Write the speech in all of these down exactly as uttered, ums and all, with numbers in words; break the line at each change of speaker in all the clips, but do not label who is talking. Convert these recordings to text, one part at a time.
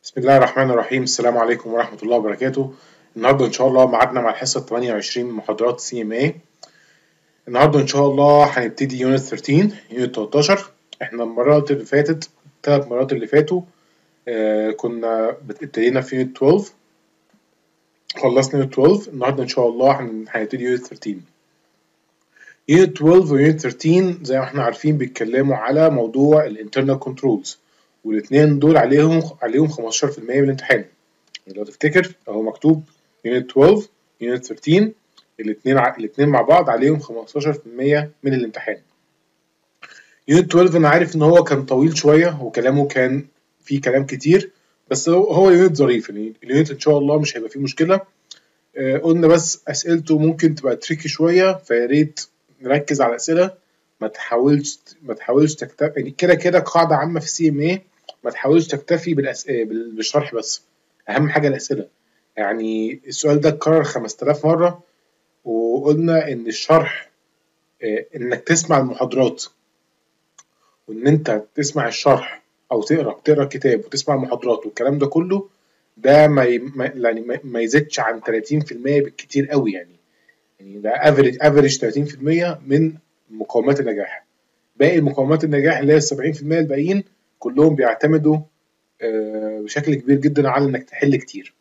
بسم الله الرحمن الرحيم. السلام عليكم ورحمة الله وبركاته. النهارده إن شاء الله ميعادنا مع الحصة الثمانية والعشرين من محاضرات سي ام اي. النهارده إن شاء الله هنبتدي يونت ثيرتين يونت تلتاشر. احنا المرات اللي فاتت الثلاث مرات اللي فاتوا آه كنا ابتدينا في يونت اتناشر، خلصنا يونت اتناشر. النهارده إن شاء الله هن- هنبتدي يونت ثيرتين. يونت اتناشر ويونت ثيرتين زي ما احنا عارفين بيتكلموا على موضوع الانترنال كنترولز، والاثنين دول عليهم عليهم خمستاشر في المية من الامتحان. لو تفتكر اهو مكتوب يونت اتناشر يونت ثيرتين، الاثنين الاثنين مع بعض عليهم خمستاشر في المية من الامتحان. يونت اتناشر انا عارف ان هو كان طويل شويه وكلامه كان فيه كلام كتير، بس هو هو يونت ظريف. يعني اليونت ان شاء الله مش هيبقى فيه مشكله. آه قلنا بس اسئلته ممكن تبقى تريكي شويه، فيا ريت نركز على الاسئله. ما تحاولش ما تحاولش تكتفي، يعني كده كده قاعده عامه في السي ام اي، ما تحاولش تكتفي بالأس... بال- بالشرح بس. اهم حاجه الاسئله. يعني السؤال ده اتكرر خمسة آلاف مرة، وقلنا إن الشرح آه، إنك تسمع المحاضرات، وإن أنت تسمع الشرح أو تقرأ تقرأ كتاب وتسمع المحاضرات والكلام ده كله، ده ما ي- ما- يعني ما ما يزيدش عن تلاتين في المية بالكتير قوي. يعني يعني ده افريج افريج تلاتين في المية من مقومات النجاح. باقي مقومات النجاح اللي هي ال سبعين في المية الباقيين كلهم بيعتمدوا آه، بشكل كبير جدا على إنك تحل كتير.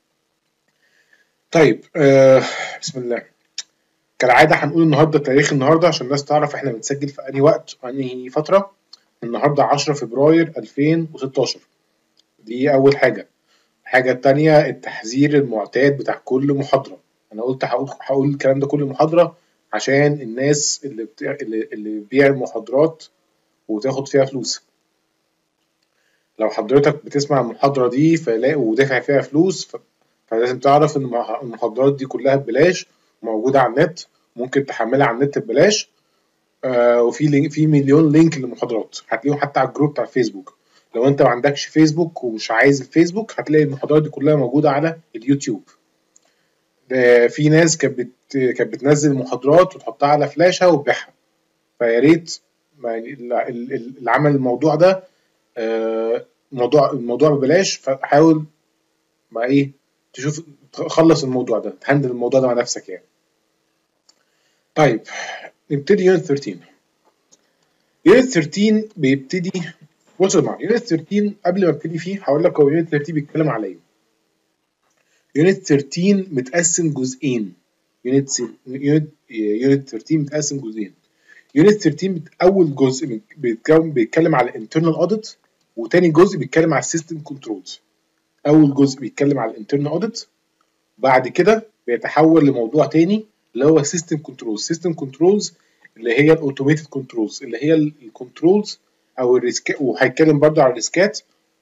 طيب آه، بسم الله. كالعادة هنقول النهارده تاريخ النهارده عشان الناس تعرف احنا بنسجل في انهي وقت وانهي فترة. النهارده عشرة فبراير ألفين وستاشر، دي أول حاجة. الحاجة التانية التحذير المعتاد بتاع كل محاضرة. أنا قلت هقول هقول الكلام ده كل محاضرة عشان الناس اللي بت... اللي, اللي بتبيع المحاضرات وتاخد فيها فلوس. لو حضرتك بتسمع المحاضرة دي فلا ودافع فيها فلوس ف... فلازم تعرف إن المح- المحاضرات دي كلها ببلاش، موجودة على النت، ممكن تحملها على النت ببلاش. آه وفي لينك، في مليون لينك للمحاضرات هتلاقيهم حتى على الجروب بتاع الفيسبوك. لو انت ما عندكش فيسبوك ومش عايز الفيسبوك هتلاقي المحاضرات دي كلها موجودة على اليوتيوب. آه في ناس كانت بت... كانت بتنزل محاضرات وتحطها على فلاشة وتبيعها. فيا ريت يعني اللي اللي عمل الموضوع ده آه موضوع الموضوع ببلاش، فحاول ما ايه تشوف تخلص الموضوع ده، تهندل الموضوع ده مع نفسك يعني. طيب نبتدي يونت تلتاشر. يونت تلتاشر بيبتدي، بص يا جماعه يونت تلتاشر قبل ما ابتدي فيه هقول لك هو يونت تلتاشر بيتكلم على ايه. يونت تلتاشر متقسم جزئين. يونت يونت يونت تلتاشر متقسم جزئين. يونت تلتاشر اول جزء بيتكلم بيتكلم على الانترنال اوديت، وتاني جزء بيتكلم على السيستم كنترولز. اول جزء بيتكلم على الانترنال اوديت، بعد كده بيتحول لموضوع تاني اللي هو سيستم كنترولز. سيستم كنترولز اللي هي الاوتوميتد كنترولز، اللي هي الكنترولز او الريسك، وهيتكلم برضه على الريسكات،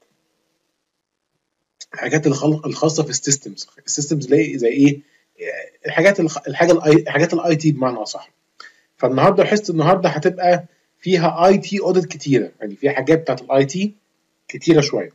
الحاجات الخل- الخاصه في السيستمز. السيستمز زي زي ايه؟ الحاجات الخ... الحاجه الاي حاجات الاي تي بمعنى اصح. فالنهارده حصه النهارده هتبقى فيها اي تي اوديت كتيره، يعني في حاجات بتاعت الاي تي كتيره شويه.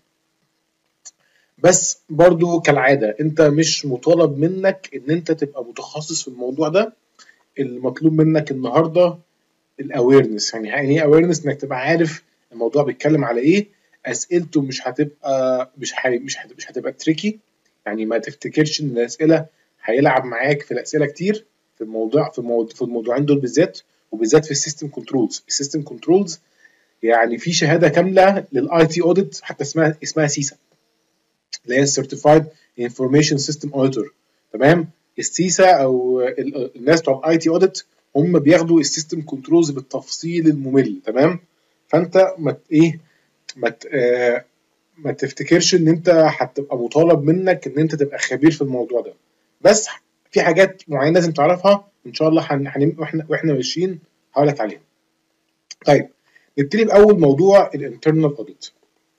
بس برضو كالعاده انت مش مطالب منك ان انت تبقى متخصص في الموضوع ده. المطلوب منك النهارده الاويرنس. يعني يعني ايه اويرنس؟ انك تبقى عارف الموضوع بيتكلم على ايه. اسئلته مش هتبقى مش حي... مش هت... مش هتبقى تريكي. يعني ما تفتكرش ان الاسئله هيلعب معاك في الاسئله كتير في الموضوع في, الموضوع في الموضوعين دول بالذات، وبالذات في السيستم كنترولز. السيستم كنترولز يعني في شهاده كامله للاي تي اوديت، حتى اسمها اسمها سيسا، اللي هي السيرتيفايد انفورميشن سيستم اوديتور. تمام. السيسا او ال- الناس بتوع الاي تي اوديت هم بياخدوا السيستم كنترولز بالتفصيل الممل. تمام. فانت ما ت- ايه ما ت- آه ما تفتكرش ان انت هتبقى مطالب منك ان انت تبقى خبير في الموضوع ده. بس في حاجات معينه لازم تعرفها ان شاء الله هن- هن- واحنا واحنا ماشيين هقول لك عليها. طيب نبتدي باول موضوع الانترنال اوديت.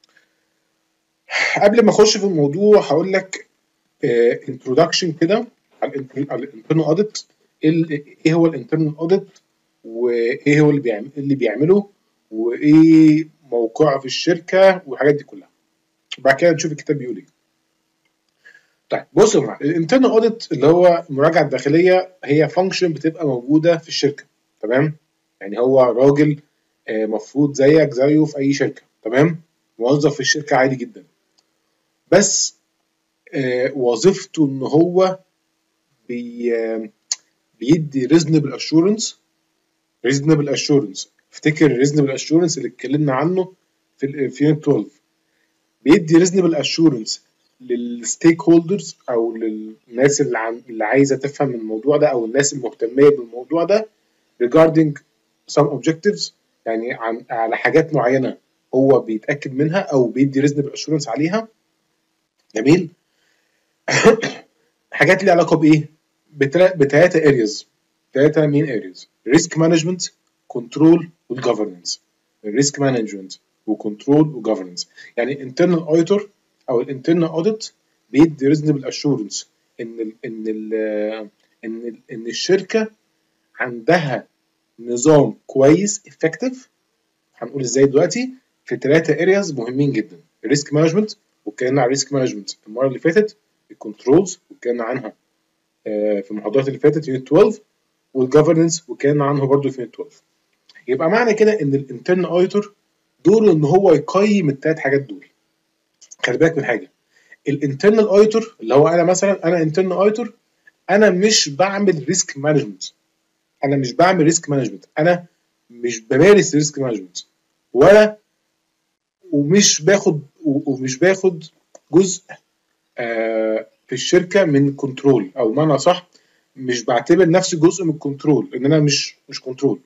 قبل ما اخش في الموضوع هقول لك انترودكشن كده على الانترنال اوديت. ايه هو الانترنال اوديت، وايه هو اللي بيعمل اللي بيعمله، وايه موقعه في الشركه والحاجات دي كلها. وبعد كده نشوف الكتاب بيقول ايه. طيب بص يا جماعه، الانترنال اوديت اللي هو المراجعه الداخليه هي فانكشن بتبقى موجوده في الشركه. تمام. يعني هو راجل مفروض زيك زيه في اي شركه. تمام. موظف في الشركه عادي جدا. بس آه وظيفته ان هو بي آه بيدي reasonable assurance reasonable assurance افتكر reasonable assurance اللي اتكلمنا عنه في ال في يونت اتناشر. بيدي reasonable assurance للستيك هولدرز او للناس اللي, عن اللي عايزه تفهم الموضوع ده او الناس المهتميه بالموضوع ده regarding some objectives، يعني عن على حاجات معينه هو بيتاكد منها او بيدي reasonable assurance عليها. جميل. حاجات ليها علاقه بايه؟ بثلاثه areas، ثلاثه main areas: risk management، control والgovernance. الريسك مانجمنت وكنترول وجفرنس. يعني internal auditor او الانترنال اوديت بيدي reasonable assurance ان ال ان ال ان ال ان الشركه عندها نظام كويس effective. هنقول ازاي دلوقتي في ثلاثه areas مهمين جدا: الريسك مانجمنت واتكلمنا على الريسك مانجمنت المره اللي فاتت، الكنترولز واتكلمنا عنها في المحاضرات اللي فاتت يونت اتناشر، والجفرنس واتكلمنا عنه برضه في يونت اتناشر. يبقى معنى كده ان الانترنال اوديتور دوره ان هو يقيم الثلاث حاجات دول. خلي بالك من حاجه، الانترنال اوديتور اللي هو انا مثلا انا انترنال اوديتور، انا مش بعمل ريسك مانجمنت، انا مش بعمل ريسك مانجمنت، انا مش بمارس ريسك مانجمنت ولا ومش باخد ومش باخد جزء آه في الشركه من كنترول، او معنى صح مش بعتبر نفسي جزء من الكنترول، ان انا مش مش كنترول.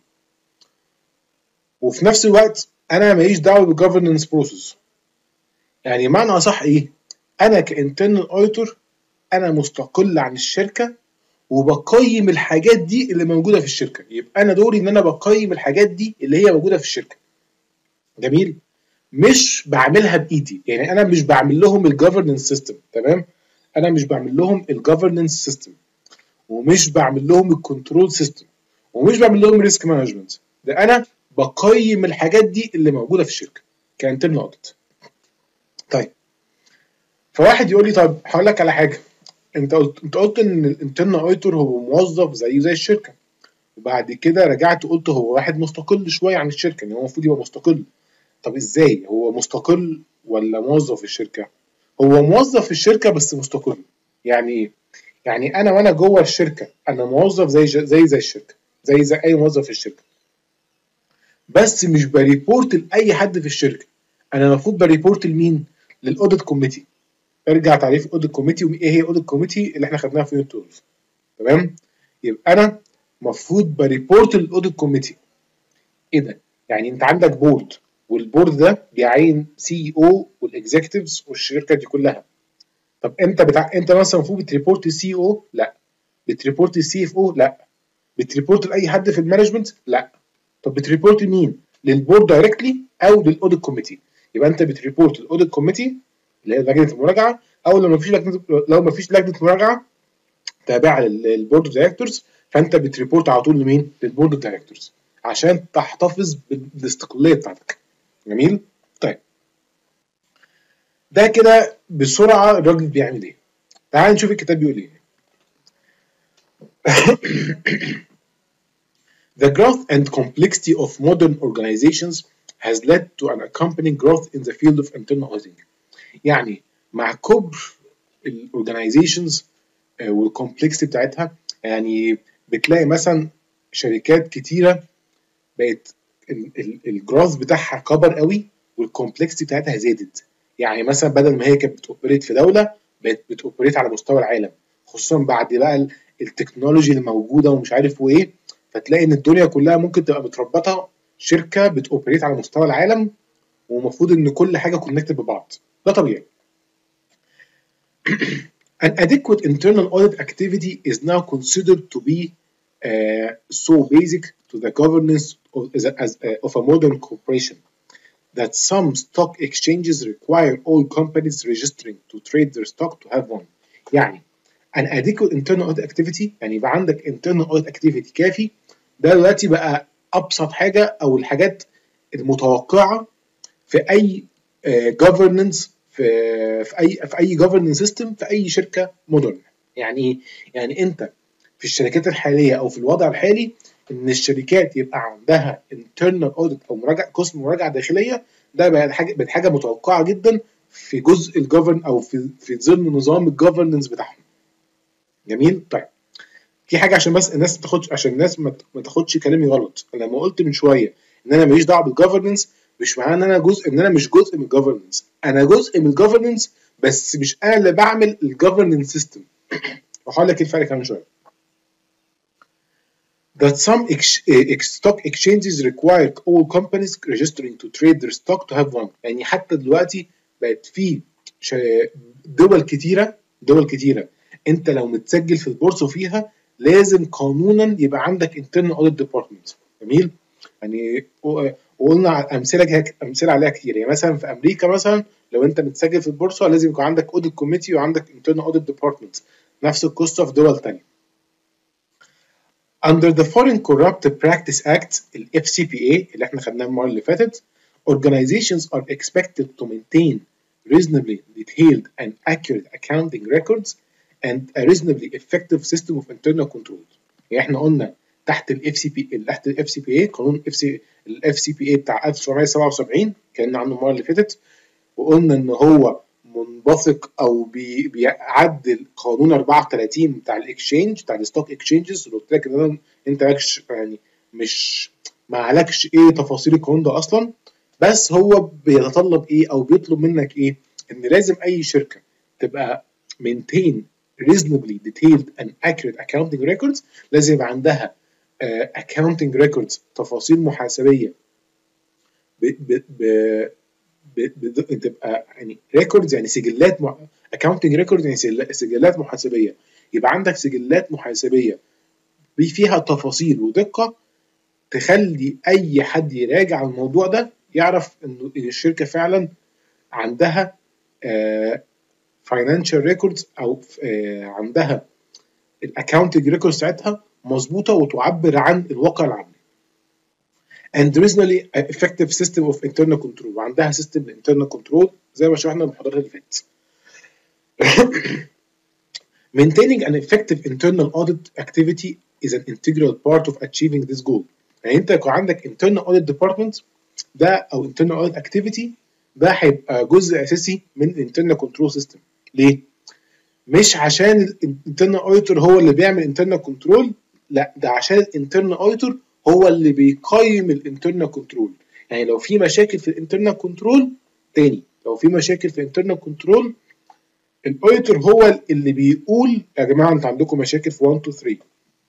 وفي نفس الوقت انا ماليش دعوه بالجفرنس بروسيس. يعني معنى اصح ايه؟ انا كانترنال اوديتور انا مستقل عن الشركه وبقيم الحاجات دي اللي موجوده في الشركه. يبقى انا دوري ان انا بقيم الحاجات دي اللي هي موجوده في الشركه. جميل. مش بعملها بايدي، يعني انا مش بعمل لهم الجفرنس سيستم، تمام؟ انا مش بعمل لهم الجفرنس سيستم، ومش بعمل لهم الكنترول سيستم، ومش بعمل لهم ريسك مانجمنت. ده انا بقيم الحاجات دي اللي موجوده في الشركه كانترنال اوديت. طيب، فواحد يقول لي طب هقول لك على حاجه، انت قلت انت قلت ان الانترنال اوديتور هو موظف زيه زي الشركه، وبعد كده رجعت قلت هو واحد مستقل شويه عن الشركه، ان هو المفروض يبقى مستقل. طب ازاي هو مستقل ولا موظف في الشركه؟ هو موظف في الشركه بس مستقل. يعني ايه؟ يعني انا وانا جوه الشركه انا موظف زي زي زي الشركه، زي زي اي موظف في الشركه، بس مش بريبورت لاي حد في الشركه. انا المفروض بريبورت لمين؟ للاوديت كوميتي. ارجع تعريف الاوديت كوميتي، وايه هي الاوديت كوميتي اللي احنا خدناها في يونت اتناشر. تمام؟ يبقى انا المفروض بريبورت للاوديت كوميتي. ايه ده؟ يعني انت عندك بورد، والبورد ده بيعين سي او والاكزيكتيفز والشركه دي كلها. طب انت بتاع انت مثلا المفروض بتريبورت للسي او؟ لا. بتريبورت للسي اف او؟ لا. بتريبورت لاي حد في المانجمنت؟ لا. طب بتريبورت لمين؟ للبورد دايركتلي او للاوديت كوميتي. يبقى انت بتريبورت للاوديت كوميتي اللي هي لجنه المراجعه، او لو ما فيش لجنه لو ما فيش لجنه مراجعه تابعه للبورد اوف دايركتورز، فانت بتريبورت على طول لمين؟ للبورد اوف دايركتورز عشان تحتفظ بالاستقلاليه بتاعتك. جميل؟ طيب، ده كده بسرعه الراجل بيعمل ايه. تعال نشوف الكتاب بيقول ايه. The growth and complexity of modern organizations has led to an accompanying growth in the field of internal auditing. يعني مع كبر الاورجنايزيشنز والكومبلكسيتي بتاعتها، يعني بتلاقي مثلا شركات كتيره بقت الجروث بتاعها كبر قوي والكومبلكسيتي بتاعتها زادت. يعني مثلا بدل ما هي كانت بتوبريت في دوله بقت بتوبريت على مستوى العالم، خصوصا بعد بقى التكنولوجي الموجوده ومش عارف وايه. فتلاقي ان الدنيا كلها ممكن تبقى متربطه شركه بتوبريت على مستوى العالم، ومفروض ان كل حاجه كونكتد ببعض. ده طبيعي. An adequate internal audit activity is now considered to be uh, so basic to the governance of, as, as, uh, of a modern corporation that some stock exchanges require all companies registering to trade their stock to have one. يعني an adequate internal audit activity يعني يبقى عندك internal audit activity كافي. ده دلوقتي بقى ابسط حاجه او الحاجات المتوقعه في اي uh, governance في في اي في اي governance system في اي شركه مودرن. يعني يعني انت في الشركات الحاليه او في الوضع الحالي ان الشركات يبقى عندها internal audit او مراجعه قسم مراجعه داخليه، ده بقت حاجه بقت حاجه متوقعه جدا في جزء الجوفرن او في في ظل نظام الجوفرننس بتاعهم. جميل. طيب في حاجه عشان بس الناس ما تاخدش عشان الناس ما تاخدش كلامي غلط. انا لما قلت من شويه ان انا ماليش دعوه بالجوفرننس مش معناه ان انا جزء ان انا مش جزء من الجوفرننس. انا جزء من الجوفرننس بس مش انا اللي بعمل الجوفرننس سيستم. وهقول لك ايه الفرق كمان شويه. That some ex stock exchanges require all companies registering to trade their stock to have one. يعني حتى دلوقتي بقت في دول كتيره دول كتيره انت لو متسجل في البورصه فيها لازم قانونا يبقى عندك internal audit department. جميل. يعني وقلنا امثله امثله عليها كتير. يعني مثلا في امريكا مثلا لو انت متسجل في البورصه لازم يكون عندك audit committee وعندك internal audit department. نفس القصه في دول ثانيه. Under the Foreign Corrupt Practice Act ال F C P A اللي احنا خدناه المره اللي فاتت, organizations are expected to maintain reasonably detailed and accurate accounting records and a reasonably effective system of internal control. يعني احنا قلنا تحت ال F C P A تحت ال F C P A قانون F C ال F C P A بتاع ألف وتسعمية سبعة وسبعين اتكلمنا عنه المره اللي فاتت, وقلنا ان هو منبثق او بي بيعدل قانون أربعة وثلاثين بتاع الاكسشينج بتاع الستوك اكسشينجز. اللي قلت لك ان انت مالكش يعني مش ما عليكش ايه تفاصيل القانون ده اصلا, بس هو بيتطلب ايه او بيطلب منك ايه, ان لازم اي شركه تبقى maintain reasonably detailed and accurate accounting records. لازم يبقى عندها uh, accounting records تفاصيل محاسبيه ب, ب, ب بتبقى يعني ريكوردز يعني سجلات اكاونتنج ريكورد يعني سجلات محاسبيه. يبقى عندك سجلات محاسبيه فيها تفاصيل ودقه تخلي اي حد يراجع الموضوع ده يعرف انه الشركه فعلا عندها فاينانشال ريكوردز او آه عندها الاكاونتنج ريكوردز بتاعتها مظبوطه وتعبر عن الواقع العملي. and reasonably effective system of internal control, وعندها سيستم internal control زي ما شرحنا المحاضرات اللي فاتت. Maintaining an effective internal audit activity is an integral part of achieving this goal. يعني انت يكون عندك internal audit department ده او internal audit activity ده هيبقى جزء اساسي من internal control system. ليه؟ مش عشان ال internal auditor هو اللي بيعمل internal control, لا ده عشان ال internal auditor هو اللي بيقيم الانترنال كنترول. يعني لو في مشاكل في الانترنال كنترول تاني لو في مشاكل في الانترنال كنترول الاوديتور هو اللي بيقول يا جماعه انتوا عندكم مشاكل في واحد اتنين تلاتة,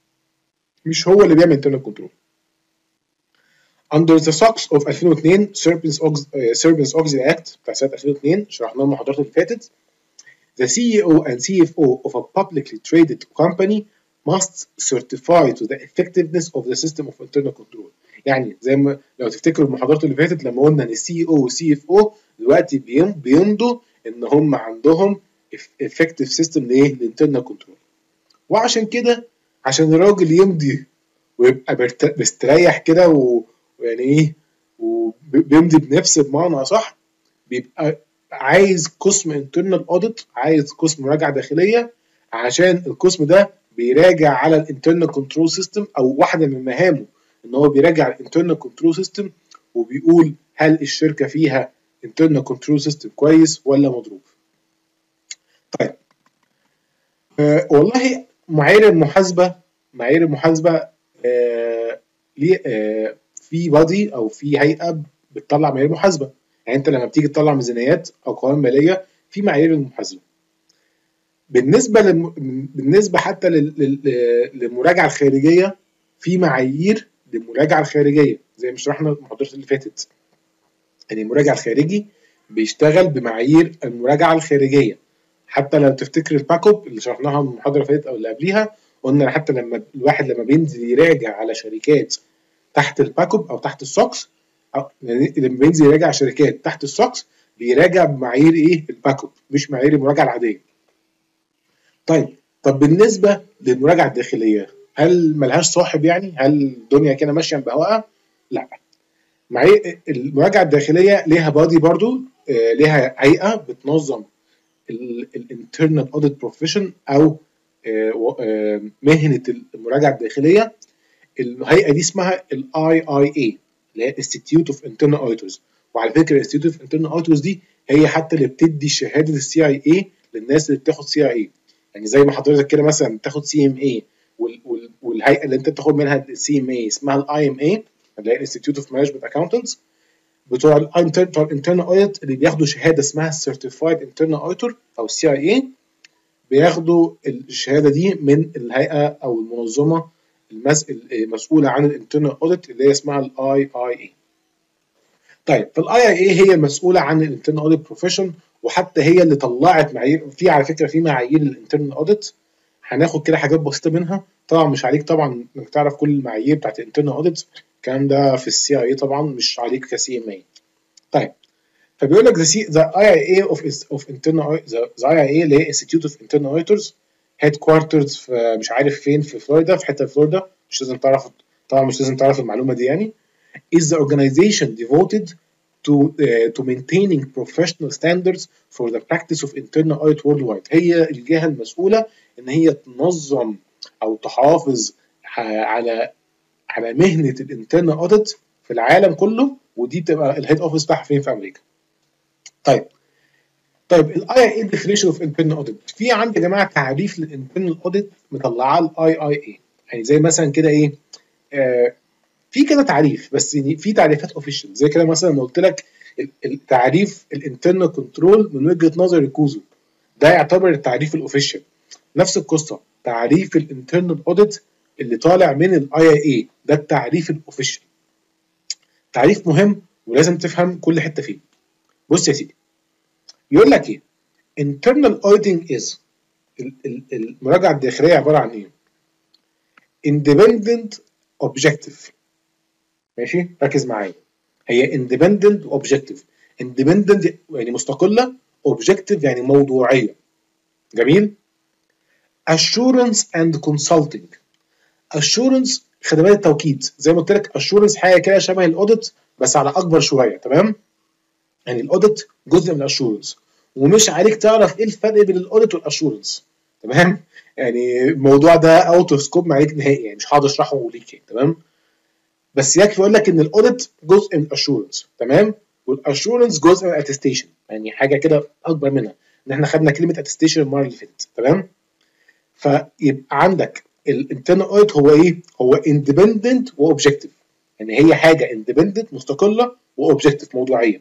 مش هو اللي بيعمل انترنال كنترول. Under the SOX of ألفين واثنين Sarbanes-Oxley Act بتاع سنه ألفين واثنين شرحناه المحاضرات اللي فاتت, the C E O and C F O of a publicly traded company must certify to the effectiveness of the system of internal control. يعني زي ما لو تفتكروا المحاضرات اللي فاتت لما قلنا ان السي او والسي اف او دلوقتي بيمضوا ان هم عندهم effective system لايه للانترنال كنترول. وعشان كده عشان الراجل يمضي ويبقى مستريح كده ويعني ايه وبيمضي بنفس بمعنى صح, بيبقى عايز قسم انترنال اوديت, عايز قسم مراجعه داخليه, عشان القسم ده بيراجع على الانترنال كنترول سيستم او واحده من مهامه ان هو بيراجع الانترنال كنترول سيستم وبيقول هل الشركه فيها انترنال كنترول سيستم كويس ولا مضروب. طيب آه والله معايير المحاسبه معايير المحاسبه آه ليه آه في بادي او في هيئه بتطلع معايير محاسبه. يعني انت لما بتيجي تطلع ميزانيات او قوائم ماليه في معايير المحاسبه. بالنسبه للم... بالنسبه حتى لل... للمراجعه الخارجيه في معايير للمراجعه الخارجيه زي ما شرحنا المحاضرات اللي فاتت. يعني المراجع الخارجي بيشتغل بمعايير المراجعه الخارجيه. حتى لو تفتكر الباك اب اللي شرحناها من المحاضره اللي فاتت او اللي قبليها, قلنا حتى لما الواحد لما بينزل يراجع على شركات تحت الباك اب او تحت السوكس, أو يعني لما بينزل يراجع شركات تحت السوكس بيراجع بمعايير ايه الباك اب مش معايير المراجعه العاديه. طيب طب بالنسبه للمراجعه الداخليه هل ملهاش صاحب؟ يعني هل الدنيا كده ماشيه بهواها؟ لا, معايير المراجعه الداخليه ليها بادي برضو, آه ليها هيئه بتنظم الانترنال اوديت بروفيشن او آه آه مهنه المراجعه الداخليه. الهيئه دي اسمها الاي اي اي اللي هي Institute of Internal Auditors. وعلى فكره Institute of Internal Auditors دي هي حتى اللي بتدي شهاده السي اي اي للناس اللي بتاخد سي اي اي. يعني زي ما حضرتك كده مثلا تاخد سي ام اي، والهيئه اللي انت تاخد منها السي ام اي اسمها الاي ام اي اللي هي الانستيتيوت اوف مانجمنت اكاونتنتس. بتوع الانترنال اوديت اللي بياخدوا شهاده اسمها السيرتيفايد انترنال اوديتور او السي اي اي، بياخدوا الشهاده دي من الهيئه او المنظمه المسؤوله عن الانترنال اوديت اللي هي اسمها الاي اي اي. طيب فالاي اي اي هي المسؤوله عن الانترنال اوديت بروفيشن، وحتى هي اللي طلعت معايير في على فكره في معايير الانترنال اوديت. هناخد كده حاجات بسيطه منها، طبعا مش عليك طبعا انك تعرف كل المعايير بتاعت الانترنال اوديت، الكلام ده في السي اي اي طبعا مش عليك كسي ام اي. طيب فبيقول لك the اي اي اي of of internal the اي اي اي اللي هي Institute of Internal Auditors headquarters في مش عارف فين في فلوريدا، في حته في فلوريدا، مش لازم تعرف طبعا مش لازم تعرف المعلومه دي يعني. is the organization devoted to uh, to maintaining professional standards for the practice of internal audit worldwide. هي الجهه المسؤوله ان هي تنظم او تحافظ على على مهنه الانترنال اوديت في العالم كله، ودي بتبقى الهيد اوفيس بتاعها فين؟ في امريكا. طيب طيب الاي اي اي ديفينيشن اوف انترنال اوديت، في عندي يا جماعه تعريف للانترنال اوديت مطلعاه الاي اي اي، يعني زي مثلا كده ايه آه في كده تعريف، بس يعني في تعريفات اوفيشال زي كده مثلا قلت لك التعريف الانترنال كنترول من وجهه نظر كوزو، ده يعتبر التعريف الاوفيشال. نفس القصه تعريف الانترنال اوديت اللي طالع من الاي اي اي ده التعريف الاوفيشال، تعريف مهم ولازم تفهم كل حته فيه. بص يا سيدي يقول لك ايه internal auditing is المراجعه الداخليه عباره عن ايه؟ independent objective. ماشي ركز معايا، هي independent objective. independent يعني مستقله، objective يعني موضوعيه. جميل. assurance and consulting. assurance خدمات التوكيد، زي ما قلت لك assurance حاجه كده شبه الاوديت بس على اكبر شويه، تمام؟ يعني الاوديت جزء من الاشورنس، ومش عليك تعرف ايه الفرق بين الاوديت والاشورنس، تمام؟ يعني الموضوع ده اوت اوف سكوب عليك نهائي، يعني مش هقعد اشرحه ليك، تمام؟ بس يكفي اقول لك ان الاوديت جزء من الاشورنس، تمام؟ والاشورنس جزء من الاتستيشن، يعني حاجه كده اكبر منها، ان احنا خدنا كلمه اتستيشن المره اللي فاتت، تمام؟ فيبقى عندك الانترنال اوديت هو ايه؟ هو اندبندنت واوبجكتيف، يعني هي حاجه اندبندنت مستقله واوبجكتيف موضوعيه.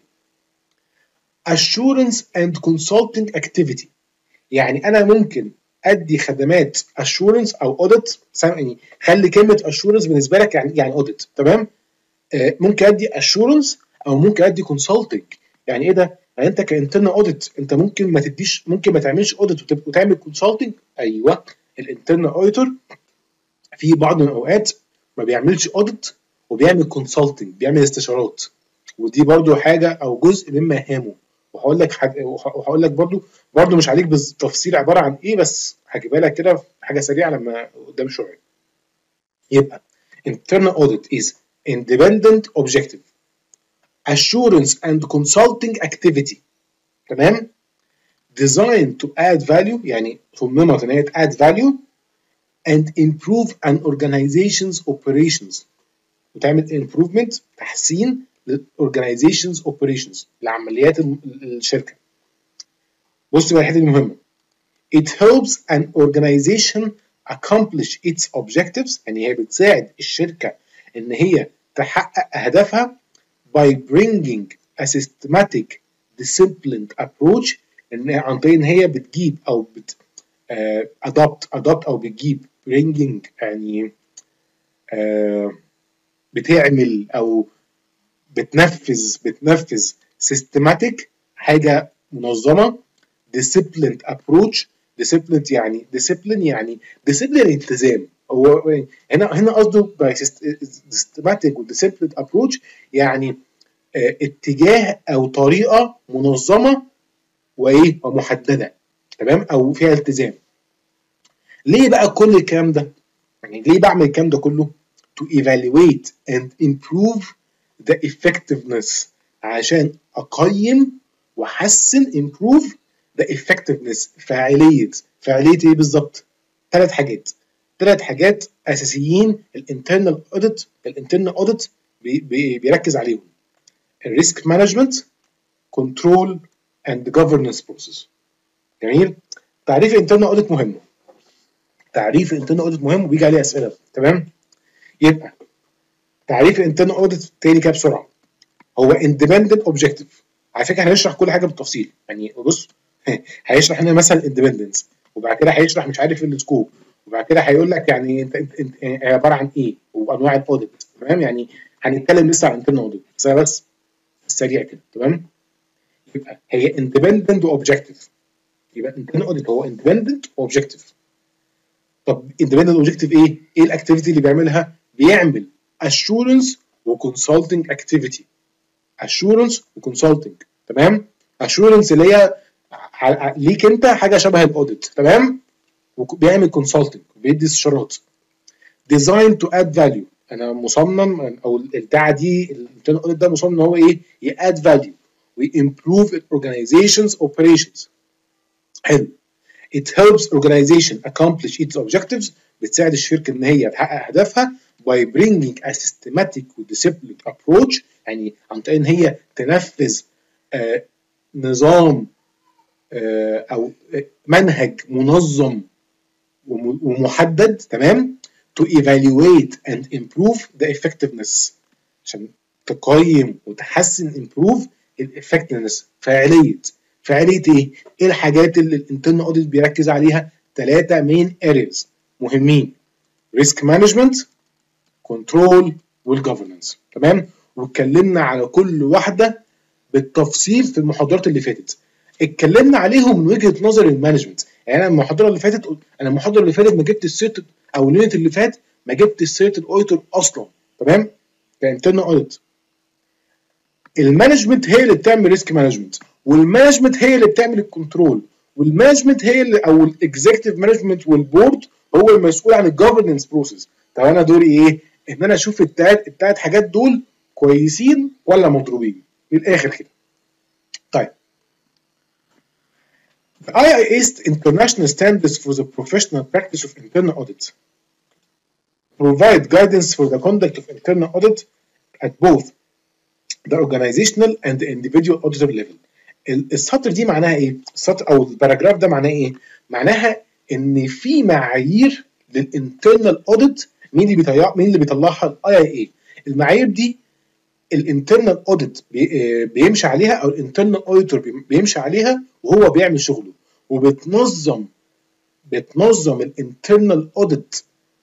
assurance and consulting activity، يعني انا ممكن ادي خدمات assurance او audit، يعني خلي كلمه assurance بالنسبه لك يعني يعني audit، تمام؟ آه ممكن ادي assurance او ممكن ادي consulting. يعني ايه ده؟ يعني انت كانترنال اوديت انت ممكن ما تديش، ممكن ما تعملش اوديت وتعمل consulting. ايوه الانترنال اوديتور في بعض الاوقات ما بيعملش اوديت وبيعمل consulting، بيعمل استشارات، ودي برضو حاجه او جزء من مهامه. وهقول لك حاجه، وهقول لك برضو برضو مش عليك بالتفصيل عباره عن ايه، بس هجيبها لك كده حاجه سريعه لما قدام شويه. يبقى internal audit is independent objective assurance and consulting activity، تمام؟ designed to add value، يعني صممت ان هي add value and improve an organization's operations، وتعمل improvement تحسين للorganization's operations لعمليات الشركه. بص بقى الحته دي مهمه. It helps an organization accomplish its objectives، يعني هي بتساعد الشركه ان هي تحقق اهدافها by bringing a systematic disciplined approach، ان عن طريق ان هي بتجيب او بت uh, adopt adopt او بتجيب bringing يعني uh, بتعمل او بتنفذ بتنفذ systematic حاجه منظمه، disciplined approach. disciplined يعني discipline يعني discipline التزام. هو هنا هنا قصده by systematic و disciplined approach يعني اه اتجاه او طريقه منظمه وايه ومحدده، تمام؟ او فيها التزام. ليه بقى كل الكلام ده؟ يعني ليه بعمل الكلام ده كله؟ to evaluate and improve the effectiveness، عشان اقيم واحسن improve the effectiveness فاعليه. فاعليه ايه بالظبط؟ ثلاث حاجات ثلاث حاجات اساسيين الانترنال اوديت الانترنال اوديت بي بي بيركز عليهم: الريسك مانجمنت، كنترول، and governance process. جميل. تعريف internal audit مهم. تعريف internal audit مهم وبيجي عليه اسئله. تمام. يبقى تعريف internal audit تاني كده بسرعه. هو independent objective. على فكره هنشرح كل حاجه بالتفصيل. يعني بص هيشرح لنا مثلا independence، وبعد كده هيشرح مش عارف السكوب، وبعد كده هيقول لك يعني انت انت انت عباره عن ايه وانواع الاوديت. تمام. يعني هنتكلم لسه عن internal audit بس بس سريع كده. تمام. يبقى هي independent واوبجكتيف. يبقى internal audit هو independent واوبجكتيف. طب independent واوبجكتيف ايه؟ ايه الاكتيفيتي اللي بيعملها؟ بيعمل assurance وconsulting activity. assurance وconsulting. تمام. assurance اللي هي ليك انت حاجه شبه الاوديت. تمام. وبيعمل consulting بيدي استشارات. design to add value. انا مصمم او البتاعه دي الانترنال اوديت ده مصمم ان هو ايه؟ ياد فاليو ويمبروف الاورجنايزيشنز اوبريشنز. حلو. it helps organization accomplish its objectives. بتساعد الشركه ان هي تحقق اهدافها by bringing a systematic and disciplined approach. يعني عن طريق ان هي تنفذ آه نظام آه او منهج منظم ومحدد. تمام. to evaluate and improve the effectiveness. عشان تقيم وتحسن improve الeffectiveness. فاعليه. فاعليه ايه؟ ايه الحاجات اللي الانترنال اوديت بيركز عليها؟ ثلاثه مين areas مهمين: risk management، control، والgovernance. تمام. واتكلمنا على كل واحده بالتفصيل في المحاضرات اللي فاتت. اتكلمنا عليهم من وجهه نظر المانجمنت. يعني انا المحاضره اللي فاتت انا المحاضره اللي فاتت ما جبت السيره، او اليونت اللي فات ما جبت سيره الاوديتور اصلا. تمام. كانترنال اوديت. المانجمنت هي اللي بتعمل ريسك مانجمنت، والمانجمنت هي اللي بتعمل الكنترول، والمانجمنت هي اللي او الاكزيكتيف مانجمنت والبورد هو المسؤول عن الجفرنس بروسيس. طب انا دوري ايه؟ ان انا اشوف التلات التلات حاجات دول كويسين ولا مضروبين من الاخر كده. طيب The آي آي إيه International Standards for the Professional Practice of Internal Audit provide guidance for the conduct of internal audit at both the organizational and the individual auditor level. السطر دي معناها ايه؟ السطر او الباراجراف ده معناه ايه؟ معناها ان في معايير للانترنال اوديت. مين اللي بيطلع مين اللي بيطلعها؟ الاي اي اي. المعايير دي الانترنال اوديت بيمشي عليها، او الانترنال اوديتور بيمشي عليها وهو بيعمل شغله، وبتنظم بتنظم الانترنال اوديت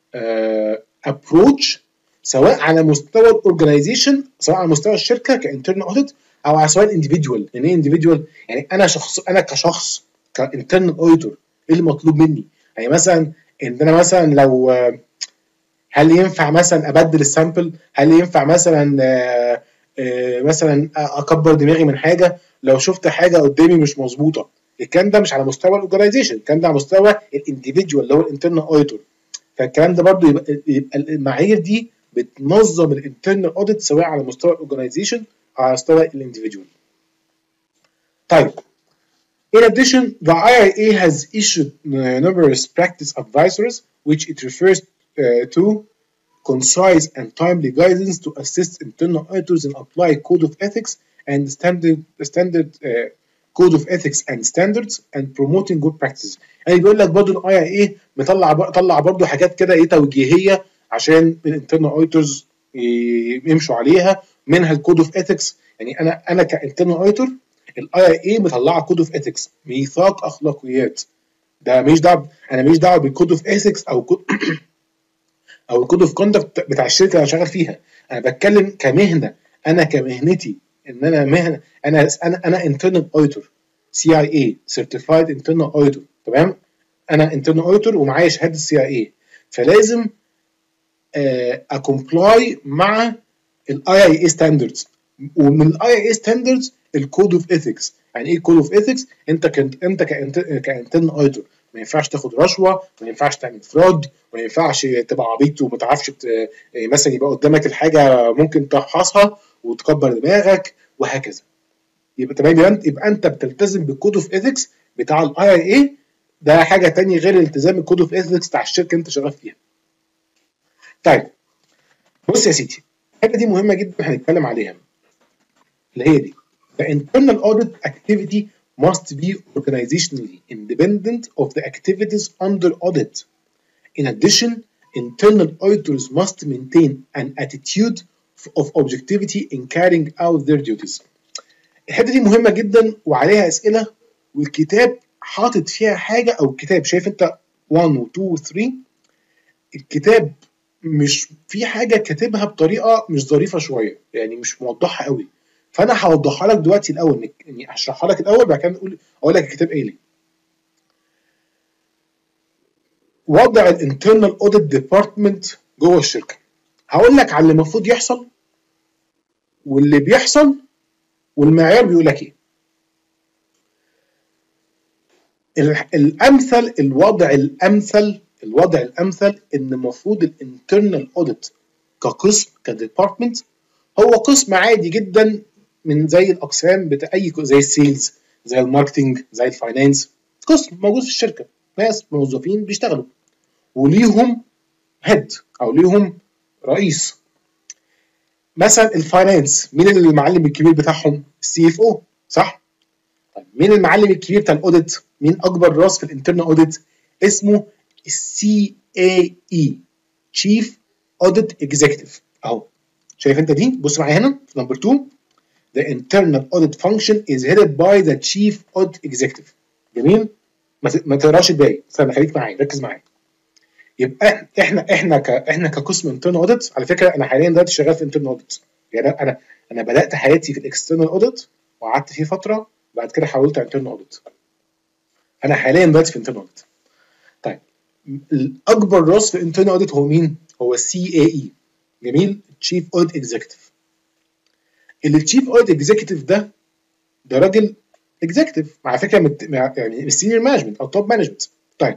ابروتش سواء على مستوى الاورجنايزيشن، سواء على مستوى الشركه كانترنال اوديت، او على سواء الانديفيدوال. يعني ايه انديفيدوال؟ يعني انا شخص، انا كشخص كانترنال اوديتور ايه المطلوب مني؟ يعني مثلا ان انا مثلا لو هل ينفع مثلا ابدل السامبل؟ هل ينفع مثلا آآ آآ مثلا اكبر دماغي من حاجه لو شفت حاجه قدامي مش مظبوطه؟ الكلام ده مش على مستوى الاورجنايزيشن، الكلام ده على مستوى الانديفيدوال اللي هو الانترنال اوديتور. فالكلام ده برضو يبقى, يبقى المعايير دي بتنظم الانترنال اوديت سواء على مستوى الاورجنايزيشن او على مستوى الانديفيدوال. طيب in addition the آي آي إيه has issued numerous practice advisories which it refers uh, to concise and timely guidance to assist internal auditors in apply code of ethics and standard standard uh, code of ethics and standards and promoting good practices. يعني بيقول لك برضه الاي اي ايه مطلع طلع برضه حاجات كده ايه توجيهيه عشان الانترنال اوديتورز يمشوا عليها، منها الكود اوف اثكس. يعني انا انا كانترنال اوديتور الاي اي ايه مطلعه كود اوف اثكس، ميثاق اخلاقيات. ده ماليش دعوه، انا ماليش دعوه بالكود اوف اثكس او كود او الكود اوف كوندكت بتاع الشركه اللي انا شغال فيها. انا بتكلم كمهنه، انا كمهنتي ان انا مهنه، انا انا انا انترنال اوديتور سي اي اي سيرتيفايد انترنال اوديتور. تمام. انا انترنال اوديتور ومعايا شهاده سي اي اي، فلازم اكومبلاي مع الاي اي اي ستاندردز. ومن الاي اي اي ستاندردز الكود اوف ايثكس. يعني ايه كود اوف ايثكس؟ انت كنت انت كانترنال اوديتور ما ينفعش تاخد رشوه، ما ينفعش تعمل فراد، ما ينفعش تبقى عبيط وما تعرفش مثلا يبقى قدامك الحاجه ممكن تفحصها وتكبر دماغك وهكذا. يبقى تمام، يبقى انت بتلتزم بالكود اوف ايثكس بتاع الاي اي اي. ده حاجه ثانيه غير الالتزام بالكود اوف ايثكس بتاع الشركه انت شغال فيها. طيب بص يا سيدي، الحاجه دي مهمه جدا هنتكلم عليها، اللي هي دي The internal audit activity must be organizationally independent of the activities under audit. In addition, internal auditors must maintain an attitude of objectivity in carrying out their duties. الحته دي مهمه جدا وعليها اسئله، والكتاب حاطط فيها حاجه، او الكتاب شايف انت واحد و اتنين و تلاتة، الكتاب مش في حاجه كاتبها بطريقه مش ظريفه شويه، يعني مش موضحها قوي، فانا هوضحها لك دلوقتي الاول، يعني هشرحها لك الاول بعد كده نقول اقول لك الكتاب ايه ليه. وضع الانترنال اوديت ديبارتمنت جوه الشركه، هقول لك على اللي المفروض يحصل واللي بيحصل والمعيار بيقول لك ايه. الامثل الوضع الامثل الوضع الامثل ان المفروض الانترنال اوديت كقسم كديبارتمنت هو قسم عادي جدا من زي الاقسام بتاع اي، زي السيلز، زي الماركتنج، زي الفاينانس، قسم موجود في الشركه، ناس موظفين بيشتغلوا وليهم هيد او ليهم رئيس. مثلا الفاينانس مين المعلم الكبير بتاعهم؟ السي اف او، صح؟ طيب مين المعلم الكبير بتاع الاوديت؟ مين اكبر راس في الانترنال اوديت؟ اسمه السي اي اي، تشيف اوديت اكزيكتيف. اهو شايف انت دي؟ بص معايا هنا في نمبر اتنين، the internal audit function is headed by the chief audit executive. جميل؟ ما تقراش الباقي، استنى خليك معايا، ركز معايا. يبقى احنا احنا ك احنا كقسم انترنال اوديت، على فكره انا حاليا دلوقتي شغال في انترنال اوديت، يعني انا انا بدات حياتي في الاكسترنال اوديت وقعدت فيه فتره، بعد كده حولت على انترنال اوديت. انا حاليا دلوقتي في انترنال اوديت. طيب الاكبر راس في انترنال اوديت هو مين؟ هو السي اي اي. جميل؟ تشيف اوديت اكزيكتيف. التشيف اوديت اكزيكتيف ده ده راجل اكزيكتيف على فكره مت... يعني السينيور مانجمنت او توب مانجمنت. طيب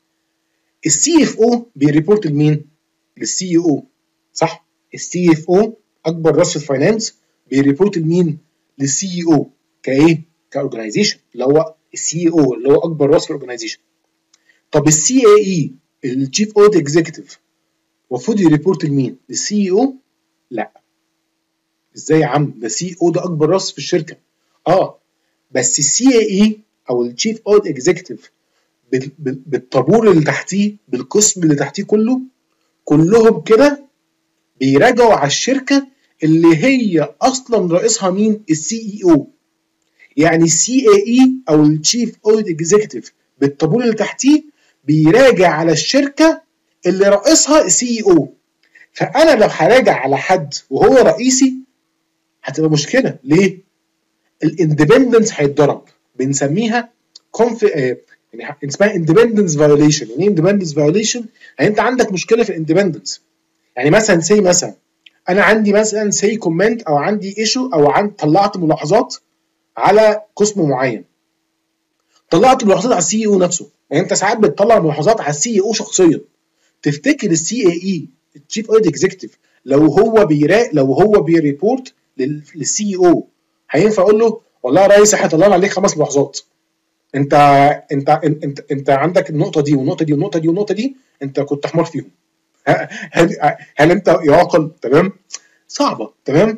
السي اف او بيريبورت لمين؟ للسي او، صح؟ السي اف او اكبر راس في الفاينانس بيريبورت لمين؟ للسي او كايه؟ كاورجنايزيشن، اللي هو السي او اللي هو اكبر راس في الاورجنايزيشن. طب السي اي اي التشيف اوديت اكزيكتيف المفروض يريبورت لمين؟ للسي او؟ لا. ازاي يا عم؟ ده السي او ده اكبر راس في الشركه. اه بس السي اي اي او التشيف اوديت اكزيكتيف بالطابور اللي تحتيه، بالقسم اللي تحتيه كله، كلهم كده بيراجعوا على الشركه اللي هي اصلا رئيسها مين؟ السي اي او. يعني السي اي اي او التشيف اوديت اكزيكتيف بالطابور اللي تحتيه بيراجع على الشركه اللي رئيسها السي اي او. فانا لو هراجع على حد وهو رئيسي هتبقى مشكله. ليه؟ الاندبندنس هيتضرب، بنسميها كونف يعني اسمها اندبندنس فايوليشن. يعني ايه اندبندنس فايوليشن؟ يعني انت عندك مشكله في الاندبندنس. يعني مثلا سي مثلا انا عندي مثلا سي كومنت او عندي ايشو او عن طلعت ملاحظات على قسم معين، طلعت ملاحظات على السي او نفسه. يعني انت ساعات بتطلع ملاحظات على السي او شخصيا. تفتكر السي اي اي التشيف اوديت اكزيكتيف لو هو بيرا لو هو بيريبورت للسي او هينفع اقول له والله يا ريس احنا طلعنا عليك خمس ملاحظات، انت انت انت انت عندك النقطه دي والنقطه دي والنقطه دي والنقطه دي انت كنت حمار فيهم، هل هل انت يعقل؟ تمام؟ صعبه. تمام؟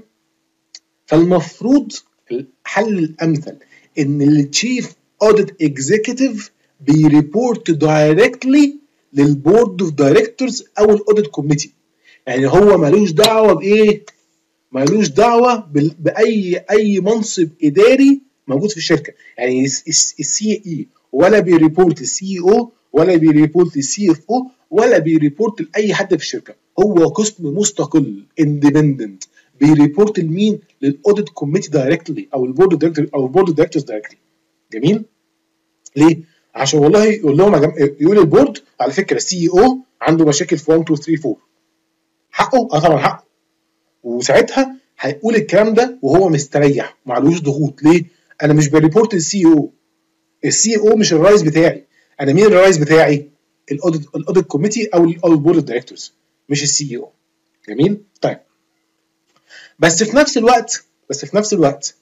فالمفروض الحل الامثل ان التشيف اوديت اكزيكتيف بيريبورت دايركتلي للبورد اوف دايركتورز او الاوديت كوميتي. يعني هو مالوش دعوه بايه؟ مالوش دعوه باي اي منصب اداري موجود في الشركه. يعني السي اي ولا بيريبورت للسي او ولا بيريبورت للسي اف او ولا بيريبورت لاي حد في الشركه، هو قسم مستقل اندبندنت بيريبورت لمين؟ للاوديت كوميتي دايركتلي او البورد دايركتور او البورد دايركتورز دايركتلي. جميل؟ ليه؟ عشان والله يقول لهم يقول البورد على فكره السي او عنده مشاكل في واحد اتنين تلاتة اربعة، حقه؟ اه طبعا حقه. وساعتها هيقول الكلام ده وهو مستريح معلوش ضغوط. ليه؟ انا مش بريبورت للسي او، السي او مش الرئيس بتاعي، انا مين الرئيس بتاعي؟ الاوديت الاوديت كوميتي او او البورد اوف دايركتورز، مش السي او. جميل؟ طيب بس في نفس الوقت بس في نفس الوقت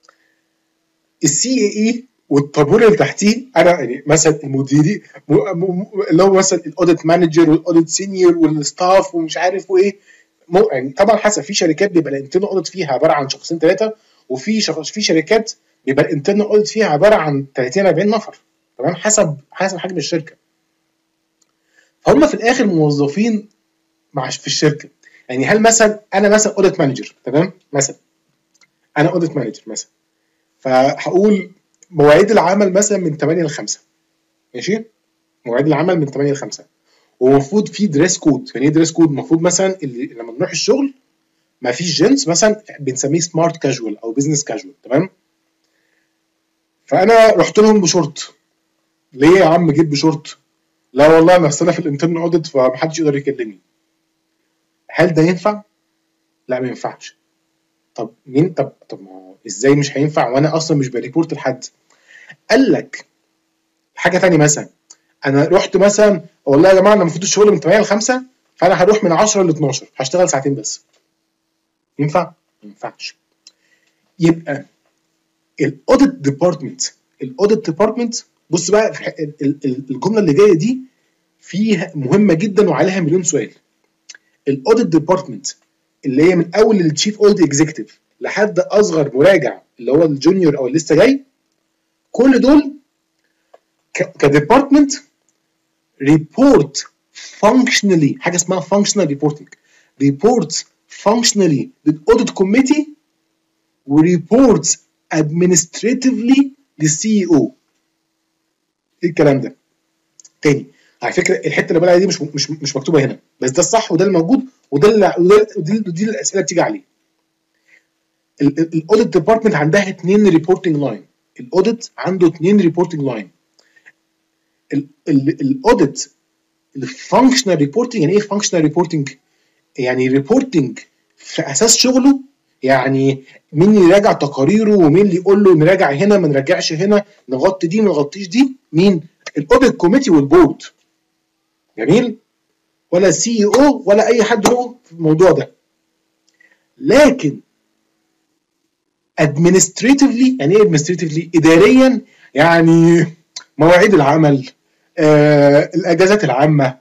السي اي اي والطابور اللي تحتيه، انا يعني مثلا المديري اللي هو مثلا الاوديت مانجر والاوديت سينيور والستاف ومش عارف وايه، يعني طبعا حسب، في شركات بيبقى الانترنال اوديت فيها عباره عن شخصين ثلاثه، وفي شخص في شركات بيبقى الانترنال اوديت فيها عباره عن ثلاثين أربعين نفر، تمام، حسب حسب حجم الشركه. فهم في الاخر موظفين مع في الشركه. يعني هل مثلا انا مثلا اوديت مانجر، تمام، مثلا انا اوديت مانجر مثلا، فهقول مواعيد العمل مثلا من ثمانية ل خمسة، ماشي، مواعيد العمل من ثمانية ل خمسة، ومفروض في دريس كود. يعني ايه دريس كود؟ المفروض مثلا اللي لما نروح الشغل ما فيش جينز، مثلا بنسميه سمارت كاجوال او بزنس كاجوال، تمام. فانا رحت لهم بشورت. ليه يا عم جيت بشورت؟ لا والله انا اصل انا في الانترنال اوديت فمحدش يقدر يكلمني. هل ده ينفع؟ لا ما ينفعش. طب مين؟ طب طب ما هو ازاي مش هينفع وانا اصلا مش بريبورت لحد؟ قال لك حاجه ثانيه، مثلا انا رحت مثلا والله يا جماعه انا المفروض الشغل من ثمانية ل خمسة، فانا هروح من عشرة ل اتناشر هشتغل ساعتين بس. ينفع؟ ما ينفعش. يبقى الاوديت ديبارتمنت الاوديت ديبارتمنت بص بقى الجمله اللي جايه دي فيها مهمه جدا وعليها مليون سؤال. الاوديت ديبارتمنت اللي هي من اول التشيف اوديت اكزيكتيف لحد اصغر مراجع اللي هو الجونيور او اللي لسه جاي، كل دول كديبارتمنت ريبورت فانكشنالي، حاجه اسمها فانكشنال ريبورتنج، ريبورت فانكشنالي للاوديت كوميتي وريبورت ادمنستريتيفلي للسي او. ايه الكلام ده؟ تاني، على فكره الحته اللي بقول عليها دي مش مش مش مكتوبه هنا، بس ده الصح وده الموجود وده اللي دي الاسئله بتيجي عليه. الاوديت ديبارتمنت عندها اثنين ريبورتنج لاين. الاوديت عنده اثنين ريبورتنج لاين. الاوديت الفانكشنال ريبورتنج. يعني ايه فانكشنال ريبورتنج؟ يعني ريبورتنج في اساس شغله، يعني مين اللي يراجع تقاريره ومين اللي يقول له نراجع هنا ما نراجعش هنا، نغطي دي ما نغطيش دي. مين؟ الاوديت كوميتي والبورد. جميل؟ ولا سي او ولا اي حد هو في الموضوع ده. لكن administratively، يعني ايه administratively؟ اداريا، يعني مواعيد العمل، آه، الاجازات العامه،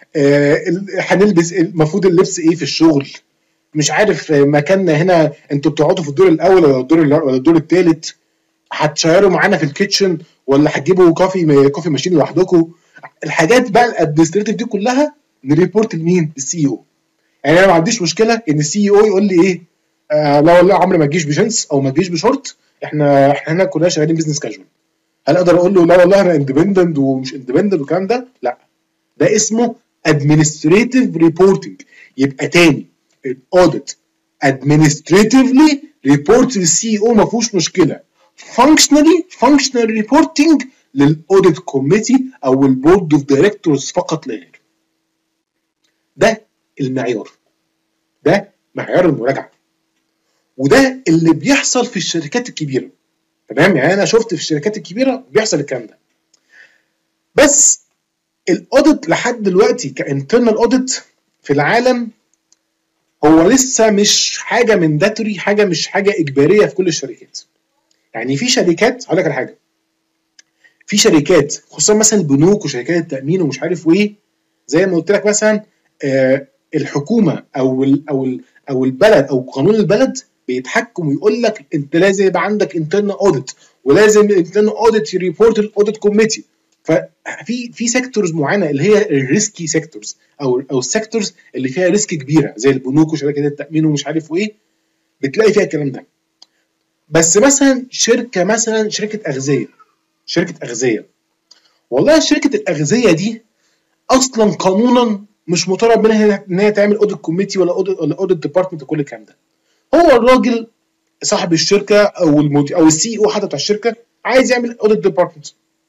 هنلبس آه، المفروض اللبس ايه في الشغل، مش عارف مكاننا هنا انتوا بتقعدوا في الدور الاول ولا الدور ولا الدور الثالث، هتشيروا معانا في الكيتشن ولا هتجيبوا كوفي كوفي ماشين لوحدكم. الحاجات بقى الادمنستريتيف دي كلها نريبورت لمين؟ للسي او. يعني انا ما عنديش مشكله ان السي او يقول لي ايه، آه لا والله عمري ما تجيش بجنس او ما تجيش بشورت، احنا احنا هنا كلنا شغالين بزنس كاجوال. هل اقدر اقول له لا والله انا اندبندنت ومش اندبندنت والكلام ده؟ لا، ده اسمه administrative reporting. يبقى تاني الاوديت administratively report للسي او ما فيهوش مشكله. functionally functional reporting للاوديت كوميتي او البورد اوف دايركتورز فقط لا غير. ده المعيار، ده معيار المراجعه، وده اللي بيحصل في الشركات الكبيره، تمام. يعني انا شفت في الشركات الكبيره بيحصل الكلام ده. بس الاوديت لحد دلوقتي كانترنال اوديت في العالم هو لسه مش حاجه مانداتوري، حاجه مش حاجه اجباريه في كل الشركات. يعني في شركات، هقول لك على حاجه، في شركات خصوصا مثلا البنوك وشركات التامين ومش عارف وايه، زي ما قلت لك مثلا آه الحكومه او ال او ال او البلد او قانون البلد بيتحكم ويقول لك انت لازم يبقى عندك انترنال اوديت، ولازم الانترنال اوديت يريبورت الاوديت كوميتي. ففي في سيكتورز معينه اللي هي الريسكي سيكتورز او او السيكتورز اللي فيها ريسك كبيره زي البنوك وشركات التامين ومش عارف وايه، بتلاقي فيها الكلام ده. بس مثلا شركه مثلا شركه اغذيه شركه اغذيه والله شركه الاغذيه دي اصلا قانونا مش مطالب منها ان هي تعمل اوديت كوميتي ولا اوديت ولا اوديت ديبارتمنت وكل الكلام ده. هو الراجل صاحب الشركه او المدير او السي او حتى بتاع الشركه عايز يعمل اوديت ديبارتمنت.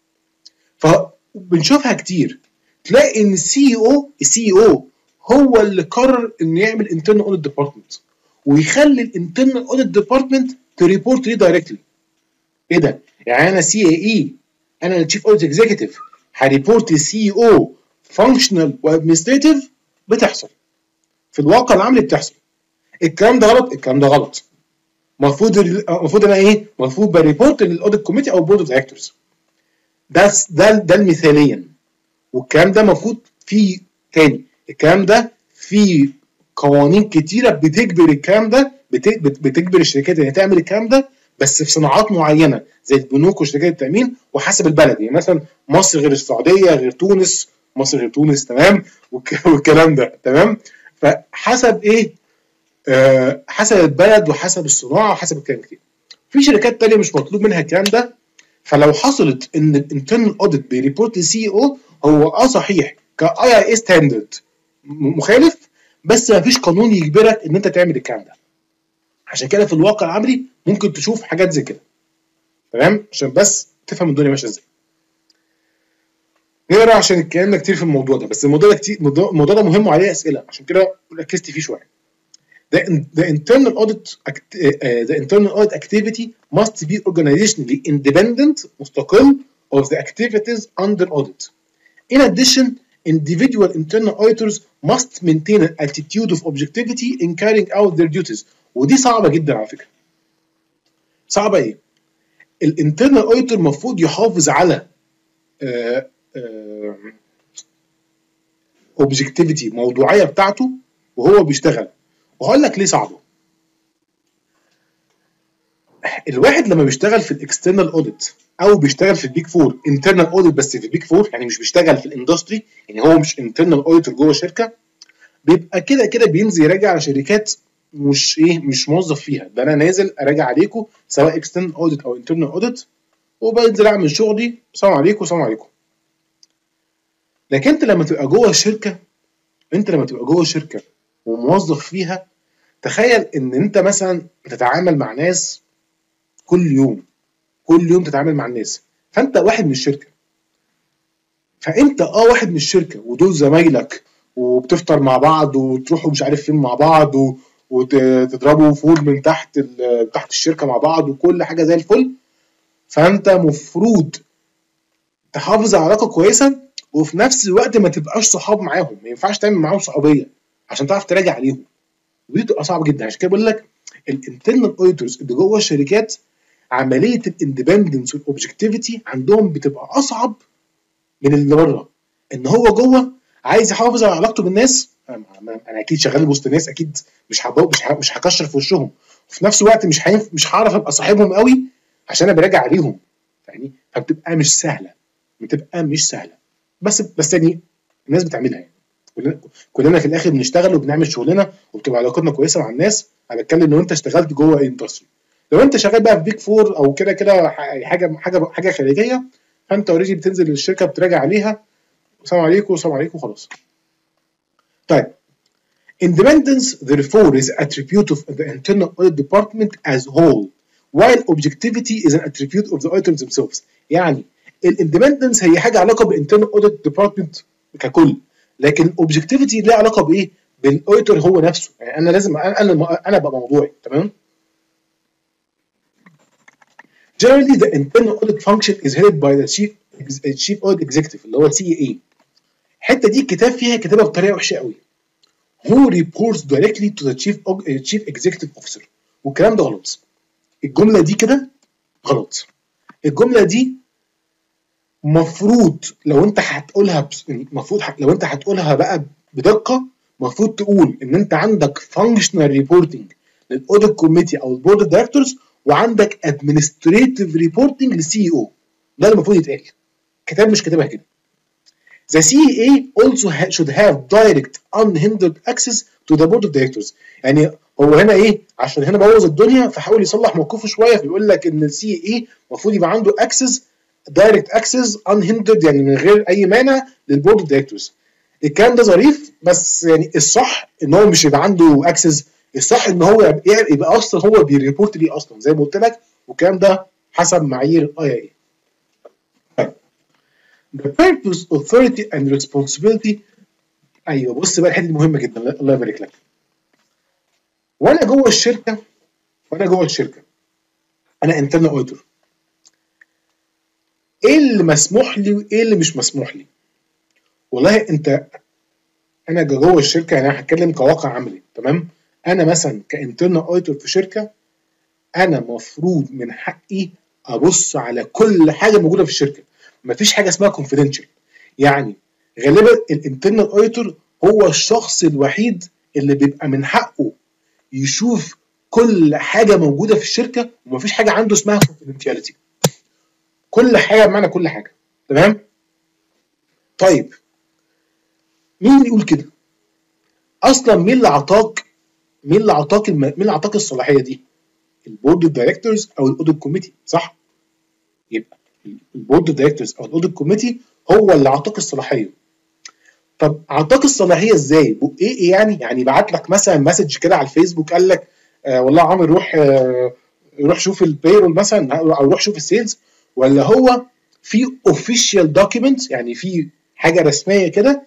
فبنشوفها كتير، تلاقي ان السي او السي او هو اللي قرر انه يعمل انترنال اوديت ديبارتمنت ويخلي الانترنال اوديت ديبارتمنت تريبورت ليه دايركتلي. ايه ده؟ يعني انا سي اي اي، انا التشيف اوديت اكزيكتيف، هريبورت للسي او فانكشنال وادمنستريتيف. بتحصل في الواقع العملي، بتحصل. الكلام ده غلط، الكلام ده غلط. المفروض المفروض انا ايه؟ المفروض بريبورت للاوديت كوميتي او بورد اوف دايركتورز. ده ده ده المثاليا، والكلام ده المفروض فيه تاني، الكلام ده في قوانين كتيره بتجبر الكلام ده، بتجبر الشركات ان تعمل الكلام ده، بس في صناعات معينه زي البنوك وشركات التامين وحسب البلد. يعني مثلا مصر غير السعوديه غير تونس، مصر غير تونس، تمام، والكلام ده تمام. فحسب ايه؟ آه حسب البلد وحسب الصناعه وحسب الكلام كتير. في شركات تانية مش مطلوب منها الكلام ده، فلو حصلت ان الانترنال اوديت بيريبورت للسي او، هو اه صحيح كاي اي ستاندرد مخالف، بس ما فيش قانون يجبرك ان انت تعمل الكلام ده. عشان كده في الواقع العملي ممكن تشوف حاجات زي كده، تمام، عشان بس تفهم الدنيا ماشيه ازاي. نقرا عشان اتكلمنا كتير في الموضوع ده، بس الموضوع ده كتير، الموضوع ده مهم وعليه اسئله، عشان كده ركزت فيه شويه. The, the internal audit act, uh, the internal audit activity must be organizationally independent, مستقل of the activities under audit. In addition, individual internal auditors must maintain an attitude of objectivity in carrying out their duties. ودي صعبه جدا على فكره. صعبه ايه؟ الانترنال اوديتور المفروض يحافظ على اوبجكتيفيتي uh, uh, موضوعيه بتاعته وهو بيشتغل. وهقول لك ليه صعبه. الواحد لما بيشتغل في الاكسترنال اوديت او بيشتغل في البيك فور انترنال اوديت، بس في البيك فور يعني مش بيشتغل في الاندستري، يعني هو مش انترنال اوديتور جوه شركه، بيبقى كده كده بينزل يراجع على شركات مش ايه مش موظف فيها. ده انا نازل اراجع عليكم سواء اكسترنال اوديت او انترنال اوديت، وبنزل اعمل شغلي، سلام عليكم سلام عليكم. لكن انت لما تبقى جوه الشركه، انت لما تبقى جوه الشركه وموظف فيها، تخيل ان انت مثلا بتتعامل مع ناس كل يوم، كل يوم تتعامل مع الناس، فانت واحد من الشركه. فانت اه واحد من الشركه ودول زمايلك، وبتفطر مع بعض وتروحوا مش عارف فين مع بعض، و... وتضربوا فول من تحت ال... تحت الشركه مع بعض، وكل حاجه زي الفل. فانت مفروض تحافظ على علاقه كويسه، وفي نفس الوقت ما تبقاش صحاب معاهم، ما ينفعش تعمل معاهم صحوبيه عشان تعرف تراجع عليهم. ودي تبقى صعبه جدا. عشان كده بقول لك الانترنال اوديتورز اللي جوه الشركات عمليه الاندبندنس والاوبجكتيفيتي عندهم بتبقى اصعب من اللي بره. ان هو جوه عايز يحافظ على علاقته بالناس، انا اكيد شغال وسط ناس، اكيد مش هبقى مش مش هكشر في وشهم، وفي نفس الوقت مش هينف... مش هعرف ابقى صاحبهم قوي عشان انا براجع عليهم، يعني فبتبقى مش سهله، بتبقى مش سهله. بس بس يعني الناس بتعملها، يعني كلنا كلنا في الاخر بنشتغل وبنعمل شغلنا وبتبقى علاقتنا كويسه مع الناس. انا بتكلم لو انت اشتغلت جوه اندستري، لو انت شغال بقى في بيك فور او كده كده حاجه حاجه حاجه خارجيه، فانت اوريدي بتنزل للشركه بتراجع عليها، السلام عليكم السلام عليكم خلاص. طيب independence therefore is an attribute of the internal audit department as whole, while objectivity is an attribute of the auditors themselves. يعني الاندبندنس هي حاجه علاقه بالانترنال اوديت ديبارتمنت ككل، لكن الاوبجكتيفيتي ليها علاقه بايه؟ بالاوديتور هو نفسه. يعني انا لازم انا انا انا ابقى موضوعي، تمام. Generally the internal audit function is headed by the chief chief audit executive اللي هو سي اي. الحته دي الكتاب فيها كتابه بطريقه وحشه قوي. Who reports directly to the chief chief executive officer. والكلام ده غلط. الجمله دي كده غلط. الجمله دي مفروض لو انت هتقولها المفروض لو انت هتقولها بقى بدقه، مفروض تقول ان انت عندك functional reporting للاوديت كوميتي او البورد اوف دايركتورز، وعندك administrative reporting للسي او. ده اللي المفروض يتقال. الكتاب مش كاتبها كده. The سي اي also should have direct unhindered access to the board of directors. يعني هو هنا ايه؟ عشان هنا بوظ الدنيا فحاول يصلح موقفه شويه، فبيقول لك ان السي اي المفروض يبقى عنده access direct access unhindered، يعني من غير اي مانع للبورد اوف دايركتورز. الكلام ده ظريف، بس يعني الصح ان هو مش يبقى عنده access، الصح ان هو يبقى اصلا هو بيريبورت ليه اصلا زي ما قلت لك، والكلام ده حسب معايير الاي اي. The purpose, authority and responsibility. ايوه بص بقى الحته دي مهمه جدا، الله يبارك لك. وانا جوه الشركه وانا جوه الشركه انا انترنال اوديتور، ايه اللي مسموح لي وايه اللي مش مسموح لي؟ والله انت انا جوه الشركه، يعني انا هتكلم كواقع عملي، تمام. انا مثلا كانترنال اوديتور في شركه، انا مفروض من حقي ابص على كل حاجه موجوده في الشركه، مفيش حاجه اسمها confidential. يعني غالبا الانترنال اوديتور هو الشخص الوحيد اللي بيبقى من حقه يشوف كل حاجه موجوده في الشركه ومفيش حاجه عنده اسمها confidentiality. كل حاجه بمعنى كل حاجه. تمام؟ طيب مين اللي يقول كده؟ اصلا مين اللي عطاك مين اللي عطاك الم... مين اللي عطاك الصلاحيه دي؟ البورد اوف دايركتورز او الاوديت كوميتي، صح؟ يبقى البورد اوف دايركتورز او الاوديت كوميتي هو اللي عطاك الصلاحيه. طب عطاك الصلاحيه ازاي؟ ايه ايه يعني؟ يعني بعت لك مثلا مسج كده على الفيسبوك قال لك آه والله يا عمرو روح آه روح شوف البيرول مثلا او روح شوف السيلز، ولا هو في اوفيشال دوكيمنت، يعني في حاجه رسميه كده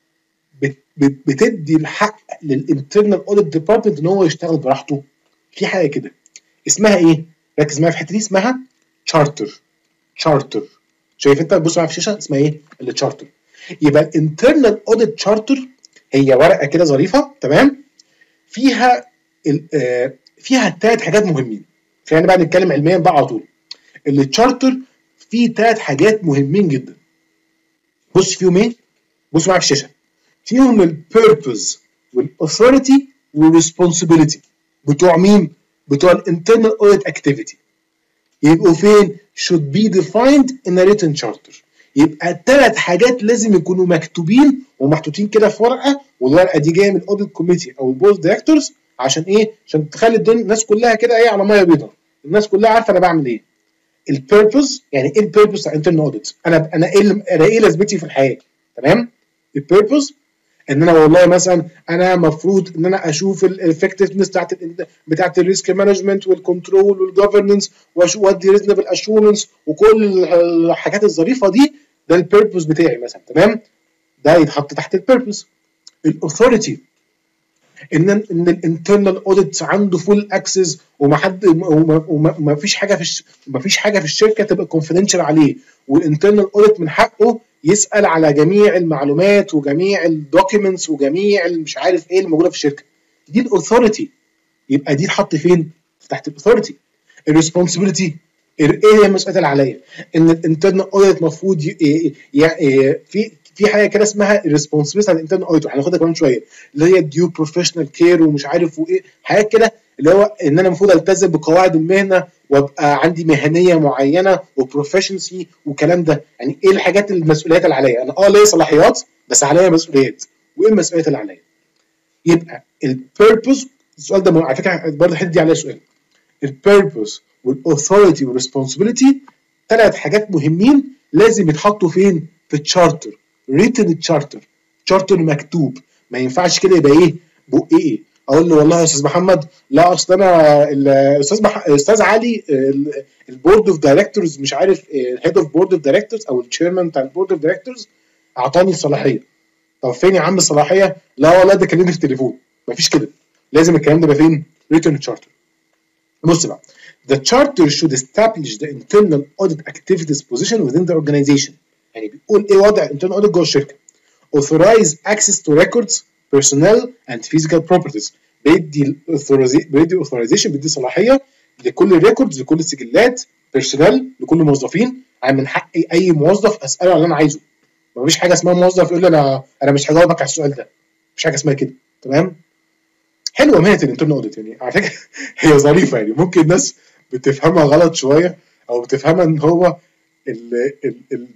بتدي الحق للانترنال اوديت ديبارتمنت ان هو يشتغل براحته؟ في حاجه كده اسمها ايه؟ ركز معايا في الحته دي، اسمها تشارتر. تشارتر، شايف انت؟ بص معايا في الشاشه، اسمها ايه؟ التشارتر. يبقى الانترنال اوديت تشارتر هي ورقه كده ظريفه، تمام؟ فيها آه فيها ثلاث حاجات مهمين. خلينا بقى نتكلم علميا بقى على طول. التشارتر فيه ثلاث حاجات مهمين جدا. بص فيهم ايه؟ بص معايا في الشاشه. فيهم البيربز والاثوريتي والريسبونسبيلتي بتوع مين؟ بتوع الانترنال اوديت اكتيفيتي. يبقوا فين؟ should be defined in a written charter. يبقى الثلاث حاجات لازم يكونوا مكتوبين ومحطوطين كده في ورقه، والورقه دي جايه من الاوديت كوميتي او البورد دايركتورز. عشان ايه؟ عشان تخلي الدنيا الناس كلها كده ايه، على ميه بيضاء، الناس كلها عارفه انا بعمل ايه. البيربز، يعني ايه البيربز بتاع الانترنال اوديت؟ انا انا ايه انا ايه لازمتي في الحياه؟ تمام؟ البيربز ان انا والله مثلا انا المفروض ان انا اشوف الافكتفنس بتاعت بتاعت الريسك مانجمنت والكنترول والجفرنس، وادي ريزنبل اشورنس وكل الحاجات الظريفه دي. ده البيربز بتاعي مثلا، تمام؟ ده يتحط تحت البيربز. الاثوريتي ان ان الانترنال اوديت عنده فول اكسس وما حد وما فيش حاجه في ما فيش حاجه في الشركه تبقى كونفيدنشال عليه، والانترنال اوديت من حقه يسال على جميع المعلومات وجميع الدوكيومنتس وجميع مش عارف ايه اللي موجوده في الشركه. دي الاثوريتي، يبقى دي تحط فين؟ تحت الاثوريتي. الريسبونسبيلتي، ايه هي المسؤوليه اللي عليا؟ ان الانترنال اوديت المفروض في في حاجه كده اسمها الريسبونسبيلتي على الانترنال اوديت، هناخدها كمان شويه، اللي هي ديو بروفيشنال كير ومش عارف وايه، حاجات كده اللي هو ان انا المفروض التزم بقواعد المهنه وابقى عندي مهنيه معينه وبروفيشنسي والكلام ده. يعني ايه الحاجات المسؤوليات اللي عليا؟ انا اه ليا صلاحيات بس عليا مسؤوليات، وايه المسؤوليات اللي عليا؟ يبقى البيربز، السؤال ده على فكره برضه الحته دي عليها سؤال. البيربز والاثوريتي والريسبونسبيلتي ثلاث حاجات مهمين لازم يتحطوا فين؟ في التشارتر، ريتن تشارتر، تشارتر مكتوب. ما ينفعش كده يبقى ايه؟ بق ايه؟ اقول له والله يا استاذ محمد لا اصل انا الاستاذ مح... استاذ علي البورد اوف دايركتورز مش عارف الهيد اوف بورد اوف دايركتورز او التشيرمان بتاع البورد اوف دايركتورز اعطاني الصلاحيه. طب فين يا عم الصلاحيه؟ لا والله ده كلمني في التليفون. مفيش كده، لازم الكلام ده يبقى فين؟ ريتن تشارتر. بص بقى، the charter should establish the internal audit activities position within the organization. يعني بيقول ايه وضع internal audit جوه الشركه. authorize access to records, personnel and physical properties. بيدي بيدي authorization، بيدي صلاحيه لكل الريكوردز، لكل السجلات، personnel لكل الموظفين. يعني من حق اي موظف اساله على اللي انا عايزه. مفيش حاجه اسمها موظف يقول لي انا انا مش هجاوبك على السؤال ده. مفيش حاجه اسمها كده، تمام؟ حلوه مهنه الانترنال اوديت، يعني على فكره هي ظريفه. يعني ممكن الناس بتفهمها غلط شويه، او بتفهمها ان هو ال ال ال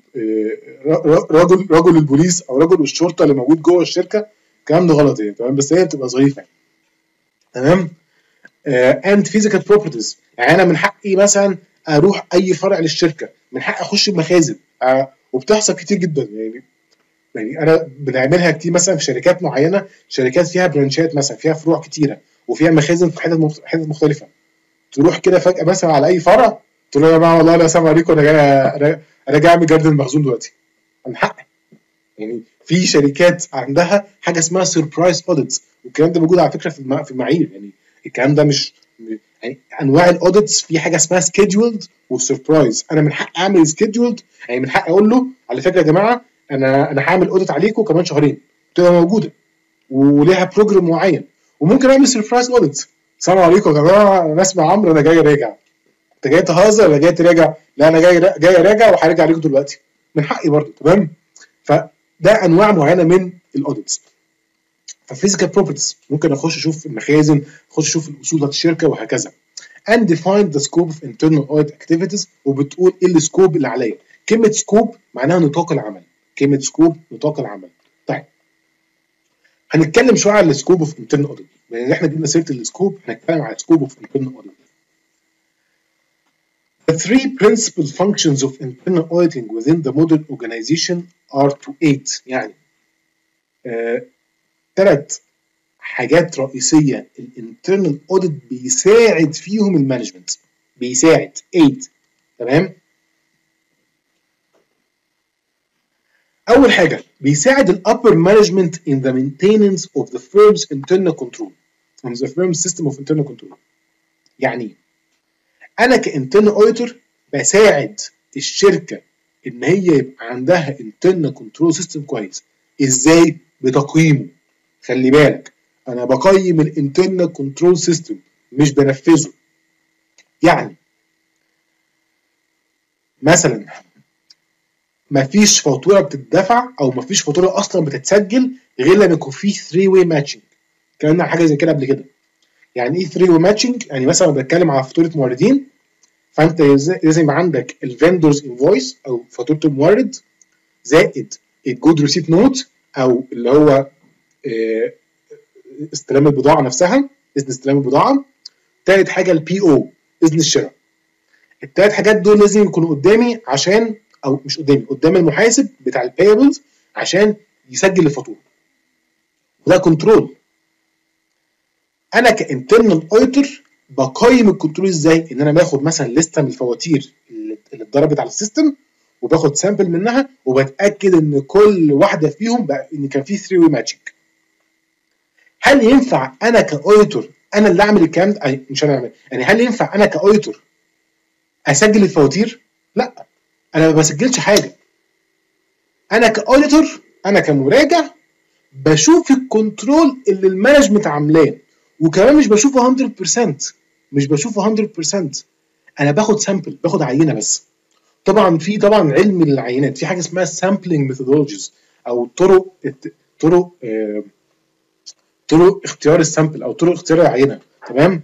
رجل رجل البوليس او رجل الشرطه اللي موجود جوه الشركه. الكلام ده غلط يعني، تمام؟ بس هي بتبقى ظريفه، تمام؟ اند فيزيكال بروبرتيز، يعني انا من حقي مثلا اروح اي فرع للشركه، من حقي اخش المخازن، آه وبتحصل كتير جدا. يعني يعني انا بنعملها كتير مثلا في شركات معينه، شركات فيها برانشات مثلا، فيها فروع كتيره وفيها مخازن في حتت حتت مختلفه. تروح كده فجاه مثلا على اي فرع تقول له يا جماعه والله لا السلام عليكم انا جاي انا جاي اعمل جرد المخزون دلوقتي. من حقي. يعني في شركات عندها حاجه اسمها سربرايز اوديتس، والكلام ده موجود على فكره في في المعايير. يعني الكلام ده مش يعني انواع الاوديتس، في حاجه اسمها سكيدجولد وسربرايز. انا من حقي اعمل سكيدجولد، يعني من حقي اقول له على فكره يا جماعه انا انا هعمل اوديت عليكم كمان شهرين، تبقى موجوده وليها بروجرام معين. وممكن اعمل سربرايز اوديت. السلام عليكم يا جماعه انا اسمع عمرو انا جاي راجع. انت جاي تهزر ولا جاي تراجع؟ لا انا جاي جاي راجع وهرجع عليكم دلوقتي. من حقي برضه، تمام؟ فده انواع معينه من الاوديتس. ففيزيكال بروبرتيز ممكن اخش اشوف المخازن، اخش اشوف الاصول بتاعت الشركه وهكذا. and define the scope of internal audit activities، وبتقول ايه السكوب اللي عليا. كلمه سكوب معناها نطاق العمل، كلمه سكوب نطاق العمل. طيب هنتكلم شويه على السكوب اوف internal audit، لان احنا جبنا سيره السكوب هنتكلم على السكوب اوف internal audit. The three principal functions of internal auditing within the modern organization are to aid، يعني ثلاث uh, حاجات رئيسيه الانترنال اوديت بيساعد فيهم المانجمنت، بيساعد aid. تمام. اول حاجه بيساعد الابر مانجمنت in the maintenance of the firm's internal control and the firm's system of internal control. يعني انا كانترنال اوديتور بساعد الشركه ان هي يبقى عندها internal control system كويس. ازاي؟ بتقييمه. خلي بالك انا بقيم الانترنال كنترول سيستم مش بنفذه. يعني مثلا مفيش فاتوره بتدفع او مفيش فاتوره اصلا بتتسجل غير لما يكون في ثري واي ماتشنج. اتكلمنا عن حاجه زي كده قبل كده. يعني ايه ثري واي ماتشنج؟ يعني مثلا بتكلم على فاتوره موردين، فانت لازم يبقى عندك الفندورز انفويس او فاتوره المورد زائد الجود ريسيت نوت او اللي هو استلام البضاعه نفسها، اذن استلام البضاعه. تالت حاجه البي او، اذن الشراء. التلات حاجات دول لازم يكونوا قدامي عشان، او مش قدامي، قدام المحاسب بتاع البيبلز عشان يسجل الفاتوره. وده كنترول. انا كانترنال اوديتور بقيم الكنترول ازاي؟ ان انا باخد مثلا لسته من الفواتير اللي اتضربت على السيستم وباخد سامبل منها وبتاكد ان كل واحده فيهم بقى ان كان في ثري واي ماتشنج. هل ينفع انا كاوديتور انا اللي اعمل الكلام ده؟ مش انا اعمل، يعني هل ينفع انا كاوديتور اسجل الفواتير؟ لا، انا ما بسجلش حاجه. انا كاوديتور، انا كمراجع بشوف الكنترول اللي المانجمنت عاملاه، وكمان مش بشوفه مية بالمية، مش بشوفه مية بالمية. انا باخد سامبل، باخد عينه بس. طبعا في طبعا علم العينات، في حاجه اسمها سامبلنج ميثودولوجيز او طرق طرق آه طرق اختيار السامبل او طرق اختيار العينه. تمام.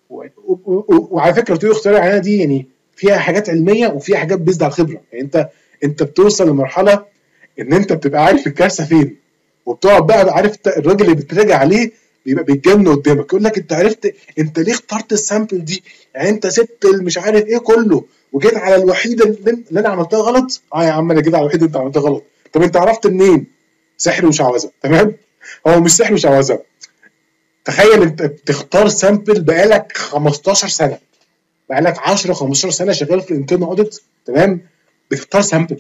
وعلى فكره طرق اختيار العينه دي يعني فيها حاجات علميه وفيها حاجات بيزد على الخبره. يعني انت انت بتوصل لمرحله ان انت بتبقى عارف الكارثه فين، وبتقعد بقى عارف الراجل اللي بتراجع عليه بيبقى بيتجنن قدامك يقول لك انت عرفت انت ليه اخترت السامبل دي؟ يعني انت سبت مش عارف ايه كله وجيت على الوحيده اللي انا عملتها غلط. اه يا عم انا جيت على الوحيده اللي انت عملتها غلط. طب انت عرفت منين؟ سحر وشعوذه. تمام. هو مش سحر وشعوذه. تخيل انت بتختار سامبل بقالك خمستاشر سنه، بقالك عشرة خمستاشر سنه شغال في الانترنال اوديت. تمام. بتختار سامبل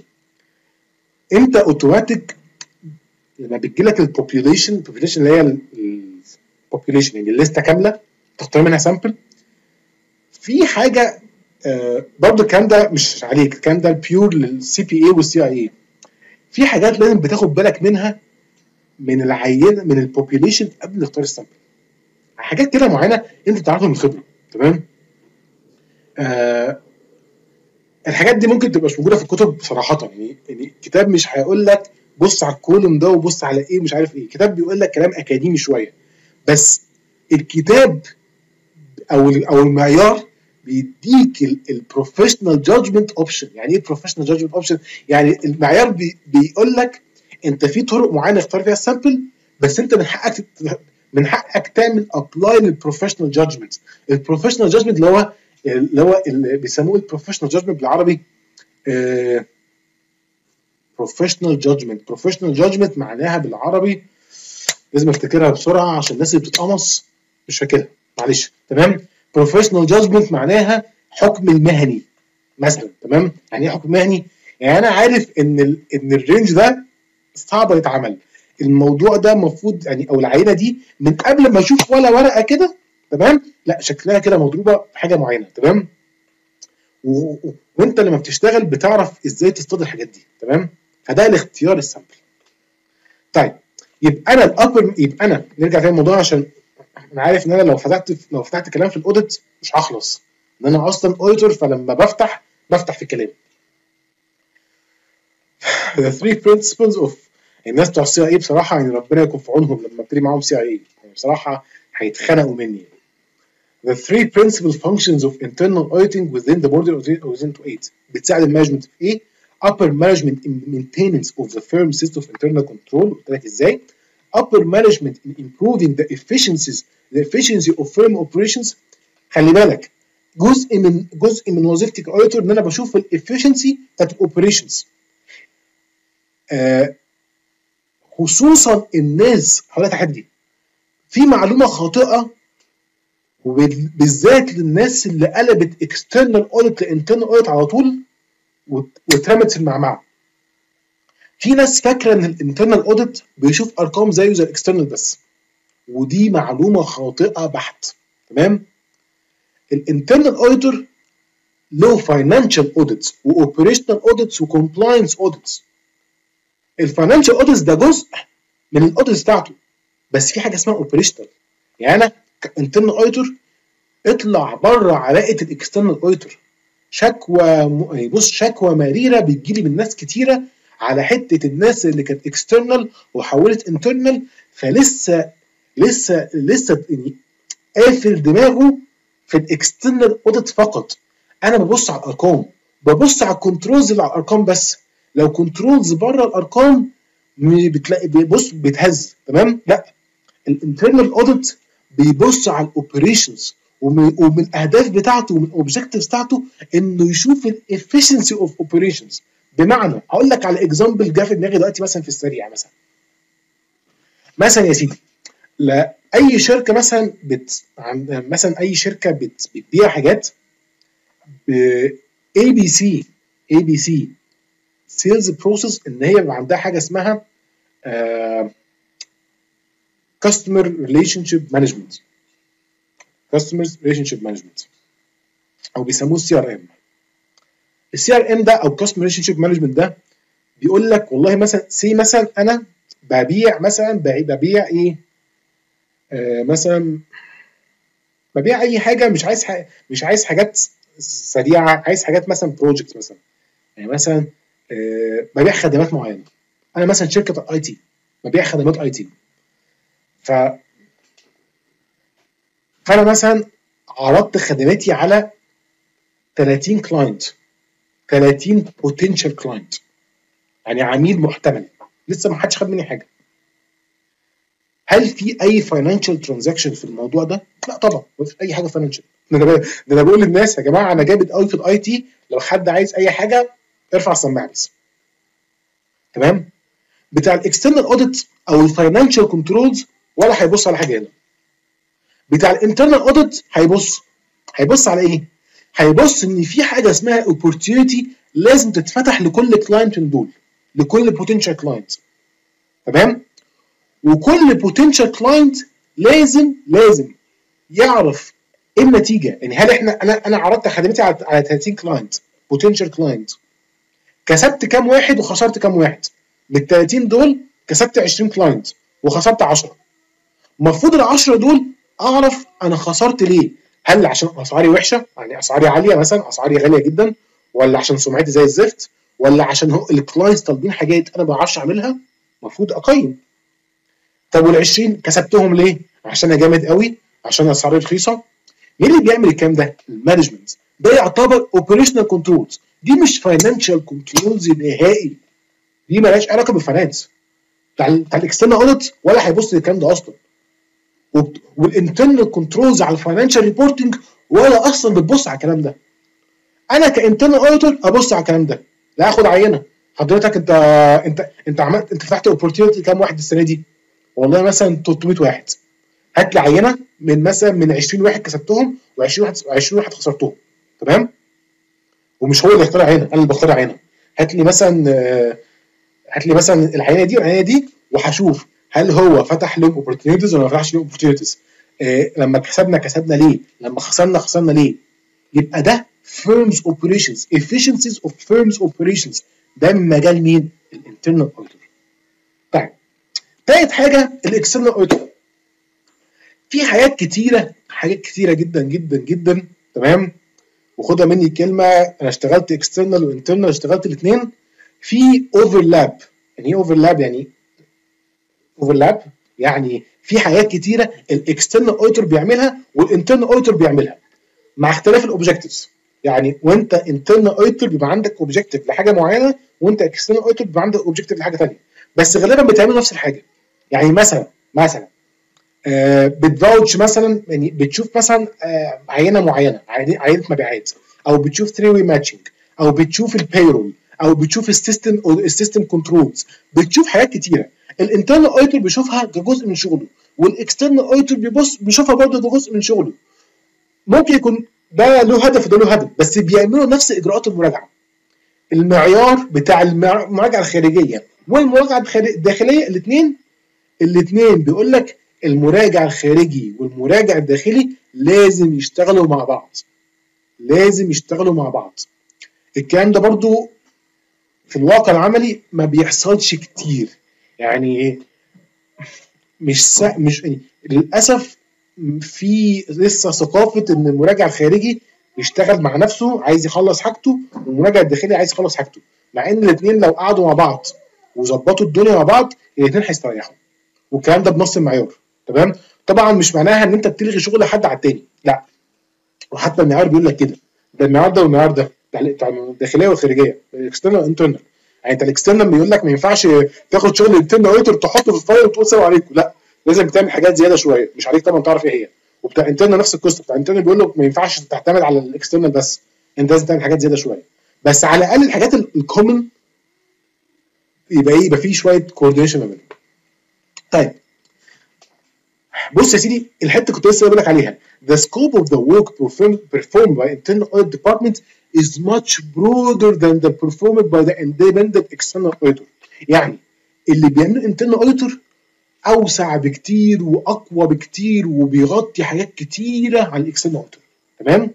انت اوتوماتيك لما بتجي لك البوبيوليشن، البوبيوليشن اللي هي البوبيوليشن يعني الليسته كامله تختار منها سامبل. في حاجه آه برضه الكلام ده مش عليك، الكلام ده البيور للسي بي اي والسي اي اي. في حاجات لازم بتاخد بالك منها من العينه من البوبيوليشن قبل ما تختار السامبل. حاجات كده معينه انت بتعرفها من الخبره. تمام. آه الحاجات دي ممكن تبقاش موجوده في الكتب صراحه. يعني يعني الكتاب مش هيقول لك بص على الكولوم ده وبص على ايه مش عارف ايه. الكتاب بيقول لك كلام اكاديمي شويه، بس الكتاب او او المعيار بيديك البروفيشنال جادجمنت اوبشن. يعني ايه البروفيشنال جادجمنت اوبشن؟ يعني المعيار بي بيقول لك انت في طرق معينه اختار فيها السامبل، بس انت من حقك من حقك تعمل ابلاي للبروفيشنال جادجمنت. البروفيشنال جادجمنت اللي هو اللي هو اللي بيسموه البروفيشنال جادجمنت بالعربي بروفيشنال جادجمنت. بروفيشنال جادجمنت معناها بالعربي لازم افتكرها بسرعه عشان الناس اللي بتتقمص مش فاكرها، معلش. تمام. بروفيشنال جادجمنت معناها حكم المهني مثلا. تمام. يعني ايه حكم مهني؟ يعني انا عارف ان ال ان الرينج ده صعب يتعمل، الموضوع ده المفروض يعني او العينه دي من قبل ما اشوف ولا ورقه كده. تمام. لا شكلها كده مضروبه بحاجه معينه. تمام. وانت لما بتشتغل بتعرف ازاي تصطاد الحاجات دي. تمام. فده الاختيار السامبل. طيب يبقى انا الابر يبقى انا نرجع تاني الموضوع عشان انا عارف ان انا لو فتحت لو فتحت كلام في الاوديت مش هخلص، ان انا اصلا اوديتور فلما بفتح بفتح في كلام. The three principles of الناس بتوع السي اي بصراحه يعني ربنا يكون في عونهم لما ابتدي معاهم سي اي، يعني بصراحه هيتخنقوا مني. The three principal functions of internal auditing within the board of أوزنتو ثمانية بتساعد المانجمنت في ايه؟ upper management in maintenance of the firm system of internal control. قلت لك ازاي؟ upper management in improving the efficiencies the efficiency of firm operations. خلي بالك جزء من جزء من وظيفتي كاوديتور ان انا بشوف الافشنسي بتاعت الاوبريشنز، آه خصوصا الناس حوالي تحدي في معلومه خاطئه، وبالذات للناس اللي قلبت اكسترنال اوديت لانترنال اوديت على طول واترمت في المعمعه. في ناس فاكره ان الانترنال اوديت بيشوف ارقام زيه زي الاكسترنال بس، ودي معلومه خاطئه بحت. تمام؟ الانترنال اوديتور له فاينانشال اوديتس واوبريشنال اوديتس وكومبلاينس اوديتس. الفاينانشال اوديتس ده جزء من الاوديتس بتاعته، بس في حاجه اسمها اوبريشنال. يعني انا كانترنال اوديتور اطلع بره علاقه الاكسترنال اوديتور. شكوى م... بص شكوى مريره بتجيلي من ناس كتيره على حته الناس اللي كانت اكسترنال وحولت انترنال، فلسه لسه لسه يعني قافل دماغه في الاكسترنال اوديت فقط. انا ببص على الارقام، ببص على الكنترولز اللي على الارقام بس. لو كنترولز بره الارقام بتلاقي بص بيتهز. تمام؟ لا، الانترنال اوديت بيبص على الاوبريشنز، ومن, ومن الاهداف بتاعته ومن الاوبجكتيفز بتاعته انه يشوف الافشنسي اوف اوبريشنز. بمعنى هقول لك على اكزامبل جه في دماغي دلوقتي مثلا في السريع. مثلا مثلا يا سيدي، لا اي شركه مثلا بت مثلا اي شركه بت... بتبيع حاجات ب اي بي سي اي بي سي سيلز بروسيس، ان هي بيبقى عندها حاجه اسمها كاستمر ريليشن شيب مانجمنت كاستمر ريليشن شيب مانجمنت او بيسموه السي ار ام. السي ار ام ده او كاستمر ريليشن شيب مانجمنت ده بيقول لك والله مثلا سي مثلا انا ببيع مثلا ببيع ايه آه مثلا ببيع اي حاجه، مش عايز حاجة مش عايز حاجات سريعه، عايز حاجات مثلا بروجكت مثلا. يعني مثلا آه ببيع خدمات معينه. انا مثلا شركه اي تي ببيع خدمات اي تي، ف فانا مثلا عرضت خدماتي على ثلاثين كلاينت، ثلاثين بوتنشال كلاينت، يعني عميل محتمل لسه ما حدش خد مني حاجه. هل في اي فاينانشال ترانزاكشن في الموضوع ده؟ لا طبعا مفيش اي حاجه فاينانشال. ده انا ده انا بقول للناس يا جماعه انا جامد قوي في الاي تي، لو حد عايز اي حاجه ارفع السماعه بس. تمام؟ بتاع الاكسترنال اوديت او الفاينانشال كنترولز ولا هيبص على حاجه هنا. بتاع الانترنال اوديت هيبص هيبص على ايه؟ هيبص ان في حاجه اسمها اوبورتيونيتي لازم تتفتح لكل كلاينت من دول، لكل بوتنشال كلاينت. تمام؟ وكل بوتنشال كلاينت لازم لازم يعرف ايه النتيجه. يعني هل احنا انا انا عرضت خدمتي على على ثلاثين كلاينت بوتنشال كلاينت، كسبت كام واحد وخسرت كام واحد؟ من ال ثلاثين دول كسبت عشرين كلاينت وخسرت عشرة. المفروض ال عشرة دول اعرف انا خسرت ليه. هل عشان اسعاري وحشه، يعني اسعاري عاليه مثلا، اسعاري غاليه جدا، ولا عشان سمعتي زي الزفت، ولا عشان هو الكلاينتس طالبين حاجات انا ما بعرفش اعملها؟ المفروض اقيم. طب وال عشرين كسبتهم ليه؟ عشان انا جامد قوي، عشان اسعاري رخيصه. مين اللي بيعمل الكلام ده؟ المانجمنت. ده يعتبر اوبريشنال كنترولز، دي مش فاينانشال كنترولز نهائي، دي مالهاش علاقه بالفاينانس. بتاع الاكسترنال اوديت ولا هيبص للكلام ده اصلا، والانترنال كنترولز على الفاينانشال ريبورتنج ولا اصلا بتبص على الكلام ده. انا كانترنال اوديتور ابص على الكلام ده. لا اخد عينه، حضرتك انت انت انت عملت انت فتحت اوبورتيونيتي كام واحد السنه دي؟ والله مثلا ثلاثمية واحد. هات لي عينه من مثلا من عشرين واحد كسبتهم و20 واحد عشرين واحد خسرتهم. تمام؟ ومش هو اللي يختار عينه، انا اللي بختار عينه. هات لي مثلا هات لي مثلا العينه دي والعينه دي وهشوف هل هو فتح لهم اوبورتيونيتيز ولا ما فتحش لهم اوبورتيونيتيز. إيه لما كسبنا كسبنا ليه؟ لما خسرنا خسرنا ليه؟ يبقى ده firms operations efficiencies of firms operations. ده من مجال مين؟ الانترنال اوديتور. طيب تالت حاجه الاكسترنال اوديتور. في حاجات كتيره حاجات كتيره جدا جدا جدا. تمام؟ وخدها مني كلمه، انا اشتغلت اكسترنال وانترنال، اشتغلت الاثنين في اوفرلاب. يعني ايه اوفرلاب؟ يعني اوفرلاب، يعني في حاجات كتيره الاكسترنال اوديتور بيعملها والانترنال اوديتور بيعملها مع اختلاف الاوبجكتيفز. يعني وانت انترنال اوديتور بيبقى عندك اوبجكتيف لحاجه معينه، وانت اكسترنال اوديتور بيبقى عندك اوبجكتيف لحاجه ثانيه، بس غالبا بتعملوا نفس الحاجه. يعني مثلا مثلا آه بتفاوتش مثلا، يعني بتشوف مثلا آه عينه معينه، عينه مبيعات، او بتشوف ثري واي ماتشنج، او بتشوف البيرول، او بتشوف السيستم السيستم كنترولز، بتشوف حاجات كتيره. الانترنال اوديتور بيشوفها كجزء من شغله، والاكسترنال اوديتور بيبص بيشوفها برضه كجزء من شغله. ممكن يكون ده له هدف وده له هدف، بس بيعملوا نفس اجراءات المراجعه. المعيار بتاع المراجعه الخارجيه والمراجعه الداخليه الاثنين الاثنين بيقول لك المراجع الخارجي والمراجع الداخلي لازم يشتغلوا مع بعض، لازم يشتغلوا مع بعض. الكلام ده برضو في الواقع العملي ما بيحصلش كتير، يعني مش سا... مش يعني للاسف في لسه ثقافه ان المراجع الخارجي يشتغل مع نفسه عايز يخلص حاجته، والمراجع الداخلي عايز يخلص حاجته، مع ان الاثنين لو قعدوا مع بعض وظبطوا الدنيا مع بعض الاثنين هيستريحوا، والكلام ده بنص المعيار. تمام. طبعا مش معناها ان انت بتلغي شغل حد على التاني، لا، وحتى المعيار بيقول لك كده، ده المعيار ده والمعيار ده بتاع الداخليه والخارجيه، الاكسترنال والانترنال. يعني انت الاكسترنال بيقول لك ما ينفعش تاخد شغل الانترنال اوديتور تحطه في الفايل وتقول سلام عليكم، لا، لازم تعمل حاجات زياده شويه، مش عليك طبعا تعرف ايه هي. وبتاع انترنال نفس القصه، بتاع انترنال بيقول لك ما ينفعش تعتمد على الاكسترنال بس، انت لازم تعمل حاجات زياده شويه، بس على الاقل الحاجات الكومن يبقى ايه، يبقى في شويه كوردينيشن ما بينهم. طيب بص يا سيدي، الحته كنت لسه بقول لك عليها، the scope of the work performed by internal audit department is much broader than the performed by the independent external auditor. يعني اللي بيعمله internal auditor اوسع بكتير واقوى بكتير وبيغطي حاجات كتيره عن الاكسترنال اوديتور. تمام.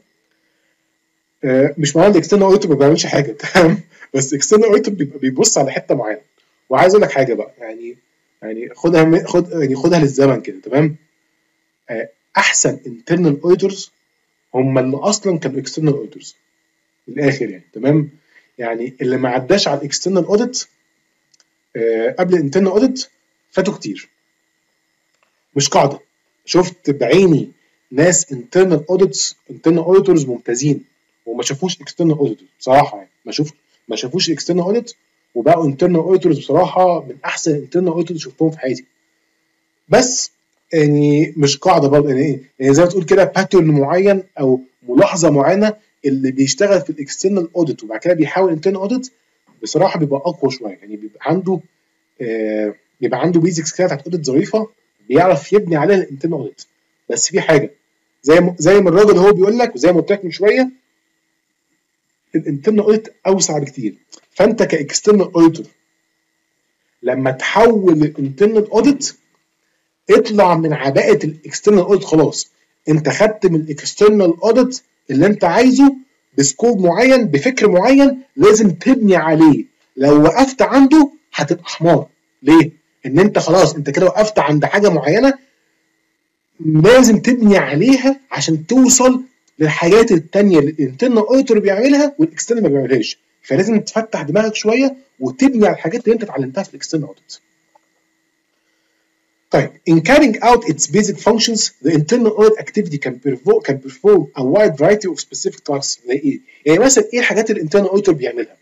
آه مش معناه الاكسترنال اوديتور ما بيعملش حاجه، تمام، بس الاكسترنال اوديتور بيبقى بيبص على حته معينه. وعايز اقول لك حاجه بقى، يعني يعني خدها خد يعني خدها للزمن كده. تمام. آه احسن انترنال اوديتورز هم اللي اصلا كانوا اكسترنال اوديتورز من الاخر يعني. تمام. يعني اللي ما عداش على الاكسترنال اوديت آه قبل الانترنال اوديت فاتوا كتير. مش قاعده، شفت بعيني ناس internal audits internal auditors ممتازين وما شافوش external audit بصراحه، يعني ما شوف ما شافوش external audit وبقوا internal auditors بصراحه من احسن internal auditors شفتهم في حياتي. بس يعني مش قاعده برضه، يعني يعني زي ما تقول كده باترن معين او ملاحظه معينه، اللي بيشتغل في الاكسترنال اوديت وبعد كده بيحاول انترنال اوديت بصراحه بيبقى اقوى شويه، يعني بيبقى عنده آه بيبقى عنده بيزكس كده بتاعت اوديت ظريفه بيعرف يبني عليها الانترنال اوديت. بس في حاجه زي ما زي ما الراجل هو بيقول لك وزي ما قلت لك من شويه، الانترنال اوديت اوسع بكتير. فانت كاكسترنال اوديتور لما تحول الانترنال اوديت اطلع من عباءه الاكسترنال اوديت، خلاص انت خدت من الاكسترنال اوديت اللي انت عايزه بسكوب معين بفكر معين لازم تبني عليه. لو وقفت عنده هتبقى حمار. ليه؟ ان انت خلاص انت كده وقفت عند حاجه معينه لازم تبني عليها عشان توصل للحاجات التانية اللي الانترنال اوديتور بيعملها والاكسترنال ما بيعملهاش. فلازم تفتح دماغك شويه وتبني على الحاجات اللي انت اتعلمتها في الاكسترنال اوديت. طيب in carrying out its basic functions the internal audit activity can perform can perform a wide variety of specific tasks. زي ايه؟ يعني مثلا ايه الحاجات اللي الانترنال اوديتور بيعملها؟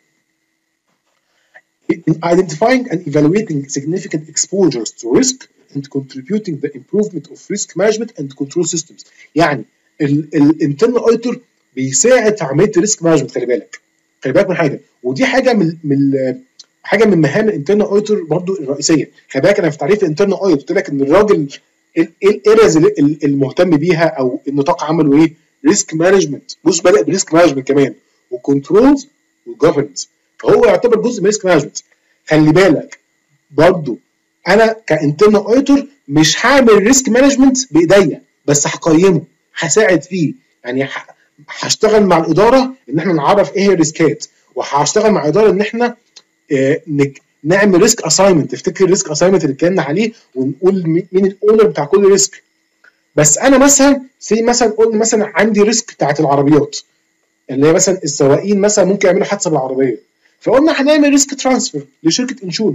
In identifying and evaluating significant exposures to risk and contributing the improvement of risk management and control systems. يعني الانترنال اوديتور بيساعد في عمليه الريسك مانجمنت. خلي بالك خلي بالك من حاجه، ودي حاجه من من حاجه من مهام الانترنال اوديتور برضو الرئيسيه. خلي بالك انا في تعريف الانترنال اوديت قلت لك ان الراجل ايه الارياز المهتم بيها او النطاق عمله ايه؟ ريسك مانجمنت. بص بدا بريسك مانجمنت كمان وكنترولز وجفرنس، فهو يعتبر جزء من ريسك مانجمنت. خلي بالك برضو انا كانترنال اوديتور مش هعمل ريسك مانجمنت بايديا، بس هقيمه هساعد فيه. يعني هشتغل مع الاداره ان احنا نعرف ايه هي الريسكات، وهشتغل مع الاداره ان احنا اه نعمل ريسك اساينمنت. تفتكر الريسك اساينمنت اللي اتكلمنا عليه ونقول مين الاونر بتاع كل ريسك. بس انا مثلا سي مثلا قلنا مثلا عندي ريسك بتاعت العربيات اللي هي مثلا السواقين مثلا ممكن يعملوا حادثه بالعربيه، فقلنا هنعمل ريسك ترانسفير لشركه انشورنس.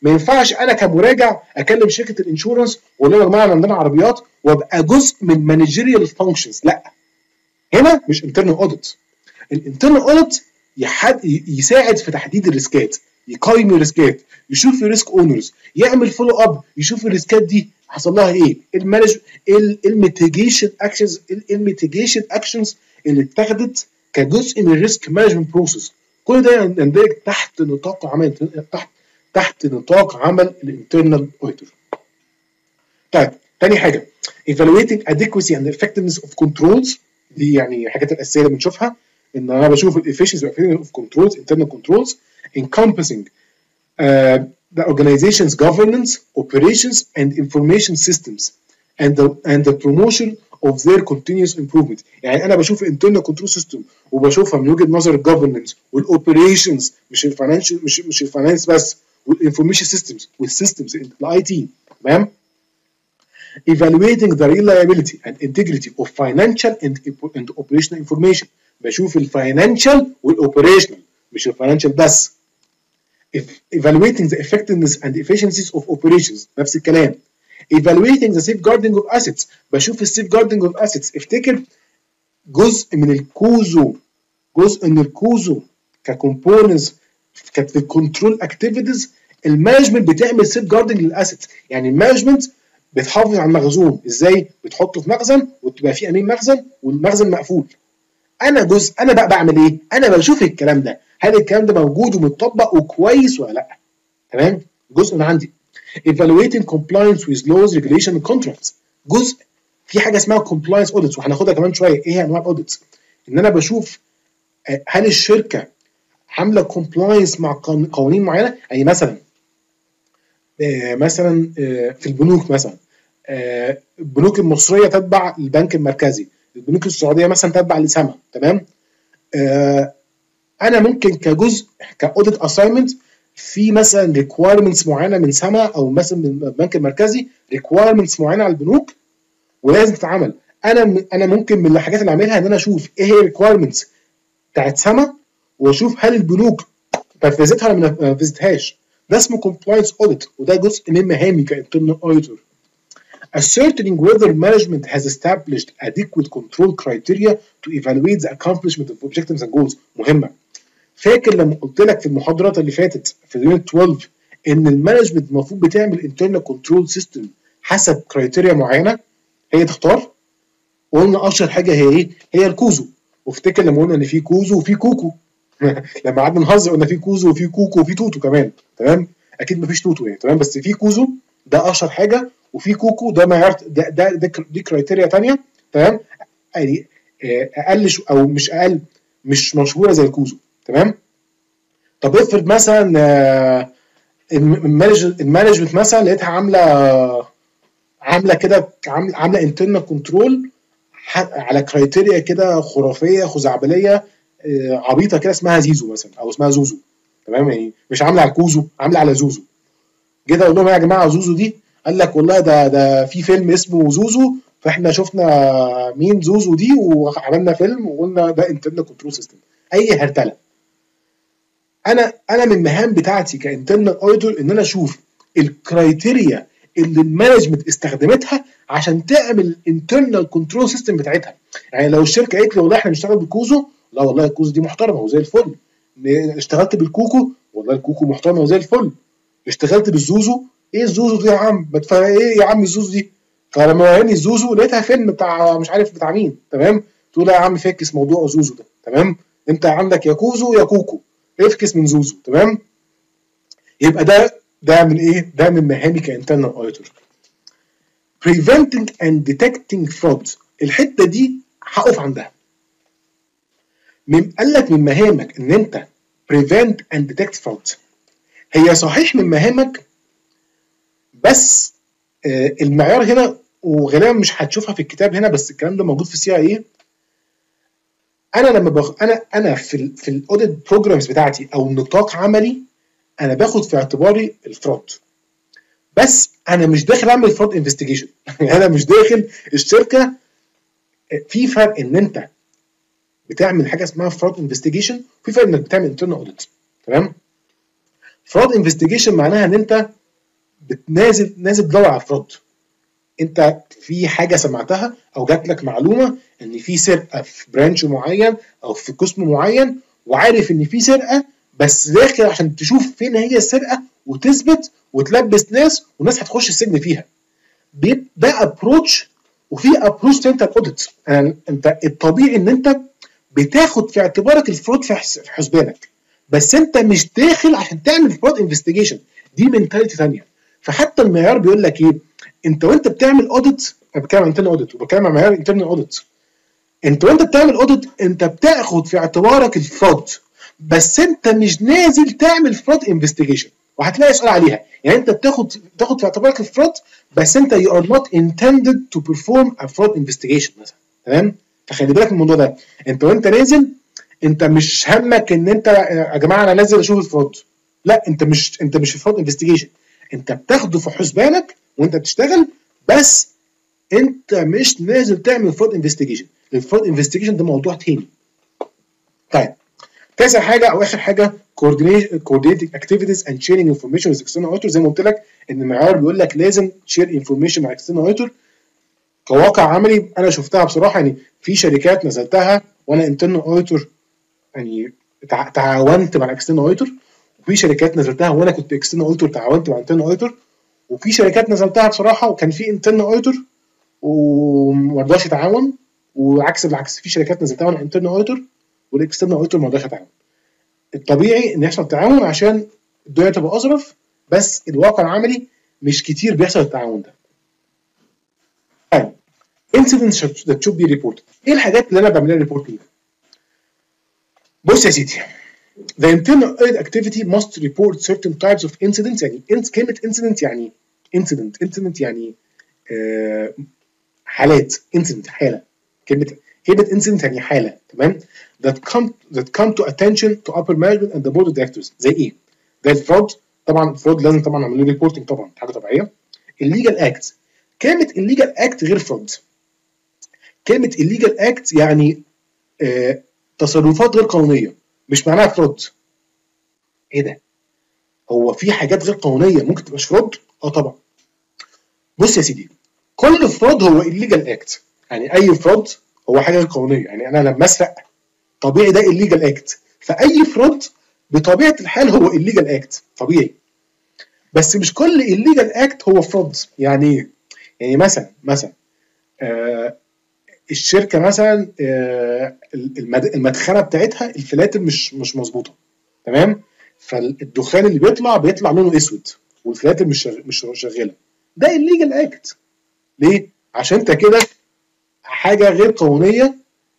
ما ينفعش انا كمراجع اكلم شركه الانشورنس واقول لهم يا جماعه عندنا عربيات وابقى جزء من مانجيريال فانكشنز. لا، هنا مش انترنال اوديت. الانترنال اوديت يساعد في تحديد الريسكات، يقيم الريسكات، يشوف الريسك اونرز، يعمل فولو اب، يشوف الريسكات دي حصل لها ايه، المانج الميتيجيشن اكشنز الميتيجيشن اكشنز اللي اتخذت كجزء من الريسك مانجمنت بروسيس. كل ده يندرج تحت نطاق عمل تحت تحت نطاق عمل الانترنال اوديتور. طيب تاني حاجه evaluating adequacy and effectiveness of controls. دي يعني الحاجات الاساسيه اللي بنشوفها، ان انا بشوف الافشنسي of controls internal controls encompassing uh, the organization's governance, operations and information systems and the and the promotion of their continuous improvement. يعني انا بشوف internal control system وبشوفها من وجهه نظر الجفرنس والاوبريشنز، مش الفاينانشال مش مش الفاينانس بس، والانفورميشن سيستمز والسيستمز الاي تي. تمام. evaluating the reliability and integrity of financial and, and operational information. بشوف الفاينانشال والاوبريشنال، مش الفاينانشال بس. evaluating the effectiveness and efficiencies of operations. نفس الكلام. evaluating the safeguarding of assets. بشوف السيفجاردنج of assets. افتكر جزء من الكوزو جزء من الكوزو ككومبوننتس كانت في الكنترول اكتيفيتيز. المانجمنت بتعمل سيفجاردنج للاسيتس، يعني المانجمنت بتحافظ على المخزون ازاي؟ بتحطه في مخزن وتبقى فيه امين مخزن والمخزن مقفول. انا جزء انا بقى بعمل ايه؟ انا بشوف الكلام ده، هل الكلام ده موجود ومتطبق وكويس ولا لا؟ تمام؟ جزء من عندي. evaluating compliance with laws, regulation and contracts. جزء في حاجه اسمها compliance audits وهناخدها كمان شويه. ايه هي انواع الاوديتس؟ ان انا بشوف هل الشركه عامله compliance مع قوانين معينه. يعني مثلا مثلا في البنوك، مثلا البنوك المصريه تتبع البنك المركزي، البنوك السعوديه مثلا تتبع لسما. تمام. انا ممكن كجزء كاوديت اساينمنت في مثلا ريكوايرمنتس معينه من سما او مثلا من البنك المركزي، ريكوايرمنتس معينه على البنوك ولازم تتعمل. انا انا ممكن من الحاجات اللي اعملها ان انا اشوف ايه هي الريكوايرمنتس بتاعت سما واشوف هل البنوك نفذتها ولا ما نفذتهاش. ده اسمه compliance audit وده جزء من مهامي كانترنال auditor. Ascertaining whether management has established adequate control criteria to evaluate the accomplishment of objectives and goals. مهمة. فاكر لما قلت لك في المحاضرات اللي فاتت في اليونت اثناشر ان المانجمنت المفروض بتعمل internal control system حسب كرايتيريا معينة هي تختار؟ وقلنا اشهر حاجة هي ايه؟ هي الكوزو. وافتكر لما قلنا ان في كوزو وفي كوكو لما قعدنا نهزر قلنا في كوزو وفي كوكو وفي توتو كمان. تمام. اكيد مفيش توتو يعني. تمام. بس في كوزو ده اشهر حاجه وفي كوكو ده معيار، ده ده, ده دي كرايتيريا ثانيه. تمام. يعني اقل او مش اقل، مش مشهوره زي الكوزو. تمام. طب افرض مثلا المانجمنت مثلا لقيتها عامله عامله كده عامله عامله انترنال كنترول على كرايتيريا كده خرافيه خزعبليه عبيطه كده اسمها زيزو مثلا او اسمها زوزو. تمام. يعني مش عامله على الكوزو، عامله على زوزو. جيت اقول لهم يا جماعه زوزو دي، قال لك والله ده ده في فيلم اسمه زوزو فاحنا شفنا مين زوزو دي وعملنا فيلم وقلنا ده انترنال كنترول سيستم. اي هرتله. انا انا من المهام بتاعتي كانترنال اوديتور ان انا اشوف الكرايتيريا اللي المانجمنت استخدمتها عشان تعمل الانترنال كنترول سيستم بتاعتها. يعني لو الشركه قالت لي والله احنا بنشتغل بالكوزو، لا والله الكوزو دي محترمه وزي الفل. اشتغلت بالكوكو، والله الكوكو محترمه وزي الفل. اشتغلت بالزوزو، ايه الزوزو دي يا عم؟ ايه يا عم الزوزو دي؟ فلما وراني الزوزو لقيتها فيلم بتاع مش عارف بتاع مين. تمام. تقول يا عم فكس موضوع زوزو ده. تمام. انت عندك يا كوزو يا كوكو، افكس من زوزو. تمام. يبقى ده ده من ايه؟ ده من مهامي كانترنال اوديتور. preventing and detecting fraud. الحته دي هقف عندها. من قال لك من مهامك ان انت prevent and detect fraud. هي صحيح من مهامك، بس آه المعيار هنا وغالبا مش هتشوفها في الكتاب هنا بس الكلام ده موجود في السي اي اي. انا لما بخ... انا انا في ال في الاوديت بروجرامز بتاعتي او نطاق عملي انا باخد في اعتباري الفراد، بس انا مش داخل اعمل فراد انفستيجيشن. انا مش داخل الشركه. في فرق ان انت بتعمل حاجه اسمها فراد انفستيجيشن، وفي فرق انك بتعمل انترنال اوديت. تمام. فرود انفستيجيشن معناها ان انت بتنازل نازل تدور على فرود. انت في حاجه سمعتها او جات لك معلومه ان في سرقه في برانش معين او في قسم معين، وعارف ان في سرقه، بس داخل عشان تشوف فين هي السرقه وتثبت وتلبس ناس، وناس هتخش السجن فيها. ده ابروتش. وفي ابروتش تاني بتاع الاوديت. انت الطبيعي ان انت بتاخد في اعتبارك الفرود في حسبانك، بس انت مش داخل عشان تعمل فرود انفستيجيشن. دي منتاليتي ثانيه. فحتى المعيار بيقول لك ايه؟ انت وانت بتعمل اوديت، انا بتكلم عن انترنال اوديت وبتكلم عن معيار انترنال اوديت. انت وانت بتعمل اوديت انت بتاخد في اعتبارك الفرود، بس انت مش نازل تعمل فرود انفستيجيشن. وهتلاقي سؤال عليها، يعني انت بتاخد بتاخد في اعتبارك الفرود، بس انت you are not intended to perform a fraud investigation مثلا. تمام؟ فخلي بالك من الموضوع ده. انت وانت نازل انت مش همك ان انت يا جماعه انا نازل اشوف الفرود. لا، انت مش انت مش في فرود انفستيجيشن. انت بتاخده في حسبانك وانت بتشتغل، بس انت مش نازل تعمل فرود انفستيجيشن. الفرود انفستيجيشن ده موضوع تاني. طيب، كذا حاجه او اخر حاجه coordinating activities and sharing information with external auditor. زي ما قلت لك ان المعيار بيقول لك لازم share information مع external auditor. كواقع عملي انا شفتها بصراحه، يعني في شركات نزلتها وانا internal auditor، يعني تعاونت مع external auditor، وفي شركات نزلتها وانا كنت external auditor تعاونت مع internal auditor، وفي شركات نزلتها بصراحه وكان في internal auditor وما رضاش يتعاون، وعكس بالعكس في شركات نزلتها وانا internal auditor والاكسترنال اوتور ما رضاش يتعاون. الطبيعي ان يحصل تعاون عشان الدنيا تبقى اظرف، بس الواقع العملي مش كتير بيحصل التعاون ده. طيب، incidents that should be reported. ايه الحاجات اللي انا بعملها ريبورتنج؟ بص يا سيدي، the internal audit activity must report certain types of incidents. يعني كلمه incident يعني incident incident يعني آه حالات. incident حاله. كلمه كلمه incident يعني حاله. تمام؟ that come that come to attention to upper management and the board of directors. زي ايه؟ زي الفرود. طبعا الفرود لازم طبعا اعمل له ريبورتنج، طبعا حاجه طبيعيه. الليجال اكت. كلمه الليجال اكت غير فرود. كلمه الليجال اكت يعني آه تصرفات غير قانونيه، مش معناها فرود. ايه ده؟ هو في حاجات غير قانونيه ممكن تبقاش فرود؟ اه طبعا. بص يا سيدي، كل فرود هو الليجال اكت. يعني اي فرود هو حاجه غير قانونيه. يعني انا لما اسرق طبيعي ده الليجال اكت. فاي فرود بطبيعه الحال هو الليجال اكت طبيعي. بس مش كل الليجال اكت هو فرود. يعني ايه؟ يعني مثلا مثلا آه الشركه مثلا آه المدخنه بتاعتها الفلاتر مش مش مظبوطه. تمام؟ فالدخان اللي بيطلع بيطلع لونه اسود والفلاتر مش مش شغاله. ده الليجال اكت. ليه؟ عشان انت كده حاجه غير قانونيه.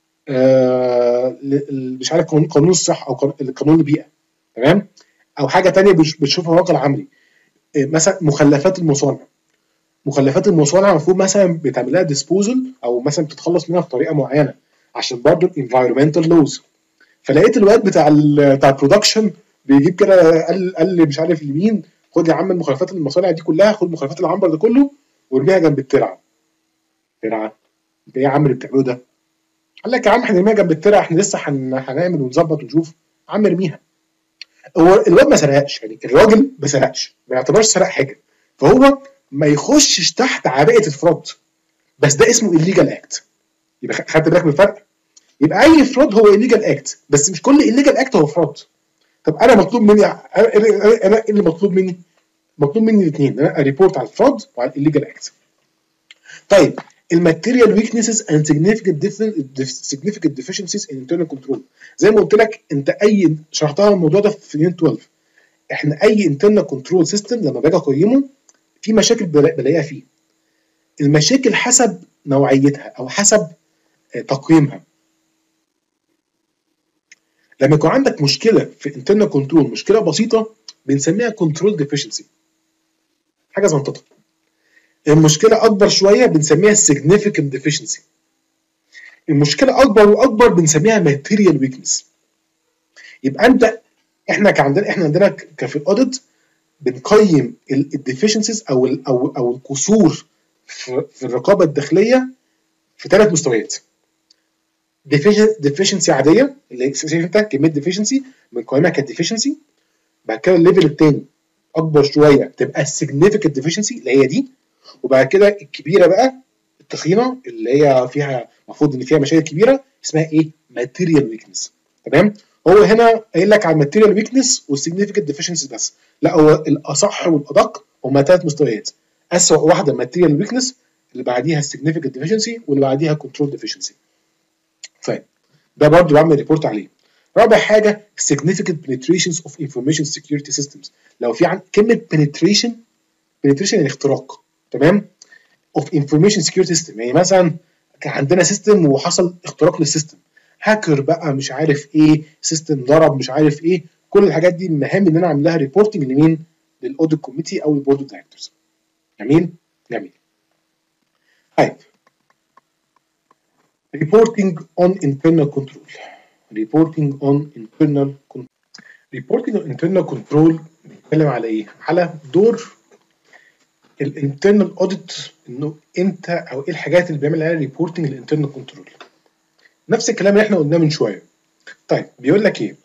آه مش عارف قانون الصحه او قانون البيئه. تمام؟ او حاجه ثانيه بتشوفها الواقع العملي. مثلا مخلفات المصانع. مخلفات المصانع المفروض مثلا بتعمل لها ديسبوزل او مثلا بتتخلص منها بطريقه معينه عشان برضه الانفايرمنتال لوز. فلقيت الواد بتاع ال بتاع البرودكشن بيجيب كده، قال قال مش عارف لمين خد يا عم المخلفات المصانع دي كلها، خد مخلفات العنبر ده كله وارميها جنب الترعه. ترعه؟ انت ايه يا عم اللي بتعمله ده؟ قال لك يا عم احنا نرميها جنب الترعه، احنا لسه هنعمل ونظبط ونشوف. يا عم ارميها. هو الواد ما سرقش، يعني الراجل ما سرقش، ما يعتبرش سرق حاجه، فهو ما يخشش تحت عباءه الفرود، بس ده اسمه الليجال اكت. يبقى خدت بالك من الفرق؟ يبقى اي فرود هو الليجال اكت، بس مش كل الليجال اكت هو فرود. طب انا مطلوب مني، انا ايه اللي مطلوب مني؟ مطلوب مني الاثنين، انا اريبورت على الفرود وعلى الليجال اكت. طيب، الماتيريال ويكنسز اند significant significant deficiencies in internal control. زي ما قلت لك انت اي شرحتها الموضوع ده في يونت اثنا عشر. احنا اي internal control system لما باجي اقيمه في مشاكل بلاقيها فيه. المشاكل حسب نوعيتها او حسب تقييمها. لما يكون عندك مشكله في internal control، مشكله بسيطه بنسميها control deficiency، حاجه زنططه. المشكله اكبر شويه بنسميها significant deficiency. المشكله اكبر واكبر بنسميها material weakness. يبقى انت احنا كعندنا احنا عندنا كفي الاوديت بنقيم الديفيشنسيز او ال او او القصور في, في الرقابه الداخليه في ثلاث مستويات. ديفيشنسي عاديه اللي شايف انت كميه ديفيشنسي بنقيمها كديفيشنسي. بعد كده الليفل الثاني اكبر شويه تبقى السيجنيفيكانت ديفيشنسي اللي هي دي، وبعد كده الكبيره بقى التخينه اللي هي فيها المفروض ان فيها مشاكل كبيره اسمها ايه؟ ماتيريال ويكنس. تمام؟ هو هنا قايل لك على الماتيريال ويكنس والسيجنيفيكانت ديفيشنسي بس، لا هو الاصح والادق هما ثلاث مستويات. اسوأ واحده ماتيريال ويكنس، اللي بعديها السيجنيفيكانت ديفيشنسي، واللي بعديها كنترول ديفيشنسي. طيب ده برضو بعمل ريبورت عليه. رابع حاجه significant penetrations of information security systems. لو في عن كلمه penetration، penetration يعني اختراق، تمام؟ of information security system، يعني مثلا كان عندنا سيستم وحصل اختراق للسيستم، هاكر بقى مش عارف ايه، سيستم ضرب مش عارف ايه، كل الحاجات دي مهم ان انا اعمل لها ريبورتنج لمين؟ للاوديت كوميتي او البورد اوف دايركتورز. جميل؟ جميل. طيب reporting on internal control. reporting on internal control. reporting on internal control بيتكلم على ايه؟ على دور الانترنال اوديت، انه امتى او ايه الحاجات اللي بيعمل عليها ريبورتنج للانترنال كنترول. نفس الكلام اللي احنا قلناه من شويه. طيب بيقول لك ايه؟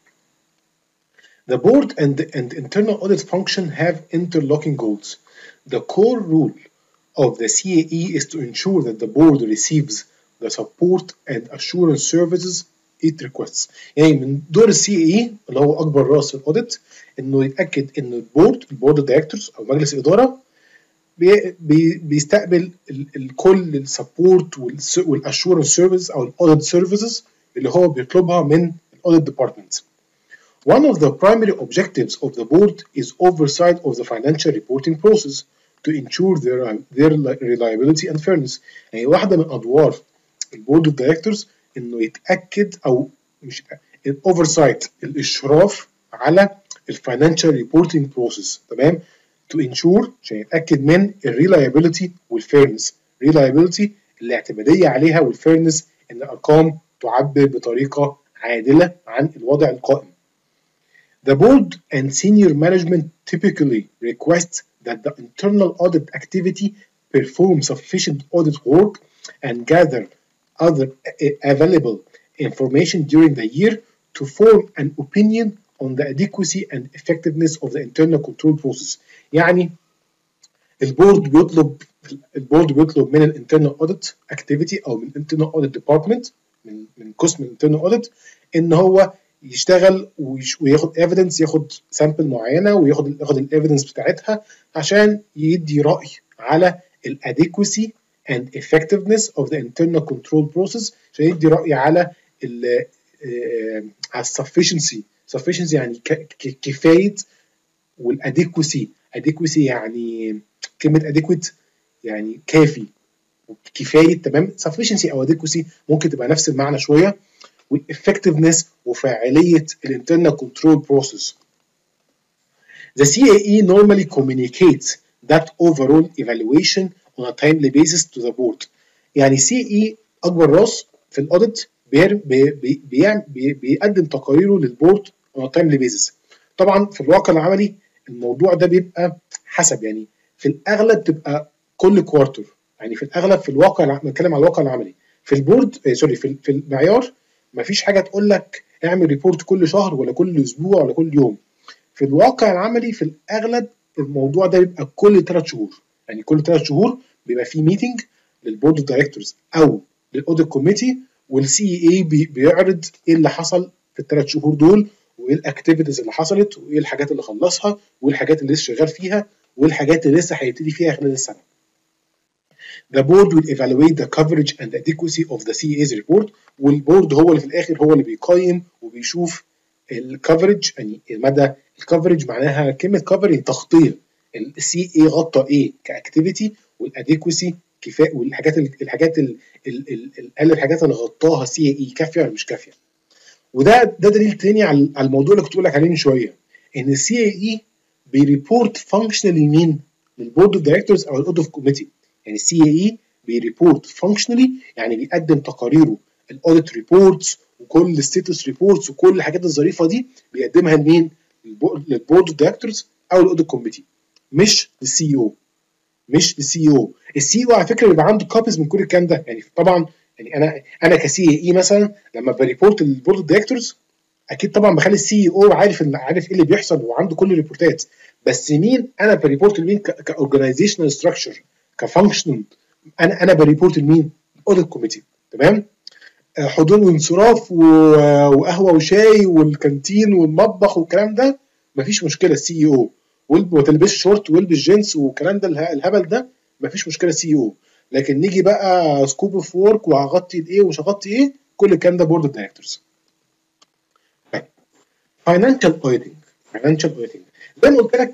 The board and the and internal audit function have interlocking goals. The core rule of the C A E is to ensure that the board receives the support and assurance services it requests. يعني من دور السي اي اللي هو اكبر راس في الاوديت انه يتاكد ان البورد البورد دايركتورز او مجلس الاداره بي بي بيستقبل كل السبورت والاشورنس سيرفيس او الاوديت سيرفيسز اللي هو بيطلبها من الاوديت ديبارتمنت. One of the primary objectives of the board is oversight of the financial reporting process to ensure their, their reliability and fairness. يعني واحدة من أدوار البورد اوف دايركتورز إنه يتأكد أو مش الأوفرسايت الإشراف على الفاينانشال ريبورتنج بروسيس، تمام؟ to ensure عشان يتأكد من الريلايبيليتي والفيرنس. reliability الاعتمادية عليها، والفيرنس إن الأرقام تعبر بطريقة عادلة عن الوضع القائم. The board and senior management typically request that the internal audit activity perform sufficient audit work and gather other available information during the year to form an opinion on the adequacy and effectiveness of the internal control process. يعني البورد بيطلب البورد بيطلب من الانترنال اوديت اكتيفيتي او من الانترنال اوديت ديبارتمنت، من من قسم الانترنال اوديت، ان هو يشتغل وياخد ايفيدنس، ياخد سامبل معينه وياخد ياخد الايفيدنس بتاعتها عشان يدي راي على الاديكوسي and effectiveness of the internal control process، عشان يدي راي على ال على السفشنسي. sufficiency يعني كفايه، والاديكوسي adequacy يعني كلمه adequate يعني كافي وكفايه، تمام؟ sufficiency او adequacy ممكن تبقى نفس المعنى شويه، والeffectiveness وفاعليه الانترنال كنترول بروسيس. The C A E normally communicates that overall evaluation on a timely basis to the board. يعني C A E اكبر راس في الاوديت بي بي بي بيقدم تقاريره للبورد on a timely basis. طبعا في الواقع العملي الموضوع ده بيبقى حسب، يعني في الاغلب تبقى كل كوارتر، يعني في الاغلب في الواقع بنتكلم على الواقع العملي. في البورد آه سوري في في المعيار مفيش حاجه تقول لك اعمل ريبورت كل شهر ولا كل اسبوع ولا كل يوم. في الواقع العملي في الاغلب الموضوع ده بيبقى كل ثلاث شهور، يعني كل ثلاث شهور بيبقى في ميتنج للبورد دايركتورز او للاوديت كوميتي، والسي اي بي بيعرض ايه اللي حصل في الثلاث شهور دول، وايه الاكتيفيتيز اللي حصلت، وايه الحاجات اللي خلصها، وايه الحاجات اللي لسه شغال فيها، وايه الحاجات اللي لسه هيبتدي فيها خلال السنه. The board will evaluate the coverage and adequacy of the سي إي's report، والبورد هو اللي في الاخر هو اللي بيقيم وبيشوف الكفرج، يعني مدى الكفرج معناها كلمه كفرج تغطيه، السي اي غطى ايه كاكتيفيتي، والاديكوسي كفايه، والحاجات الحاجات ال الحاجات اللي غطاها سي اي كافيه ولا مش كافيه. وده ده دليل تاني على الموضوع اللي كنت بقول لك عليه من شويه، ان السي اي بيريبورت فانكشنالي مين؟ للبورد اوف دايركتورز او الاوديت كوميتي. يعني السي اي بيريبورت فانكشنالي، يعني بيقدم تقاريره الاوديت ريبورتس وكل الستاتس ريبورتس وكل الحاجات الظريفه دي بيقدمها لمين؟ للبورد اوف دايركتورز او الاوديت كوميتي، مش للسي او، مش للسي او. السي او على فكره بيبقى عنده كوبيز من كل الكلام ده. يعني طبعا يعني انا انا كسي اي مثلا لما بريبورت للبورد اوف دايركتورز اكيد طبعا بخلي السي او عارف عارف ايه اللي بيحصل وعنده كل الريبورتات، بس مين انا بريبورت لمين كاورجنايزيشنال ستراكشر كفانكشن؟ انا انا بريبورت لمين؟ الاوديت كوميتي. تمام. حضور وانصراف وقهوه وشاي والكانتين والمطبخ والكلام ده مفيش مشكله السي او، وما تلبسش شورت والبس جينز والكلام ده الهبل ده مفيش مشكله السي او. لكن نيجي بقى سكوب اوف وورك وهغطي الايه ومش هغطي ايه، كل الكلام ده بورد اوف دايركتورز. فاينانشال اوديتنج. فاينانشال اوديتنج زي ما قلت لك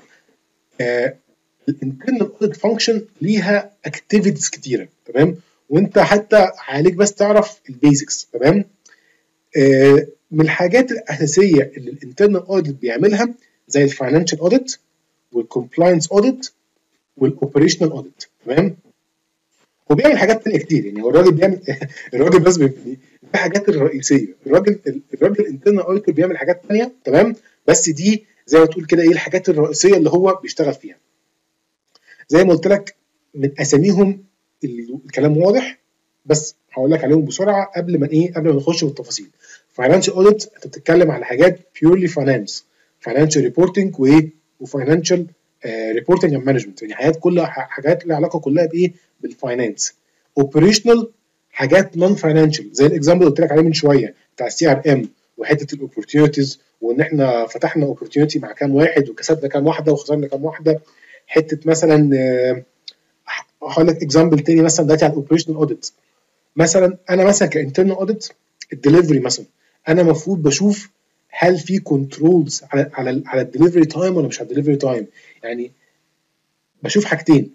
الانترنال اوديت فانكشن ليها اكتيفيتيز كتيره. تمام. وانت حتى عليك بس تعرف البيزكس. تمام. آه من الحاجات الاساسيه اللي الانترنال اوديت بيعملها زي الفاينانشال اوديت والكومبلاينس اوديت والاوبريشنال اوديت. تمام. وبيعمل حاجات تانية كتير، يعني هو الراجل بيعمل الراجل بس دي حاجات الرئيسيه. الراجل الراجل الانترنال اوديتور بيعمل حاجات تانية. تمام. بس دي زي ما تقول كده ايه الحاجات الرئيسيه اللي هو بيشتغل فيها. زي ما قلت لك من اساميهم الكلام واضح، بس هقول لك عليهم بسرعه قبل ما ايه قبل ما نخش في التفاصيل. فاينانشال اوديت انت بتتكلم على حاجات بيورلي فاينانس، فاينانشال ريبورتنج وايه وفاينانشال ريبورتنج اند مانجمنت، يعني حاجات كلها حاجات لها علاقه كلها بايه بالفاينانس. اوبريشنال حاجات نون فاينانشال زي الاكزامبل اللي قلت لك عليه من شويه بتاع السي ار ام وحته الاوبورتيونيتيز، وان احنا فتحنا اوبورتيونيتي مع كام واحد وكسبنا كام واحده وخسرنا كام واحده. حته مثلا هقول لك اكزامبل تاني مثلا دلوقتي على الاوبريشنال اوديت. مثلا انا مثلا كانترنال اوديت الدليفري مثلا انا المفروض بشوف هل في كنترولز على على على الدليفري تايم ولا مش على الدليفري تايم. يعني بشوف حاجتين،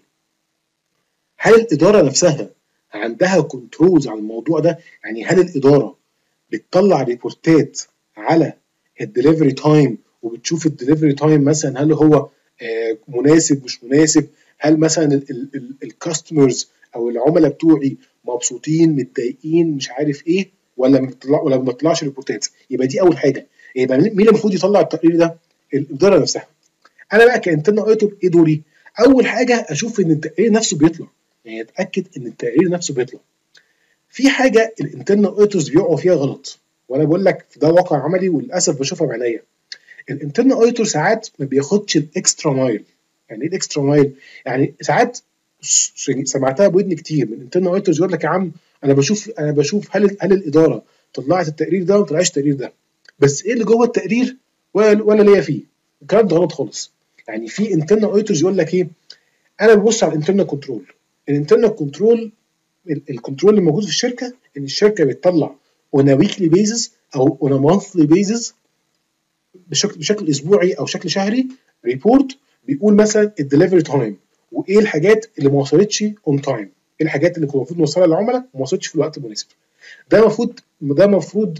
هل الاداره نفسها عندها كنترولز على الموضوع ده، يعني هل الاداره بتطلع ريبورتات على الدليفري تايم وبتشوف الدليفري تايم مثلا هل هو آه مناسب مش مناسب، هل مثلا الكاستمرز او العملاء بتوعي مبسوطين متضايقين مش عارف ايه، ولا بتطلع ولا ما بتطلعش ريبورتات. يبقى دي اول حاجه. يبقى مين المفروض يطلع التقرير ده؟ الاداره نفسها. انا بقى كانترنال اوديتور ايه دوري؟ اول حاجه اشوف ان التقرير نفسه بيطلع، يعني اتاكد ان التقرير نفسه بيطلع. في حاجه الانترنال اوديتورز بيقعوا فيها غلط، وانا بقول لك ده واقع عملي وللاسف بشوفها بعينيا. الانترنال اوديتور ساعات ما بياخدش الاكسترا مايل. يعني ايه الاكسترا مايل؟ يعني ساعات سمعتها بودني كتير من انترنال اوديتورز يقول لك يا عم انا بشوف انا بشوف هل هل الاداره طلعت التقرير ده ولا ما طلعتش التقرير ده، بس ايه اللي جوه التقرير ولا ولا ليا فيه. الكلام ده غلط خالص. يعني في انترنال اوديتورز يقول لك ايه، انا ببص على الانترنال كنترول. الانترنال كنترول الكنترول اللي موجود في الشركه ان الشركه بتطلع اون ويكلي بيزس او اون مانثلي بيزس بشكل بشكل اسبوعي او شكل شهري ريبورت بيقول مثلا الدليفري تايم وايه الحاجات اللي ما وصلتش اون تايم، ايه الحاجات اللي كنا المفروض نوصلها للعملاء وما وصلتش في الوقت المناسب. ده المفروض ده المفروض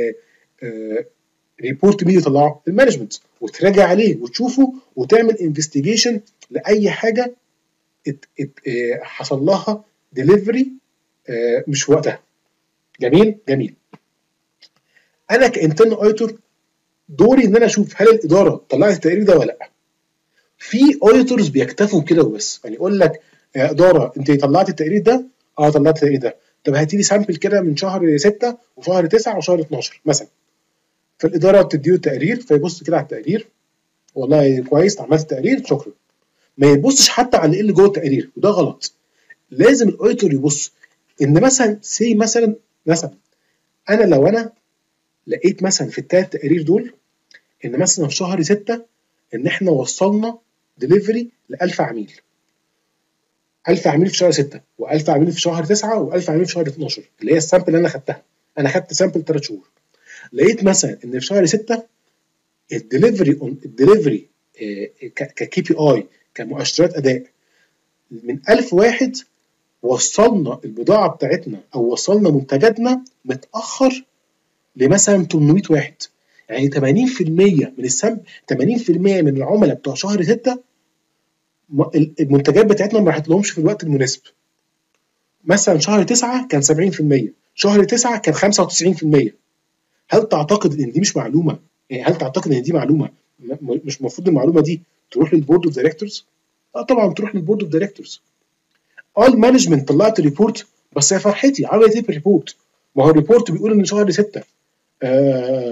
ريبورت مين يطلعه؟ المانجمنت، وتراجع عليه وتشوفه وتعمل انفستيجيشن لاي حاجه ات ات اه حصل لها ديليفري اه مش في وقتها. جميل جميل. انا كانترنال اوديتور دوري ان انا اشوف هل الاداره طلعت التقرير ده ولا لا. في اوديتورز بيكتفوا كده وبس، يعني يقول لك يا اداره انت طلعت التقرير ده؟ اه طلعت التقرير ده. طب هاتي لي سامبل كده من شهر ستة وشهر تسعة وشهر اتناشر مثلا. فالاداره بتديله التقرير فيبص كده على التقرير، والله كويس عملت التقرير شكرا. ما يبصش حتى على ايه اللي جوه التقرير، وده غلط. لازم الاوديتور يبص ان مثلا سي مثلا مثلا انا لو انا لقيت مثلا في الثلاث تقارير دول ان مثلا في شهر ستة ان احنا وصلنا ديليفري ل ألف عميل، ألف عميل في شهر ستة و1000 عميل في شهر تسعة و1000 عميل في شهر اتناشر اللي هي السامبل اللي انا خدتها. انا خدت سامبل ثلاث شهور. لقيت مثلا ان في شهر ستة الدليفري الدليفري ككي بي اي كمؤشرات اداء من ألف واحد وصلنا البضاعه بتاعتنا او وصلنا منتجاتنا متاخر لمثلا ثمانمائة واحد. يعني ثمانين في المية من السامبل ثمانين في المية من العملاء بتوع شهر ستة المنتجات بتاعتنا ما راحت لهمش في الوقت المناسب. مثلا شهر تسعة كان سبعين في المية، شهر تسعة كان خمسة وتسعين في المية. هل تعتقد ان دي مش معلومه؟ يعني هل تعتقد ان دي معلومه مش المفروض المعلومه دي تروح للبورد اوف دايركتورز؟ اه طبعا تروح للبورد اوف دايركتورز. اه المانجمنت طلعت ريبورت، بس يا فرحتي عملت ايه بالريبورت؟ ما هو الريبورت بيقول ان شهر ستة آه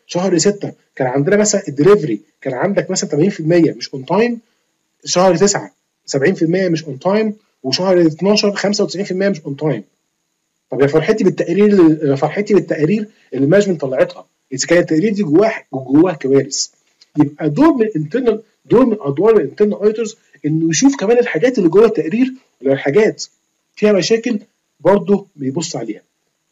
شهر ستة كان عندنا مثلا الدليفري كان عندك مثلا ثمانين في المية مش اون تايم، شهر تسعة سبعين في المية مش اون تايم، وشهر اتناشر خمسة وتسعين في المية مش اون تايم. طب يا فرحتي بالتقارير يا فرحتي بالتقارير اللي المانجمنت طلعتها، اذا كانت التقارير دي جواها جواها كوارث. يبقى دور من الانترنال دور من ادوار الانترنال اوديتورز انه يشوف كمان الحاجات اللي جوه التقرير، ولو الحاجات فيها مشاكل برضه بيبص عليها.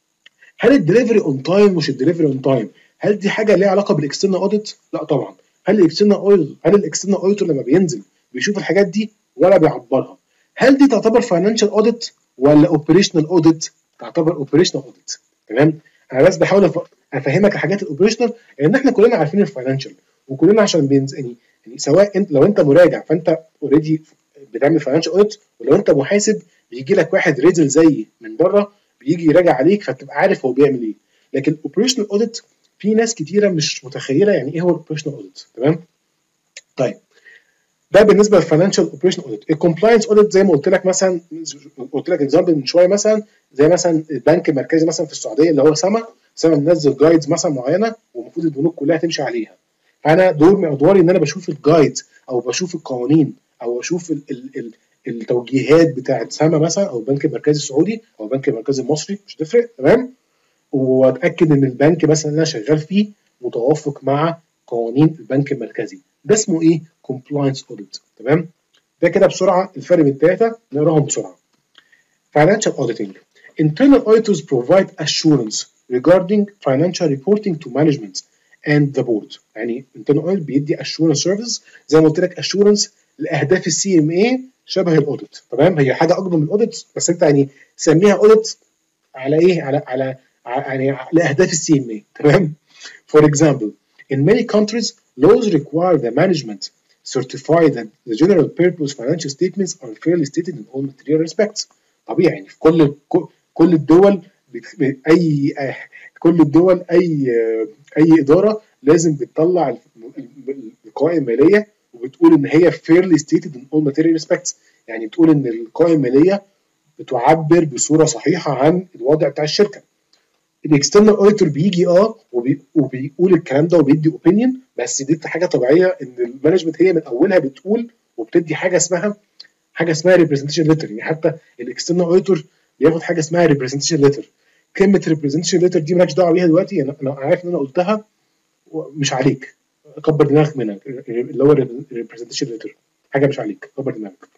هل الدليفري اون تايم مش الدليفري اون تايم؟ هل دي حاجه ليها علاقه بالاكسترنال اوديت؟ لا طبعا. هل الاكسترنال اوديت هل الاكسترنال اوديتور لما بينزل بيشوف الحاجات دي ولا بيعبرها؟ هل دي تعتبر فاينانشال اوديت ولا اوبريشنال اوديت؟ تعتبر اوبريشنال اوديت. تمام؟ انا بس بحاول افهمك الحاجات الاوبريشنال لان احنا كلنا عارفين الفاينانشال، وكلنا عشان بينزل يعني, يعني سواء انت لو انت مراجع فانت اوريدي بتعمل فاينانشال اوديت، ولو انت محاسب بيجي لك واحد ريزل زي من بره بيجي يراجع عليك فتبقى عارف هو بيعمل ايه. لكن الاوبريشنال اوديت في ناس كتيره مش متخيله يعني ايه هو الاوبريشنال اوديت. تمام؟ طيب ده بالنسبه للفاينانشال اوبريشن اوديت. الكومبلاينس اوديت زي ما قلت لك مثلا، قلت لك اكزامبل من شويه مثلا زي مثلا البنك المركزي مثلا في السعوديه اللي هو سما سما منزل جايدز مثلا معينه ومفروض البنوك كلها تمشي عليها. فانا دور من ادواري ان انا بشوف الجايدز او بشوف القوانين او بشوف ال ال ال التوجيهات بتاعت سما مثلا او البنك المركزي السعودي او البنك المركزي المصري مش تفرق. تمام؟ واتاكد ان البنك مثلا اللي انا شغال فيه متوافق مع قوانين البنك المركزي. ده اسمه ايه؟ كومبلاينس اوديت. تمام؟ ده كده بسرعه الفرق بين الثلاثه نقراهم بسرعه. Financial auditing. Internal auditors provide assurance regarding financial reporting to management and the board. يعني internal audit بيدي assurance service زي ما قلت لك assurance لاهداف السي ام اي شبه الاوديت. تمام؟ هي حاجه اكبر من الاوديت بس انت يعني سميها اوديت على ايه؟ على على يعني لاهداف السي ام اي. تمام؟ For example, in many countries, laws require the management certify that the general purpose financial statements are fairly stated in all material respects. طبيعي يعني في كل كل الدول اي كل الدول اي اي اداره لازم بتطلع القوائم الماليه وبتقول ان هي fairly stated in all material respects. يعني بتقول ان القوائم الماليه بتعبر بصوره صحيحه عن الوضع بتاع الشركه. الاكسترنال اوديتور بيجي اه وبي وبيقول الكلام ده وبيدي اوبينيون، بس دي حاجه طبيعيه ان المانجمنت هي من اولها بتقول وبتدي حاجه اسمها حاجه اسمها ريبريزنتيشن ليتر. يعني حتى الاكسترنال اوديتور بياخد حاجه اسمها ريبريزنتيشن ليتر. كلمه ريبريزنتيشن ليتر دي مالكش دعوه بيها دلوقتي، انا انا عارف ان انا قلتها مش عليك، كبر دماغك منها. اللي هو ريبريزنتيشن ليتر حاجه مش عليك، كبر دماغك.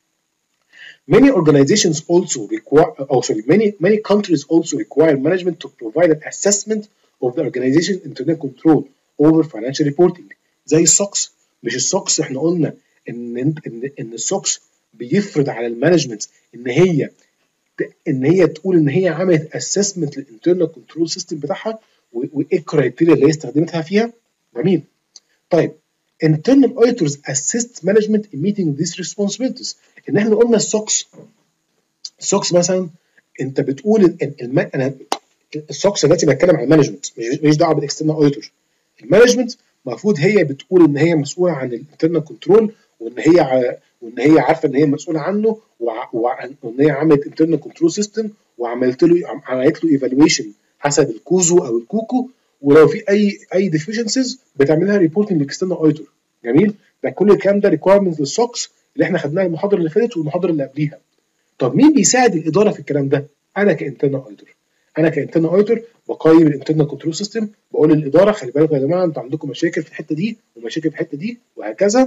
Many organizations also require, oh sorry, many many countries also require management to provide an assessment of the organization's internal control over financial reporting. زي السوكس. مش السوكس احنا قلنا ان ان ان السوكس بيفرض على المانجمنت ان هي ان هي تقول ان هي عملت اسسمنت للانترنال كنترول سيستم بتاعها وايه الكرايتيريا اللي هي استخدمتها فيها. جميل. طيب internal auditors assist management in meeting these responsibilities. ان احنا قلنا السوكس السوكس مثلا انت بتقول ان الم... انا السوكس دلوقتي بتكلم عن المانجمنت مش دعوه بالاكسترنال اوديتور. المانجمنت المفروض هي بتقول ان هي مسؤوله عن الانترنال كنترول وان هي ع... وان هي عارفه ان هي مسؤوله عنه وع... وان هي عملت انترنال كنترول سيستم وعملت له عملت له ايفالويشن حسب الكوزو او الكوكو، ولو في اي اي ديفيشنسيز بتعملها ريبورتنج للاكسترنال اوديتور. جميل. ده كل الكلام ده ريكويرمنت للسوكس اللي احنا خدناها المحاضره اللي فاتت والمحاضره اللي قبليها. طب مين بيساعد الاداره في الكلام ده؟ انا كانترنال اوديتور. انا كانترنال اوديتور بقيم الانترنال كنترول سيستم، بقول للاداره خلي بالكم يا جماعه انتوا عندكم مشاكل في الحته دي ومشاكل في الحته دي وهكذا،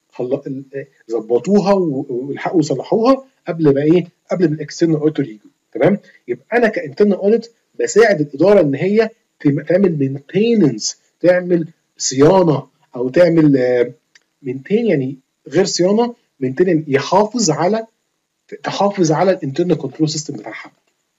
ظبطوها والحقوا يصلحوها قبل ما ايه؟ قبل ما الاكسترنال اوديتور يجوا. تمام؟ يبقى انا كانترنال اوديت بساعد الاداره ان هي تعمل مينتيننس، تعمل صيانه او تعمل مينتين يعني غير صيانه، مينتين يحافظ على تحافظ على الانترنال كنترول سيستم بتاعها.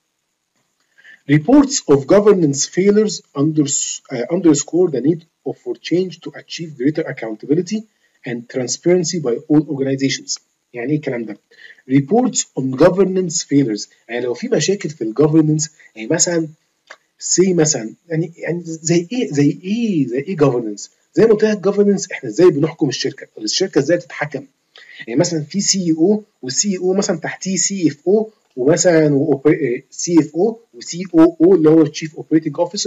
Reports of governance failures underscore the need for change to achieve greater accountability and transparency by all organizations. يعني ايه الكلام ده؟ Reports on governance failures يعني لو في مشاكل في الجفرنس، يعني مثلا سي مثلا يعني يعني زي ايه زي ايه زي ايه governance؟ زي ما قلت لك governance احنا ازاي بنحكم الشركه، الشركه ازاي تتحكم. يعني مثلا في سي او والسي او مثلا تحتيه سي اف او ومثلا سي اف او وسي او او اللي هو تشيف اوبريتنج اوفيسر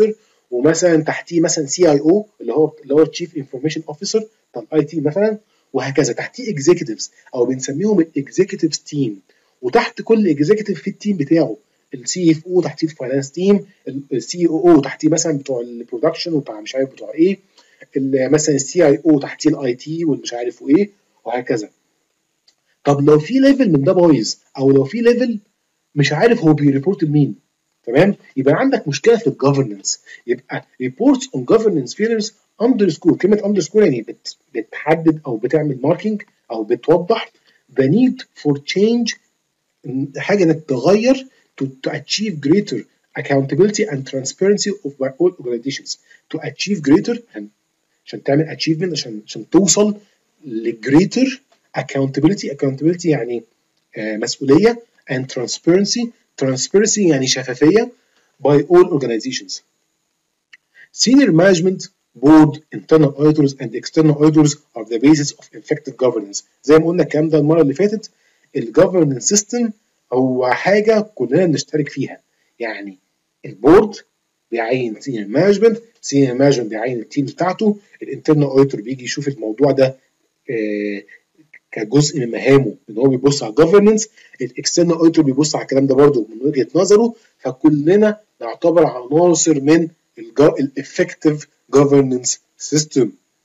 ومثلا تحتيه مثلا سي اي او اللي هو اللي هو التشيف انفورميشن اوفيسر بتاع الاي تي مثلا، وهكذا. تحتيه اكزيكتيفز او بنسميهم الاكزيكتيفز تيم، وتحت كل اكزيكتيف في التيم بتاعه السي اف او تحتيه الفاينانس تيم، السي او او تحتيه مثلا بتوع البرودكشن وبتاع مش عارف بتوع ايه، مثلا السي اي او تحتيه الاي تي والمش عارف وايه وهكذا. طب لو في ليفل من ده بايظ، او لو في ليفل مش عارف هو بيريبورت لمين، تمام، يبقى عندك مشكله في الجفرنس. يبقى reports on governance failures underscore، كلمه underscore يعني بت بتحدد او بتعمل ماركينج او بتوضح the need for change، حاجه انك تغير to, to achieve greater accountability and transparency of all organizations. to achieve greater عشان عشان تعمل achievement، عشان عشان توصل لجريتر accountability. accountability يعني آه مسؤوليه، and transparency transparency يعني شفافيه by all organizations. Senior management, board, internal auditors and external auditors are the basis of effective governance. زي ما قلنا الكلام ده المره اللي فاتت، الجفرنس سيستم هو حاجه كلنا بنشترك فيها. يعني البورد بيعين سينيور مانجمنت، سينيور مانجمنت بيعين التيم بتاعته، الانترنال اوديتور بيجي يشوف الموضوع ده آه كجزء من مهامه ان هو بيبص على الجفرنس، الاكسترنال اوديتور بيبص على الكلام ده برده من وجهه نظره، فكلنا نعتبر عناصر من الeffective governance system.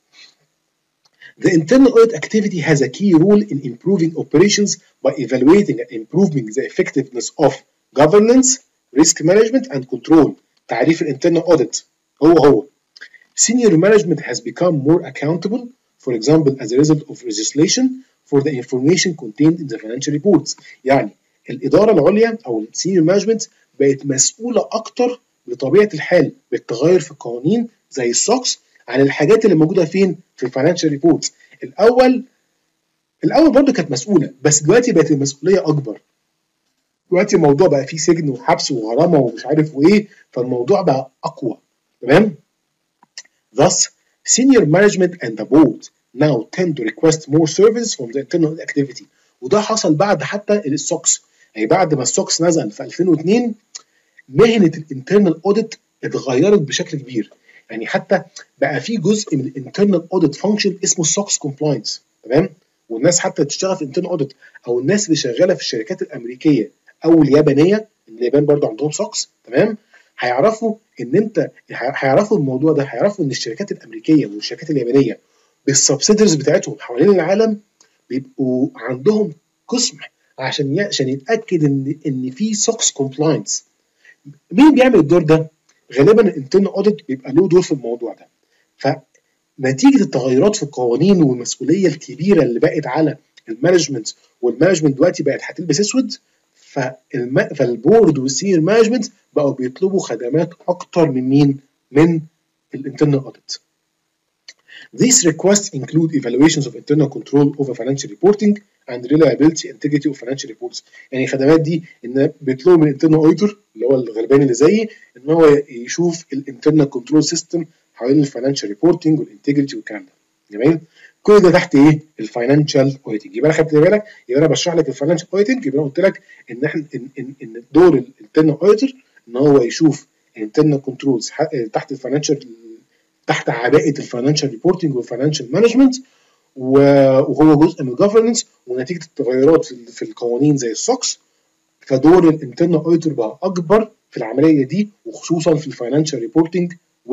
The internal audit activity has a key role in improving operations by evaluating and improving the effectiveness of governance, risk management and control. تعريف internal audit هو هو senior management has become more accountable, for example as a result of legislation for the information contained in the financial reports. يعني الإدارة العليا أو السينيور مانجمنت بقت مسؤولة أكتر بطبيعة الحال بالتغير في القوانين زي السوكس عن الحاجات اللي موجودة فين في الفاينانشال ريبورتس. الأول الأول برضه كانت مسؤولة، بس دلوقتي بقت المسؤولية أكبر. دلوقتي الموضوع بقى فيه سجن وحبس وغرامة ومش عارف وإيه، فالموضوع بقى أقوى، تمام؟ Thus, senior management and the board now tend to request more services from the internal activity. وده حصل بعد حتى السوكس، يعني بعد ما السوكس نزل في ألفين واثنين مهنه الانترنال اوديت اتغيرت بشكل كبير. يعني حتى بقى في جزء من الانترنال اوديت فانكشن اسمه السوكس كومبلاينس، تمام؟ والناس حتى تشتغل في الانترنال اوديت او الناس اللي شغاله في الشركات الامريكيه او اليابانيه، اليابان برضو عندهم سوكس، تمام؟ هيعرفوا ان انت هيعرفوا الموضوع ده، هيعرفوا ان الشركات الامريكيه والشركات اليابانيه بالسبسيدرز بتاعتهم حوالين العالم بيبقوا عندهم قسم عشان عشان يتاكد ان ان في سوكس كومبلاينس. مين بيعمل الدور ده؟ غالبا الانترنال اوديت بيبقى له دور في الموضوع ده. فنتيجه التغيرات في القوانين والمسؤوليه الكبيره اللي بقت على المانجمنت، والمانجمنت دلوقتي بقت هتلبس اسود، فالم... فالبورد والسينيور مانجمنت بقوا بيطلبوا خدمات اكتر من مين؟ من الانترنال اوديت. These requests include evaluations of internal control over financial reporting and reliability integrity of financial reports. يعني الخدمات دي ان بيطلبوا من الانترنال اوديتور اللي هو الغلباني اللي زيي ان هو يشوف الانترنال كنترول سيستم حوالين الفاينانشال ريبورتنج والانتجريتي والكلام ده. جميل؟ كل ده تحت ايه؟ الفاينانشال اوديتنج. يبقى انا خدت بالك، يبقى انا بشرح لك الفاينانشال اوديتنج، يبقى انا قلت لك ان احنا ان ان, إن دور الانترنال اوديتور ان هو يشوف الانترنال كنترولز تحت الفاينانشال، تحت عباءه الفاينانشال ريبورتنج والفاينانشال مانجمنت، وهو جزء من الجفرنس. ونتيجه التغيرات في القوانين زي السوكس، فدور الانترنال اوديتور بقى اكبر في العمليه دي، وخصوصا في الفاينانشال ريبورتنج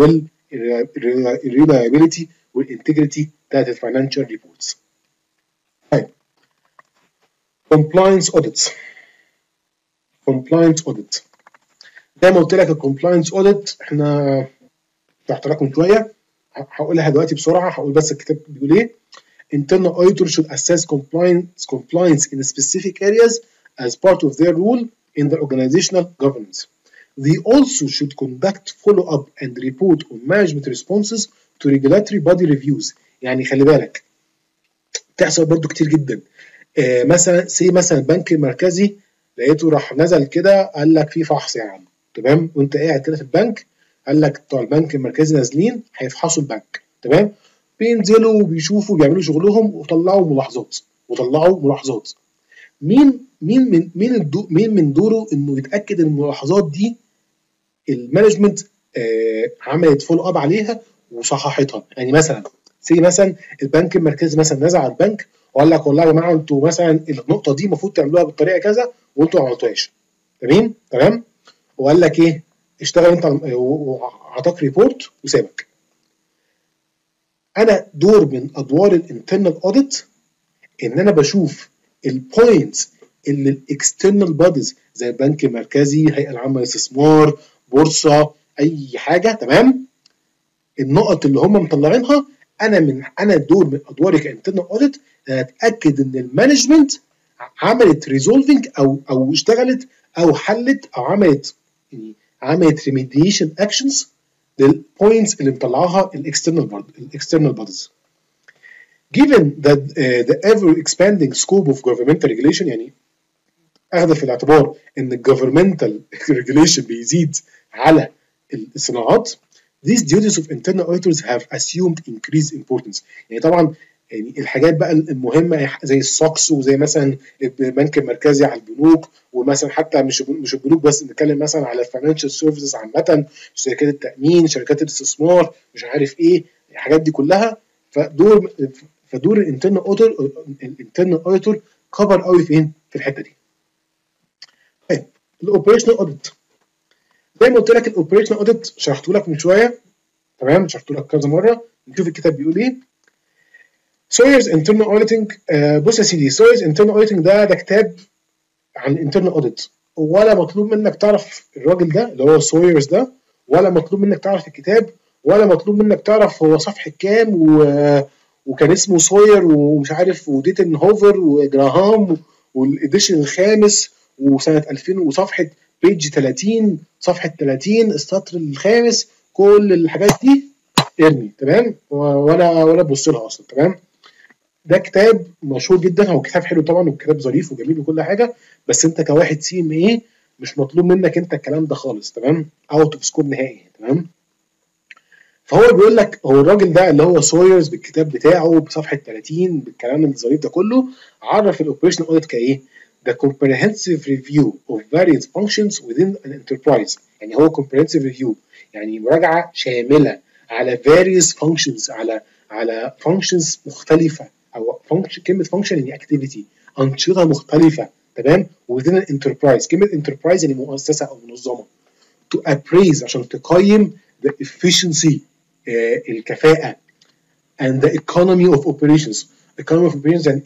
والريلايبيليتي والانتجريتي بتاعت الفاينانشال ريبورتس. طيب compliance audits. compliance audit زي ما قلت لك الكومبلاينس اوديت احنا شرحت لكم شويه، هقولها دلوقتي بسرعه، هقول بس الكتاب بيقول ايه. Internal auditor should assess compliance compliance in specific areas as part of their role in the organizational governance. They also should conduct follow-up and report on management responses to regulatory body reviews. يعني خلي بالك بتحصل برضو كتير جدا. آه مثلا سي مثلا البنك المركزي لقيته راح نزل كده قال لك في فحص يا عم، تمام؟ وانت قاعد كده في البنك قال لك بتوع البنك المركزي نازلين هيفحصوا البنك، تمام؟ بينزلوا وبيشوفوا بيعملوا شغلهم وطلعوا ملاحظات وطلعوا ملاحظات. مين مين من مين الدو مين من دوره انه يتاكد ان الملاحظات دي المانجمنت آه عملت فولو اب عليها وصححتها. يعني مثلا سي مثلا البنك المركزي مثلا نزل على البنك وقال لك والله يا جماعه انتوا مثلا النقطه دي المفروض تعملوها بالطريقه كذا وانتوا ما عملتوهاش. تمام تمام وقال لك ايه اشتغل انت واعطاك ريبورت وسابك. انا دور من ادوار الانترنال اوديت ان انا بشوف البوينتس اللي الاكسترنال بوديز زي البنك المركزي، الهيئه العامه للاستثمار، بورصه، اي حاجه، تمام، النقط اللي هم مطلعينها انا من انا دور من ادواري كانترنال اوديت اتاكد ان المانجمنت عملت ريزولفنج او او اشتغلت او حلت او عملت يعني عملت ريميديشن اكشنز للبوينتس اللي مطلعاها الاكسترنال الاكسترنال بوديز. Given that uh, the ever expanding scope of governmental regulation يعني اخذ في الاعتبار ان الجوفرمنتال regulation بيزيد على الصناعات these duties of internal auditors have assumed increased importance. يعني طبعا يعني الحاجات بقى المهمه زي السوكس وزي مثلا البنك المركزي على البنوك ومثلا حتى مش مش البنوك بس، نتكلم مثلا على الفاينانشال سيرفيسز عامه، شركات التامين، شركات الاستثمار، مش عارف ايه الحاجات دي كلها. فدور فدور الانترنال اوديتور الانترنال اوديتور كبر قوي فين؟ في الحته دي. طيب الاوبريشنال اوديت زي ما قلت لك الاوبريشنال اوديت شرحته لك من شويه، تمام، شرحته لك كذا مره. نشوف الكتاب بيقول ايه. سويرز انترنال اوديتنج. بص يا سيدي، سويرز انترنال اوديتنج ده ده كتاب عن انترنال اوديت، ولا مطلوب منك تعرف الراجل ده اللي هو سويرز ده، ولا مطلوب منك تعرف الكتاب، ولا مطلوب منك تعرف هو صفحه كام و... وكان اسمه سوير ومش عارف وديتن هوفر وجراهام والاديشن الخامس وسنه ألفين وصفحه بيج ثلاثين صفحه ثلاثين السطر الخامس، كل الحاجات دي ارمي، تمام، ولا ولا تبص لها اصلا، تمام. ده كتاب مشهور جدا، هو كتاب حلو طبعا وكتاب ظريف وجميل وكل حاجه، بس انت كواحد سي ام ايه مش مطلوب منك انت الكلام ده خالص، تمام، اوت اوف سكوب نهائي، تمام. فهو بيقول لك هو الراجل ده اللي هو سويرز بالكتاب بتاعه بصفحه ثلاثين بالكلام الظريف ده كله عرف الاوبريشنال اوديت كايه؟ The comprehensive review of various functions within an enterprise. يعني هو comprehensive review يعني مراجعه شامله على various functions، على على functions مختلفه، او function، كلمه function يعني activity، انشطه مختلفه، تمام، within an enterprise. كلمه enterprise يعني مؤسسه او منظمه. to appraise عشان تقيم the efficiency آه الكفاءه and the economy of operations. economy of operations يعني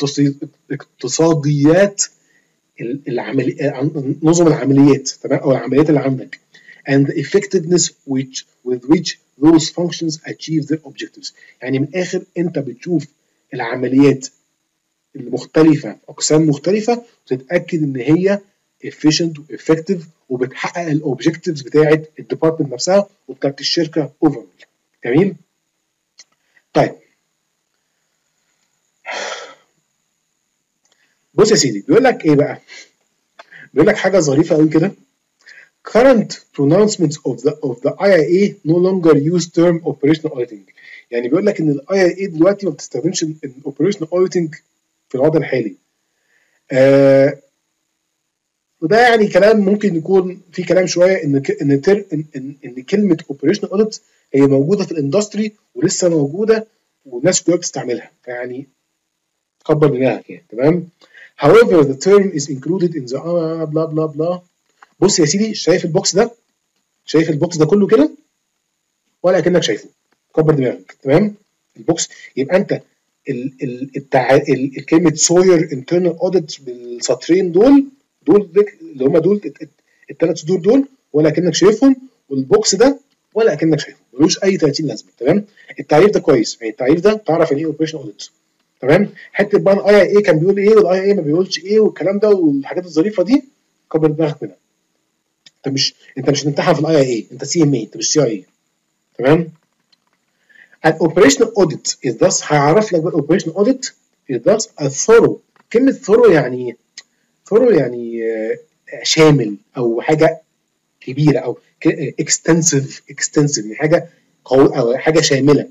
اقتصاديات العملي... نظم العمليات، تمام، او العمليات اللي عندك and the effectiveness which with which those functions achieve their objectives. يعني من الاخر انت بتشوف العمليات المختلفه اقسام مختلفه وتتاكد ان هي efficient و effective وبتحقق الاوبجكتيفز بتاعه الديبارتمنت نفسها وبتاعه الشركه اوفر. جميل. طيب بص يا سيدي، بيقول لك ايه بقى؟ بيقول لك حاجه ظريفه قوي كده. Current pronouncements of the of the آي آي إيه no longer use term operational auditing. يعني بيقول لك ان الآي آي إيه دلوقتي ما بتستخدمش operational auditing في الوضع الحالي. آه وده يعني كلام ممكن يكون في كلام شويه ان ان ان, إن, إن كلمه operational audit هي موجوده في الاندستري ولسه موجوده والناس كلها بتستعملها، فيعني كبر دماغك يعني، تمام. However the term is included in the blah blah blah. بص يا سيدي، شايف البوكس ده؟ شايف البوكس ده كله كده؟ ولا كأنك شايفه، كبر دماغك، تمام. البوكس يبقى انت ال ال التع... ال الكلمه سوير انترنال اوديت بالسطرين دول دول اللي هم دول الثلاث سطور دول ولا كأنك شايفهم، والبوكس ده ولا كأنك شايفه، ملوش اي ثلاثين لازمه، تمام. التعريف ده كويس، يعني التعريف ده تعرف يعني ايه اوبريشن اوديت، تمام. حته بقى الاي اي اي كان بيقول ايه والاي اي اي ما بيقولش ايه والكلام ده والحاجات الظريفه دي، كبر دماغك منها. انت مش انت مش هتمتحن في الاي اي اي، انت سي ام اي، انت مش سي اي اي، تمام. An operational audit is thus هعرف لك بقى operational audit is thus a thorough. كلمة thorough يعني thorough يعني شامل أو حاجة كبيرة أو extensive extensive يعني حاجة قوية أو حاجة شاملة.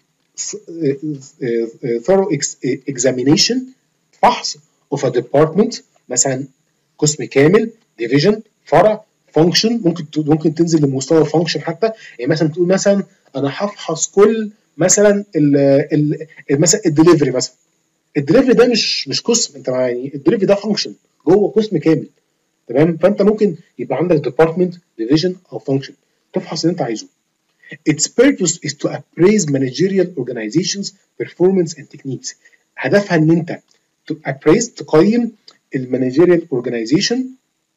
thorough examination فحص of a department، مثلا قسم كامل، division، فرع، فانكشن، ممكن ممكن تنزل لمستوى فانكشن حتى. يعني مثلا تقول مثلا انا هفحص كل مثلا ال ال مثلا الدليفري مثلا. الدليفري ده مش مش قسم، انت يعني الدليفري ده فانكشن جوه قسم كامل، تمام؟ فانت ممكن يبقى عندك ديبارتمنت، ديفيجن او فانكشن تفحص اللي انت عايزه. Its purpose is to appraise managerial organizations performance and techniques. هدفها ان انت to appraise تقيم المانجيريال اورجانيزيشن،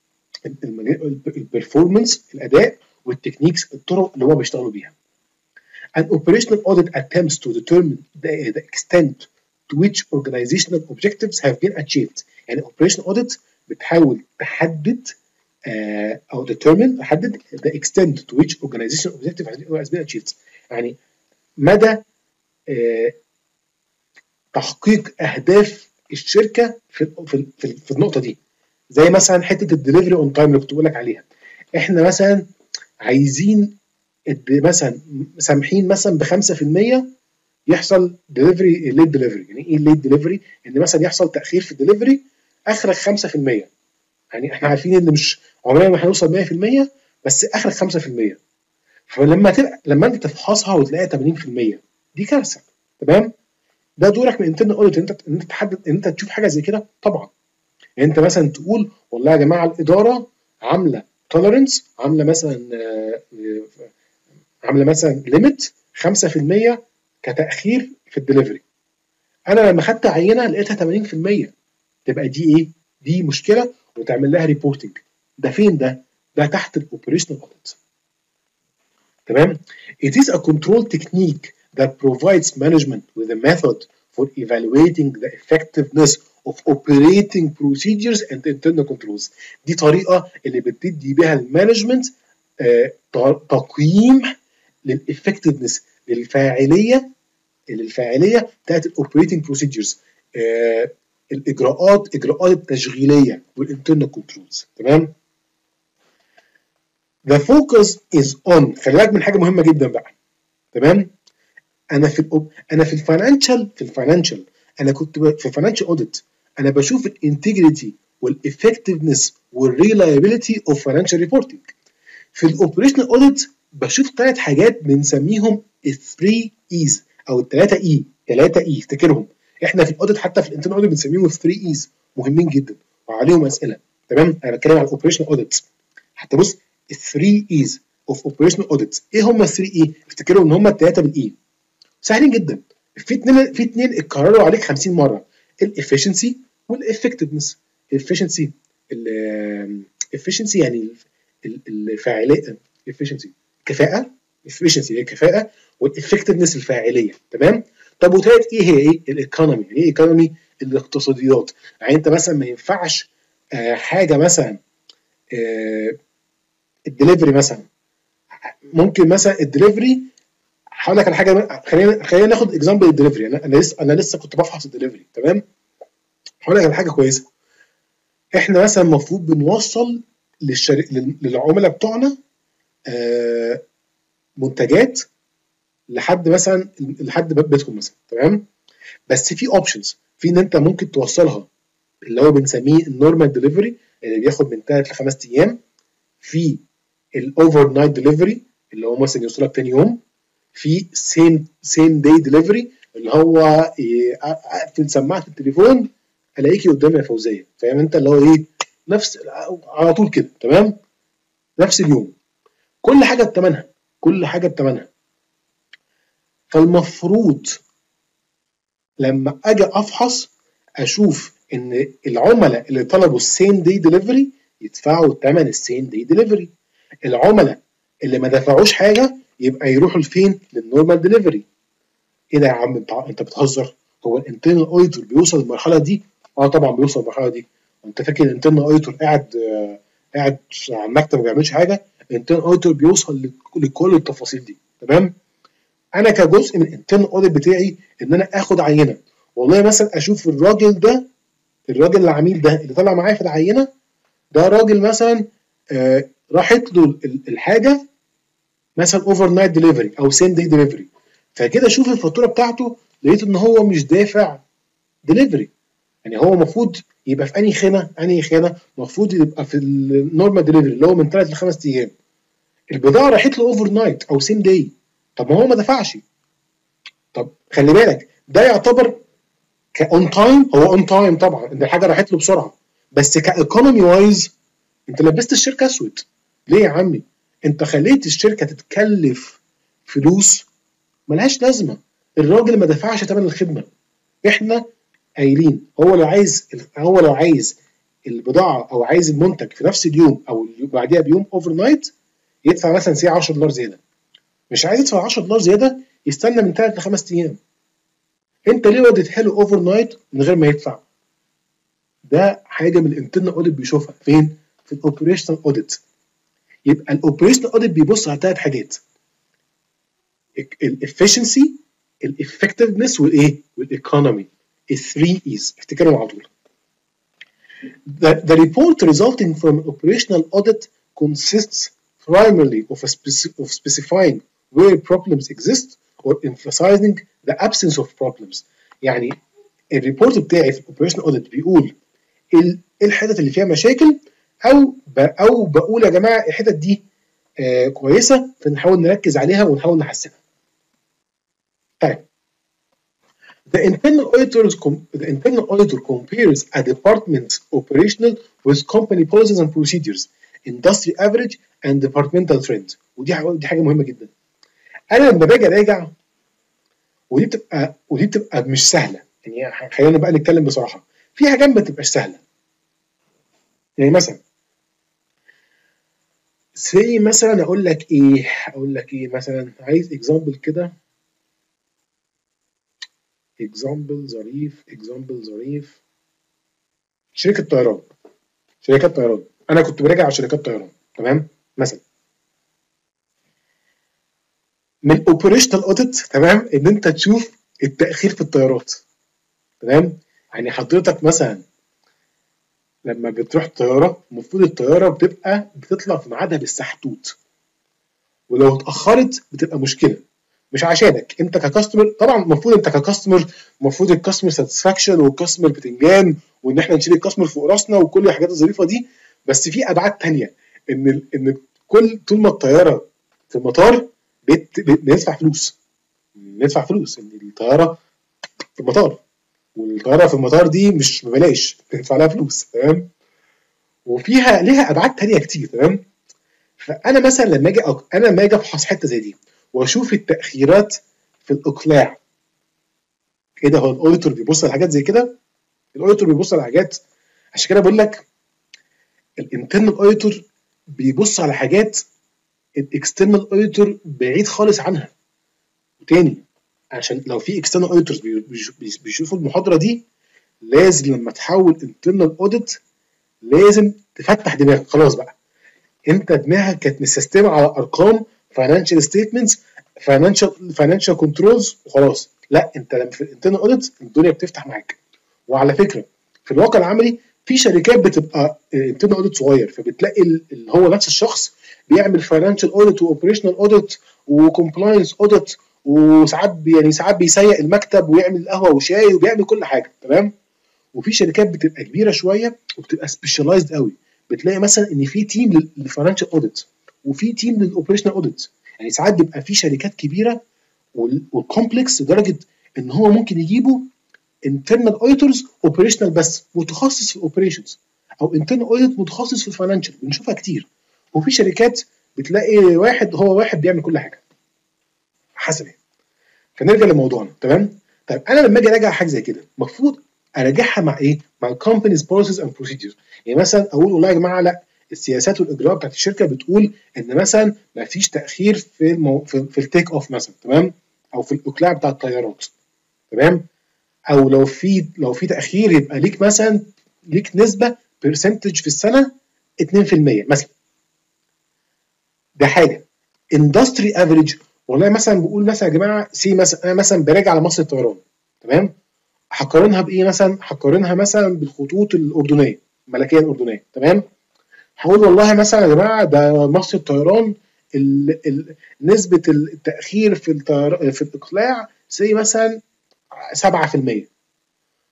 البرفورمانس، الاداء والتكنيكس، الطرق اللي هم بيشتغلوا بيها. An operational audit attempts to determine the, the extent to which organizational objectives have been achieved. يعني operational audit بتحاول تحدد uh, او determine تحدد the extent to which organizational objective has been achieved. يعني مدى uh, تحقيق اهداف الشركه في في في, في النقطه دي. زي مثلا حته الدليفري اون تايم اللي كنت بقول لك عليها. احنا مثلا عايزين مثلا سامحين مثلا ب خمسة في المية يحصل دليفري ليت دليفري. يعني ايه ليت دليفري؟ ان مثلا يحصل تاخير في الدليفري اخرك خمسة في المية. يعني احنا عارفين ان مش عمرنا ما هنوصل مية في المية، بس اخرك خمسة في المية. فلما تبقى لما انت تفحصها وتلاقيها ثمانين في المية دي كارثه، تمام؟ ده دورك من انترنال اوديت، انت انت تحدد ان انت تشوف حاجه زي كده طبعا. يعني انت مثلا تقول والله يا جماعه الاداره عامله توليرنس، عامله مثلا عامله مثلا ليميت خمسة في المية كتاخير في الدليفري. انا لما خدت عينه لقيتها ثمانين في المية، تبقى دي ايه؟ دي مشكله وتعمل لها ريبورتنج. ده فين ده؟ ده تحت الاوبريشنال اوديت، تمام؟ It is a control technique that provides management with a method for evaluating the effectiveness of operating procedures and internal controls. دي طريقه اللي بتدي بيها المانجمنت آه تقييم للإفكتفنس، للفاعليه للفاعليه بتاعت الاوبريتنج بروسيدجرز، آه الاجراءات اجراءات التشغيليه والانترنال كنترولز، تمام؟ The focus is on، خلي بالك من حاجه مهمه جدا بقى، تمام؟ انا في الأوب... انا في الفاينانشال في الفاينانشال انا كنت ب... في الفاينانشال اوديت انا بشوف الانتجريتي والافكتفنس والريلايبيليتي اوف فاينانشال ريبورتنج. في الاوبريشنال اوديت بشوف ثلاث حاجات بنسميهم الثري ايز او الثلاثه اي، ثلاثه اي افتكرهم. احنا في الاوديت حتى في الانترنال اوديت بنسميهم الثري ايز، مهمين جدا وعليهم اسئله، تمام؟ انا بتكلم على الاوبريشنال اوديت. حتى بص الثري ايز اوف اوبريشنال اوديت، ايه هم الثري اي؟ افتكروا ان هم الثلاثه بالاي، سهلين جدا. في اثنين في اثنين اتكرروا عليك خمسين مره، الافشنسي والافكتفنس. الافشنسي الافشنسي يعني الفاعليه، الافشنسي كفاءه، efficiency هي كفاءه، والافكتفنس الفاعليه، تمام؟ طب وثالث ايه هي ايه؟ الايكونومي. ايه ايكونومي؟ الاقتصاديات. يعني انت مثلا ما ينفعش آه حاجه مثلا آه الدليفري مثلا، ممكن مثلا الدليفري هقول لك على حاجه، خلينا خلينا ناخد اكزامبل الدليفري. انا انا لسه انا لسه كنت بفحص الدليفري، تمام؟ هقول لك على حاجه كويسه. احنا مثلا المفروض بنوصل للشر... للعملاء بتوعنا آه منتجات لحد مثلا لحد باب بيتهم مثلا، تمام؟ بس في اوبشنز، في ان انت ممكن توصلها اللي هو بنسميه النورمال ديليفري اللي بياخد من ثلاث لخمس ايام، في الاوفر نايت ديليفري اللي هو مثلا يوصلك تاني يوم، في سيم سيم داي ديليفري اللي هو اقفل سماعه التليفون الاقيكي قدامي يا فوزيه، فاهم انت؟ اللي هو ايه، نفس على طول كده، تمام؟ نفس اليوم، كل حاجه بثمنها، كل حاجه بثمنها. فالمفروض لما اجي افحص اشوف ان العملاء اللي طلبوا السيم داي ديليفري يدفعوا ثمن السيم داي ديليفري، العملاء اللي ما دفعوش حاجه يبقى يروحوا لفين؟ للنورمال ديليفري. ايه ده يا عم، انت انت بتهزر؟ هو الانترنال اوديتور بيوصل للمرحله دي؟ اه طبعا بيوصل للمرحله دي. انت فاكر الانترنال اوديتور قاعد آه قاعد على المكتب ما بيعملش حاجه؟ الانترنال اوديتور بيوصل لكل التفاصيل دي، تمام؟ انا كجزء من الانترنال اوديت بتاعي ان انا اخد عينه، والله مثلا اشوف الراجل ده، الراجل العميل ده اللي طلع معايا في العينه ده راجل مثلا آه راحت له الحاجه مثلا اوفر نايت ديليفري او سيم داي ديليفري، فكده اشوف الفاتوره بتاعته لقيت ان هو مش دافع ديليفري. يعني هو المفروض يبقى في انهي خانه انهي خانه المفروض يبقى في النورمال ديليفري اللي هو من ثلاث لخمس ايام. البضاعه راحت له اوفر نايت او سيم داي، طب ما هو ما دفعش. طب خلي بالك ده يعتبر كاون تايم، هو اون تايم طبعا ان الحاجه راحت له بسرعه، بس كايكونومي وايز انت لبست الشركه اسود. ليه يا عمي؟ انت خليت الشركه تتكلف فلوس ملهاش لازمه. الراجل ما دفعش ثمن الخدمه. احنا قايلين هو لو عايز هو لو عايز البضاعه او عايز المنتج في نفس اليوم او بعديها بيوم اوفر نايت يدفع مثلا سي عشرة دولار زياده. مش عايز يدفع عشرة دولار زياده يستنى من ثلاث لخمس ايام. انت ليه وديتها له اوفر نايت من غير ما يدفع؟ ده حاجه من الانترنال اوديت بيشوفها فين؟ في الاوبريشنال اوديت. يبقى الاوبريشنال اوديت بيبص على ثلاث حاجات: الافشنسي، الافكتفنس، والايه؟ والايكونومي. الثري ايز افتكرهم على طول. The, the report resulting from operational audit consists primarily of, a speci of specifying where problems exist or emphasizing the absence of problems. يعني الريبورت بتاعي في الاوبريشنال اوديت بيقول ايه الحتت اللي فيها مشاكل، او او بقول يا جماعه الحتت دي آه كويسه فنحاول نركز عليها ونحاول نحسنها. طيب The internal auditors the internal auditor compares a department's operational with company policies and procedures, industry average and departmental trend. ودي حاجه دي حاجه مهمه جدا. انا لما باجي اراجع، ودي بتبقى ودي بتبقى مش سهله، يعني خلينا بقى نتكلم بصراحه، في حاجات ما بتبقاش سهله. يعني مثلا زي مثلا اقول لك ايه اقول لك ايه مثلا عايز اكزامبل كده، اكزامبل ظريف اكزامبل ظريف شركه طيران. شركات طيران، انا كنت براجع على شركات طيران، تمام؟ مثلا من الاوبريشنال اوديت، تمام، ان انت تشوف التاخير في الطيارات، تمام؟ يعني حضرتك مثلا لما بتروح طياره المفروض الطياره بتبقى بتطلع في ميعادها بالسحتوت، ولو اتاخرت بتبقى مشكله. مش عشانك انت ككاستمر، طبعا المفروض انت ككاستمر المفروض الكاستمر ساتسفاكشن والكاستمر بتنجان وان احنا نشيل الكاستمر فوق راسنا وكل الحاجات الظريفه دي، بس في ابعاد ثانيه. ان ان كل طول ما الطياره في المطار بندفع فلوس بندفع فلوس ان الطياره في المطار، والطياره في المطار دي مش ببلاش، بندفع لها فلوس، تمام؟ وفيها ليها ابعاد ثانيه كتير، تمام؟ فانا مثلا لما اجي أك... انا لما اجي افحص حته زي دي واشوف التاخيرات في الاقلاع، ايه ده؟ هو الاوديتور بيبص على حاجات زي كده؟ الاوديتور بيبص على حاجات، عشان كده بقول لك الانترنال اوديتور بيبص على حاجات الاكسترنال اوديتور بعيد خالص عنها. وتاني عشان لو في اكسترنال اوديتورز بيشوفوا المحاضره دي، لازم لما تحول انترنال اوديت لازم تفتح دماغك. خلاص بقى انت دماغك كانت مستسلمه على ارقام، فاينانشال ستيتمنتس، فاينانشال فاينانشال كنترولز وخلاص. لا، انت لما في الانترنال اوديت الدنيا بتفتح معاك. وعلى فكره في الواقع العملي في شركات بتبقى انترنال اوديت صغير، فبتلاقي اللي هو نفس الشخص بيعمل فاينانشال اوديت واوبريشنال اوديت وكومبلاينس اوديت، وساعات يعني ساعات بيسيق المكتب ويعمل قهوه وشاي وبيعمل كل حاجه، تمام؟ وفي شركات بتبقى كبيره شويه وبتبقى سبيشاليزد قوي، بتلاقي مثلا ان في تيم للفاينانشال اوديت وفي تيم للاوبريشنال اوديت. يعني ساعات بيبقى في شركات كبيره والكومبلكس لدرجه ان هو ممكن يجيبوا internal auditors operational بس متخصص في الاوبريشنز، او internal audit متخصص في الفاينانشال، بنشوفها كتير. وفي شركات بتلاقي واحد هو واحد بيعمل كل حاجه حسب يعني. فنرجع لموضوعنا، تمام؟ طيب انا لما اجي اراجع حاجه زي كده المفروض اراجعها مع ايه؟ مع الكومبانيز بوليسيز اند بروسيدجرز. يعني مثلا اقول والله يا جماعه لا، السياسات والاجراءات بتاعت الشركه بتقول ان مثلا ما فيش تاخير في المو... في, في التيك اوف مثلا، تمام؟ او في الاقلاع بتاع الطيارات، تمام؟ او لو في لو في تاخير يبقى ليك مثلا ليك نسبه برسنتج في السنه اتنين في المية مثلا. ده حاجه. اندستري افريج، والله مثلا بقول مثلا يا جماعه سي مثلا انا مثلا براجع على مصر الطيران، تمام؟ هقارنها بايه مثلا؟ هقارنها مثلا بالخطوط الاردنيه، الملكيه الاردنيه، تمام؟ هقول والله مثلا يا جماعه ده مصر الطيران ال ال نسبه التاخير في الطير في الاقلاع سي مثلا سبعة في المية،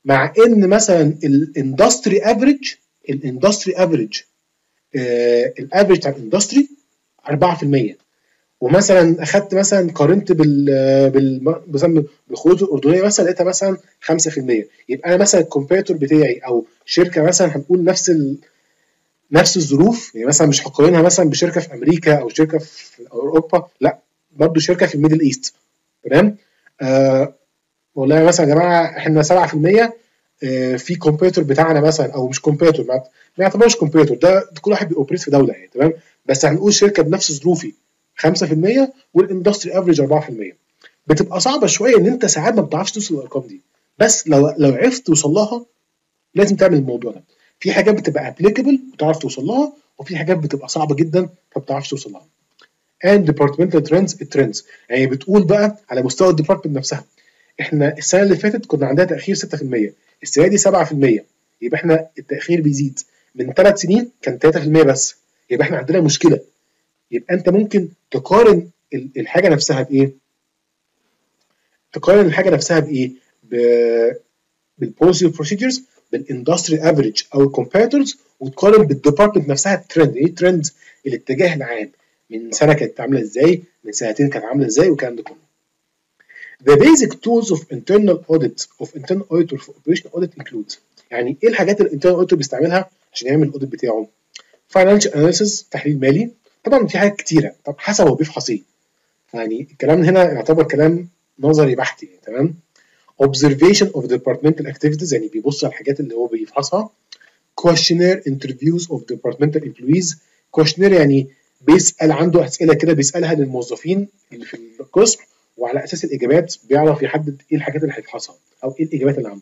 مع ان مثلا الاندستري افريج الاندستري افريج الافريج بتاع الاندستري أربعة في المية، ومثلا اخدت مثلا قارنت بال بال مثلا بالخطوط الاردنيه مثلا لقيتها مثلا خمسة في المية. يبقى انا مثلا الكومبيتور بتاعي او شركه مثلا هنقول نفس ال... نفس الظروف، يعني مثلا مش هقارنها مثلا بشركه في امريكا او شركه في اوروبا، لا برضه شركه في الميدل ايست. تمام. آه والله مثلا يا جماعه احنا سبعة في المية، آه في كومبيتور بتاعنا مثلا، او مش كومبيتور، ما يعتبرش كومبيتور، ده كل واحد بيوبريت في دوله يعني. تمام. بس هنقول شركه بنفس ظروفي خمسة في المية والاندستري افريج أربعة في المية. بتبقى صعبه شويه ان انت ساعات ما بتعرفش توصل للارقام دي، بس لو لو عرفت توصل لها لازم تعمل الموضوع ده. في حاجات بتبقى ابليكابل وتعرف توصل لها، وفي حاجات بتبقى صعبه جدا فما بتعرفش توصل لها. and departmental trends الترندز يعني بتقول بقى على مستوى الديبارتمنت نفسها. احنا السنه اللي فاتت كنا عندنا تاخير ستة في المية، السنه دي سبعة في المية، يبقى احنا التاخير بيزيد. من ثلاث سنين كان ثلاثة في المية بس، يبقى احنا عندنا مشكله. يبقى انت ممكن تقارن الحاجه نفسها بايه؟ تقارن الحاجه نفسها بايه؟ بالبوليسي بروسيدجرز، بالاندستري افريج او الكومبيترز، وتقارن بالديبارتمنت نفسها الترند. ايه الترند؟ الاتجاه العام من سنه كانت عامله ازاي، من سنتين كانت عامله ازاي، والكلام ده كله. The basic tools of internal audit of internal auditor for operational audit include، يعني ايه الحاجات اللي الانترنال auditor بيستعملها عشان يعمل الاوديت بتاعه؟ financial analysis تحليل مالي، طبعا في حاجات كتيره، طب حسب هو بيفحص ايه. يعني الكلام هنا يعتبر كلام نظري بحت يعني. تمام. observation of departmental activities يعني بيبص على الحاجات اللي هو بيفحصها. questionnaire interviews of departmental employees، questionnaire يعني بيسأل، عنده أسئلة كده بيسألها للموظفين اللي في القسم، وعلى أساس الإجابات بيعرف يحدد إيه الحاجات اللي هيفحصها أو إيه الإجابات اللي عنده.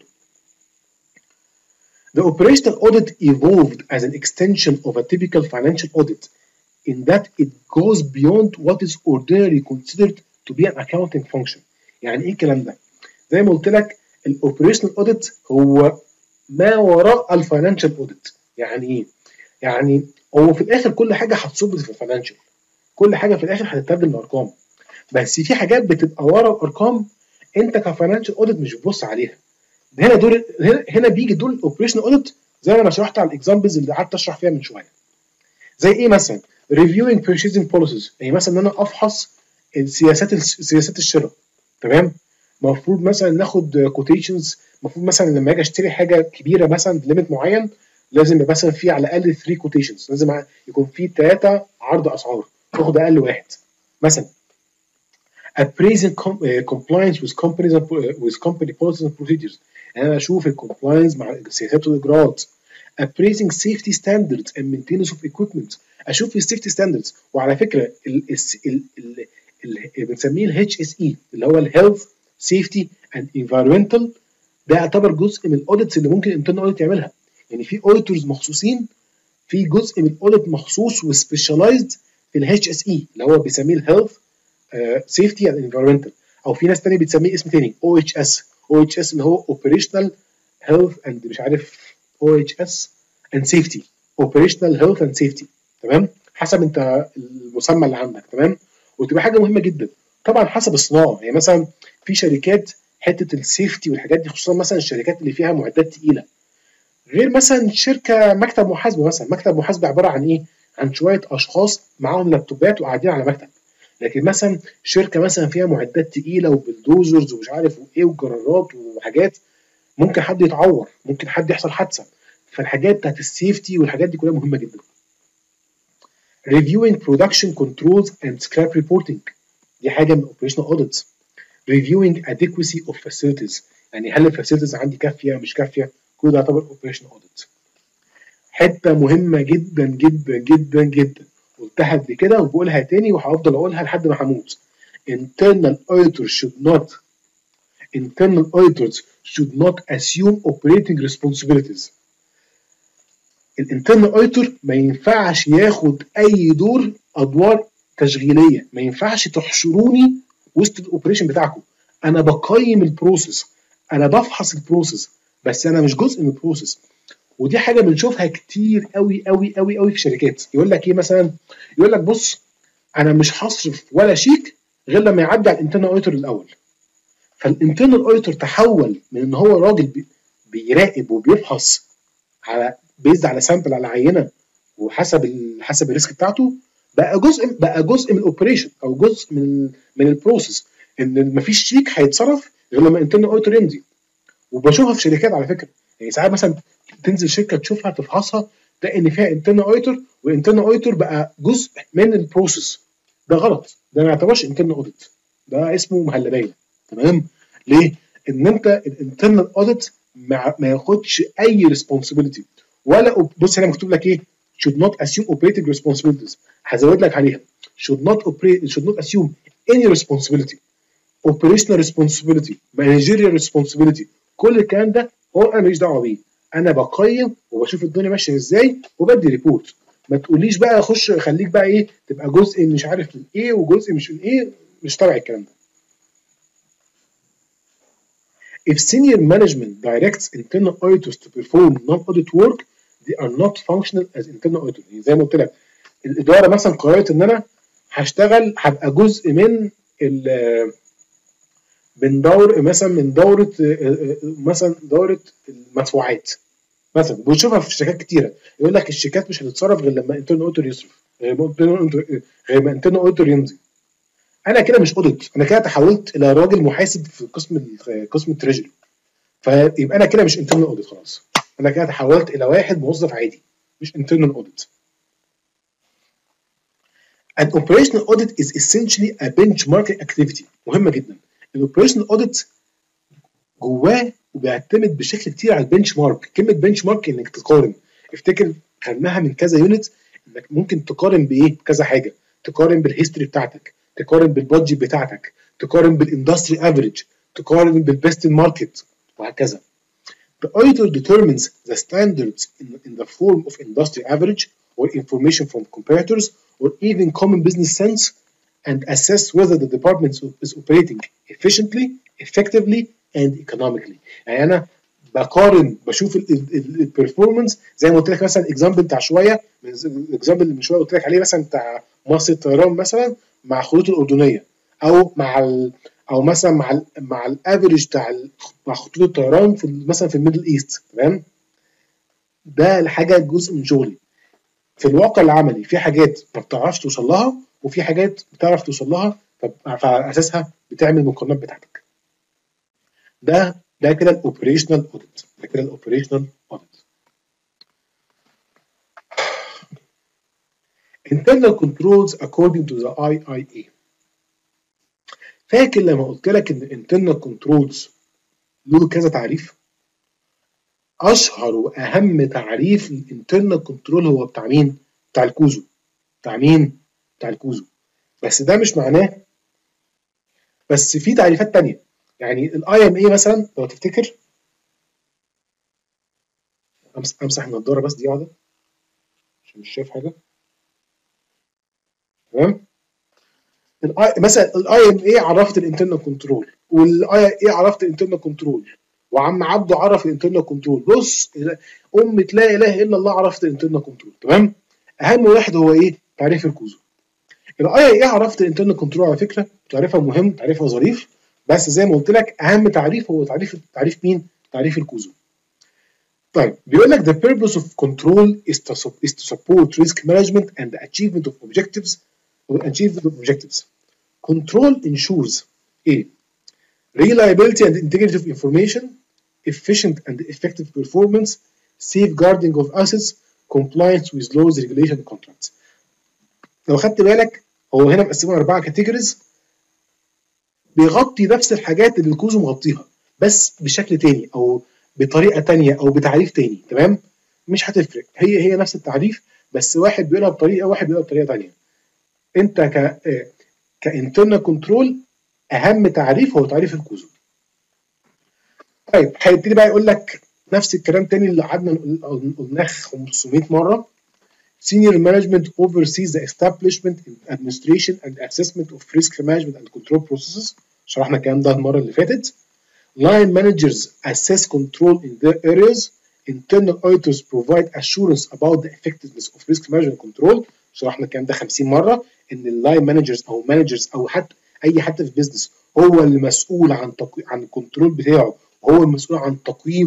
The operational audit evolved as an extension of a typical financial audit in that it goes beyond what is ordinarily considered to be an accounting function. يعني إيه الكلام ده؟ زي ما قلت لك الاوبريشنال اوديت هو ما وراء الفاينانشال اوديت. يعني ايه؟ يعني هو في الاخر كل حاجه هتصب في الفاينانشال، كل حاجه في الاخر هتترجم لارقام، بس في حاجات بتبقى ورا الارقام انت كفاينانشال اوديت مش بتبص عليها. هنا دول هنا, هنا بيجي دول الاوبريشنال اوديت زي ما انا شرحت على الاكزامبلز اللي قعدت اشرح فيها من شويه. زي ايه مثلا؟ reviewing purchasing policies، يعني مثلا ان انا افحص السياسات سياسات الشراء. تمام. المفروض مثلا ناخد كوتيشنز، المفروض مثلا لما اجي اشتري حاجه كبيره مثلا ليميت معين لازم يبقى مثلا في على الاقل ثلاثة كوتيشنز، لازم يكون في ثلاثه عرض اسعار، تاخد اقل واحد مثلا. appraising compliance with companies with company policies and procedures، يعني انا اشوف الكومبلاينس مع السياسات والاجراءات. appraising safety standards and maintenance of equipment، اشوف السيفتي ستاندردز. وعلى فكره اللي بنسميه الاتش اس اي اللي هو الهيلث سيفتي اند انفايرمنتال، ده يعتبر جزء من الاوديتس اللي ممكن الانترنال اوديت يعملها. يعني في اوديتورز مخصوصين في جزء من الاوديت مخصوص وسبيشاليزد في الاتش اس اي اللي هو بيسميه الهيلث سيفتي اند انفايرمنتال، او في ناس ثانيه بتسميه اسم ثاني او اتش اس. او اتش اس اللي هو اوبريشنال هيلث اند مش عارف او اتش اس اند سيفتي، اوبريشنال هيلث اند سيفتي. تمام. حسب انت المسمى اللي عندك. تمام. وتبقى حاجه مهمه جدا طبعا حسب الصناعه. يعني مثلا في شركات حته السيفتي والحاجات دي، خصوصا مثلا الشركات اللي فيها معدات تقيله، غير مثلا شركه مكتب محاسبه. مثلا مكتب محاسبه عباره عن ايه؟ عن شويه اشخاص معاهم لابتوبات وقاعدين على مكتب. لكن مثلا شركه مثلا فيها معدات تقيله وبلدوزرز ومش عارف وايه وجرارات وحاجات، ممكن حد يتعور، ممكن حد يحصل حادثه. فالحاجات بتاعت السيفتي والحاجات دي كلها مهمه جدا. reviewing production controls and scrap reporting، دي حاجه من operational audits. reviewing adequacy of facilities، يعني هل الفاسيلتيز عندي كافيه مش كافيه، كل ده يعتبر operational audit. حته مهمه جدا جدا جدا جدا قلتها قبل كده وبقولها تاني وهفضل اقولها لحد ما هموت. internal auditors should not internal auditors should not assume operating responsibilities. الانترنال اوديتور ما ينفعش ياخد اي دور ادوار تشغيليه، ما ينفعش تحشروني وسط الاوبريشن بتاعكم. انا بقيم البروسيس، انا بفحص البروسيس، بس انا مش جزء من البروسيس. ودي حاجه بنشوفها كتير قوي قوي قوي قوي في شركات. يقول لك ايه مثلا؟ يقول لك بص انا مش هصرف ولا شيك غير لما يعدي على الانترنال اوديتور الاول. فالانترنال اوديتور تحول من ان هو راجل بيراقب وبيفحص على بيزد على سامبل على عينه وحسب ال... حسب الريسك بتاعته، بقى جزء بقى جزء من الاوبريشن او جزء من من البروسيس، ان مفيش شيك هيتصرف غير لما انترنال اوديتور يمضي. وبشوفها في شركات على فكره، يعني ساعات مثلا تنزل شركه تشوفها تفحصها تلاقي ان فيها انترنال اوديتور، والانترنال اوديتور بقى جزء من البروسيس. ده غلط، ده ما يعتبرش انترنال اوديت، ده اسمه مهلبيه. تمام؟ ليه؟ ان انت الانترنال اوديت ما, ما ياخدش اي ريسبونسبيلتي ولا. بص هنا مكتوب لك ايه؟ should not assume operating responsibilities. هزود لك عليها should not operate should not assume any responsibility operational responsibility managerial responsibility. كل الكلام ده هو انا ماليش دعوه بيه، انا بقيم وبشوف الدنيا ماشيه ازاي وبدي ريبورت. ما تقوليش بقى خش خليك بقى ايه تبقى جزء مش عارف من ايه وجزء مش من ايه، مش تبع الكلام ده. If senior management directs internal auditors to perform non-audit work, they are not functional as internal auditors. يعني زي ما قلت لك الاداره مثلا قررت ان انا هشتغل هبقى جزء من ال من دور مثلا من دوره مثلا دوره المدفوعات مثلا، بنشوفها في شركات كتيره يقول لك الشيكات مش هتتصرف غير لما انترنال اوديتور يصرف، غير ما انترنال اوديتور يمضي. انا كده مش اوديت، انا كده تحولت الى راجل محاسب في قسم قسم التريجري، فيبقى انا كده مش انترنال اوديت خلاص، انا كده تحولت الى واحد موظف عادي مش انترنال اوديت. An operational audit is essentially a benchmarking activity. مهمه جدا. الاوبريشنال اوديت جواه وبيعتمد بشكل كتير على البنش مارك. كلمه بنش مارك انك تقارن، افتكر خدناها من كذا يونت، انك ممكن تقارن بايه؟ بكذا حاجه، تقارن بالهيستوري بتاعتك، تقارن بالبادجت بتاعتك، تقارن بالاندستري افريج، تقارن بالبيست ماركت، وهكذا. The auditor determines the standards in, in the form of industry average or information from competitors or even common business sense and assess whether the department is operating efficiently, effectively and economically. يعني انا بقارن بشوف البرفورمانس زي ما قلت لك مثلا اكزامبل بتاع شويه، الاكزامبل اللي من شويه قلت لك عليه مثلا بتاع مصر الطيران مثلا مع الخطوط الاردنيه، او مع ال او مثلا مع ال مع الافريج بتاع مع خطوط الطيران في مثلا في الميدل ايست. تمام؟ ده الحاجه جزء من شغلي. في الواقع العملي في حاجات ما بتعرفش توصل لها وفي حاجات بتعرف توصل لها، فعلى اساسها بتعمل المقارنات بتاعتك. ده ده كده الاوبريشنال اوديت، ده كده الاوبريشنال اوديت. internal controls according to the آي آي إيه. فاكر لما قلت لك ان internal controls له كذا تعريف؟ اشهر واهم تعريف للانترنال كنترول هو بتاع مين؟ بتاع الكوزو. بتاع مين؟ بتاع الكوزو. بس ده مش معناه، بس في تعريفات تانية. يعني الاي ام اي مثلا لو تفتكر، امسح النضاره بس دي واحده عشان مش شايف حاجه. تمام؟ مثلا الاي ام اي عرفت الانترنال كنترول، والاي اي عرفت الانترنال كنترول، وعم عبده عرف الانترنال كنترول. بص امة لا اله الا الله عرفت الانترنال كنترول. تمام؟ اهم واحد هو ايه؟ تعريف الكوزو. الاي اي اي عرفت الانترنال كنترول على فكره، تعريفها مهم، تعريفها ظريف، بس زي ما قلت لك اهم تعريف هو تعريف تعريف مين؟ تعريف الكوزو. طيب بيقول لك the purpose of control is to, is to support risk management and the achievement of objectives or achievement of objectives. Control ensures A. Reliability and integrity of information, efficient and effective performance, safeguarding of assets, compliance with laws, regulation, and contracts. لو خدت بالك هو هنا مقسمها أربعة كاتيجوريز بيغطي نفس الحاجات اللي الكوزو مغطيها بس بشكل تاني أو بطريقة تانية أو بتعريف تاني. تمام؟ مش هتفرق، هي هي نفس التعريف بس واحد بيقولها بطريقة واحد بيقولها بطريقة تانية. أنت ك كانترنال كنترول أهم تعريف هو تعريف الكوزو. طيب هيبتدي بقى يقول لك نفس الكلام تاني اللي قعدنا قلناه خمسمية مرة. Senior management oversees the establishment, administration, and assessment of risk management and control processes. شرحنا الكلام ده المرة اللي فاتت. Line managers assess control in their areas. Internal auditors provide assurance about the effectiveness of risk management control. شرحنا الكلام ده خمسين مرة إن اللاين مانجرز أو مانجرز أو حتى أي حد في البيزنس هو المسؤول عن تقوي... عن الكنترول بتاعه، وهو المسؤول عن تقييمه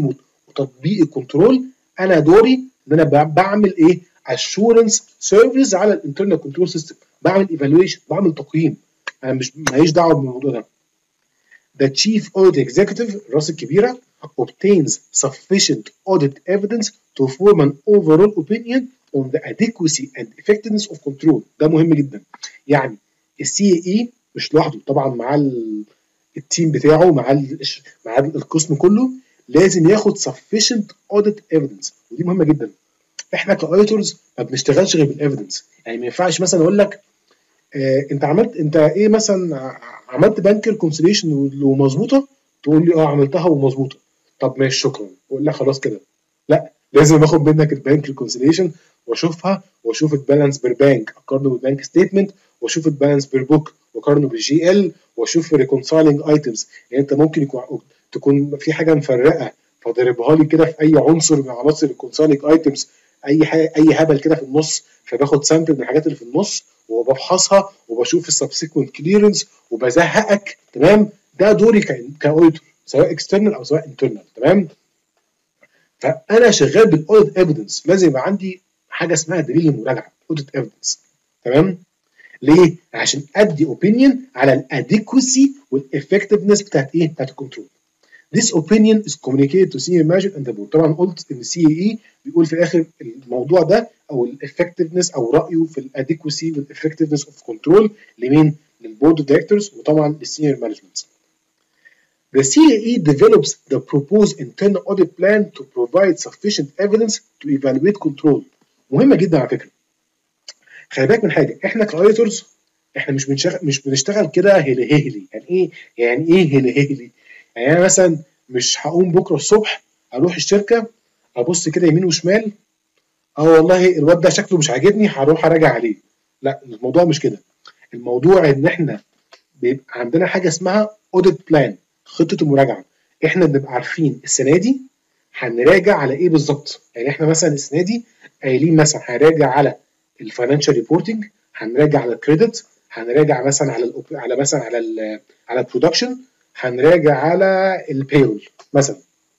وتطبيق الكنترول، انا دوري ان انا بعمل ايه؟ اشورنس سيرفيس على الانترنال كنترول سيستم، بعمل ايفالويشن، بعمل تقييم، انا مش ماليش دعوه بالموضوع ده. The chief audit executive الراس الكبيره obtains sufficient audit evidence to form an overall opinion on the adequacy and effectiveness of control. ده مهم جدا. يعني السي اي مش لوحده طبعا، مع التيم بتاعه، مع مع القسم كله، لازم ياخد sufficient audit evidence، ودي مهمه جدا. احنا كاوديتورز ما بنشتغلش غير بالايفيدنس. يعني ما ينفعش مثلا اقول لك آه انت عملت انت ايه مثلا عملت بنك ريكونسيليشن ومظبوطه، تقول لي اه عملتها ومظبوطه، طب ماشي شكرا، اقول لك خلاص كده. لا، لازم اخد منك البنك ريكونسيليشن واشوفها، واشوف البالانس بير بانك اقارنه بالبنك ستيتمنت، واشوف البالانس بير بوك واقارنه بالجي ال، واشوف ريكونسايلنج ايتمز. يعني انت ممكن يكون تكون في حاجه مفرقه فضربها لي كده في اي عنصر من عناصر الكونسايلنج ايتمز، اي حاجه اي هبل كده في النص، فباخد سامبل من الحاجات اللي في النص وبفحصها وبشوف السبسيكونت كليرنس وبزهقك. تمام؟ ده دوري كاوديتور، سواء اكسترنال او سواء انترنال. تمام؟ فانا شغال بالاوديت ايفيدنس، لازم يبقى عندي حاجه اسمها دليل المراجعه، اوديت ايفيدنس. تمام؟ ليه؟ عشان ادي اوبينيون على الاديكوسي والافكتفنس بتاعت ايه؟ بتاعت الكنترول. This opinion is communicated to senior management and the board. طبعا قلت ان السي اي بيقول في الاخر الموضوع ده او الافكتفنس او رايه في الاديكوسي والافكتفنس اوف كنترول لمين؟ للبورد اوف دايركتورز وطبعا للسينيور مانجمنت. The سي اي E develops the proposed internal audit plan to provide sufficient evidence to evaluate control. مهمه جدا على فكره. خلي بالك من حاجه، احنا كاوديتورز احنا مش بنشتغل مش بنشتغل كده هيلي هيلي. يعني ايه؟ يعني ايه هيلي هيلي؟ يعني انا مثلا مش هقوم بكره الصبح اروح الشركه ابص كده يمين وشمال، اه والله الواد ده شكله مش عاجبني هروح اراجع عليه. لا، الموضوع مش كده. الموضوع ان احنا بيبقى عندنا حاجه اسمها اوديت بلان، خطه المراجعه. احنا بنبقى عارفين السنه دي هنراجع على ايه بالظبط. يعني احنا مثلا السنه دي قايلين مثلا هنراجع على الفاينانشال ريبورتنج، هنراجع على الكريدت، هنراجع مثلا على ال على مثلا على ال على البرودكشن، هنراجع على البيرول مثلا.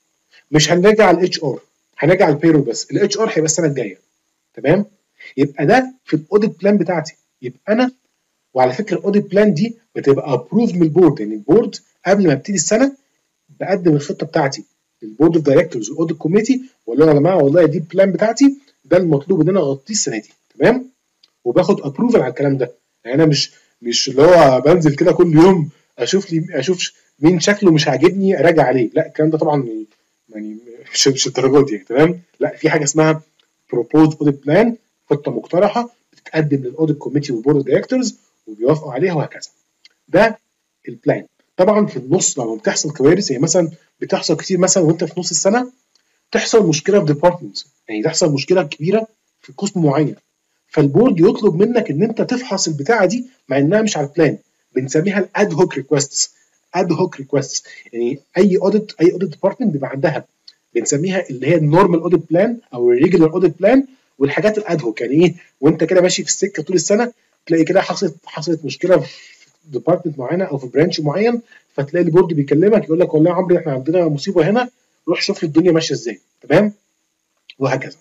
مش هنراجع على الاتش ار، هنراجع على البيرول بس. الاتش ار هيبقى السنه الجايه. تمام؟ يبقى ده في الاوديت بلان بتاعتي. يبقى انا، وعلى فكره الاوديت بلان دي بتبقى ابروفد من البورد. يعني البورد قبل ما ابتدي السنه بقدم الخطه بتاعتي للبورد اوف دايركتورز والاوديت كوميتي، واقول لهم يا جماعه والله دي البلان بتاعتي، ده المطلوب ان انا اغطيه السنه دي. تمام؟ وباخد ابروفل على الكلام ده. يعني انا مش مش اللي هو بنزل كده كل يوم اشوف لي اشوف مين شكله مش عاجبني اراجع عليه. لا، الكلام ده طبعا يعني مش مش الدرجات دي. تمام؟ لا، في حاجه اسمها بروبوزد اوديت بلان، خطه مقترحه بتتقدم للاوديت كوميتي والبورد اوف دايركتورز وبيوافقوا عليها وهكذا. ده البلان. طبعا في النص لما بتحصل كوارث، يعني مثلا بتحصل كتير مثلا وانت في نص السنه تحصل مشكله في ديبارتمنت، يعني تحصل مشكله كبيره في قسم معين، فالبورد يطلب منك ان انت تفحص البتاعه دي مع انها مش على البلان. بنسميها الاد هوك ريكويستس. اد هوك ريكويستس يعني اي اوديت اي اوديت ديبارتمنت بيبقى عندها، بنسميها اللي هي النورمال اوديت بلان او الريجولار اوديت بلان، والحاجات الاد هوك. يعني ايه؟ وانت كده ماشي في السكه طول السنه تلاقي كده حصلت حصلت مشكله في ديبارتمنت معينه او في برانش معين، فتلاقي البورد بيكلمك يقول لك والله يا عمرو احنا عندنا مصيبه هنا، روح شوف لي الدنيا ماشيه ازاي. تمام؟ وهكذا.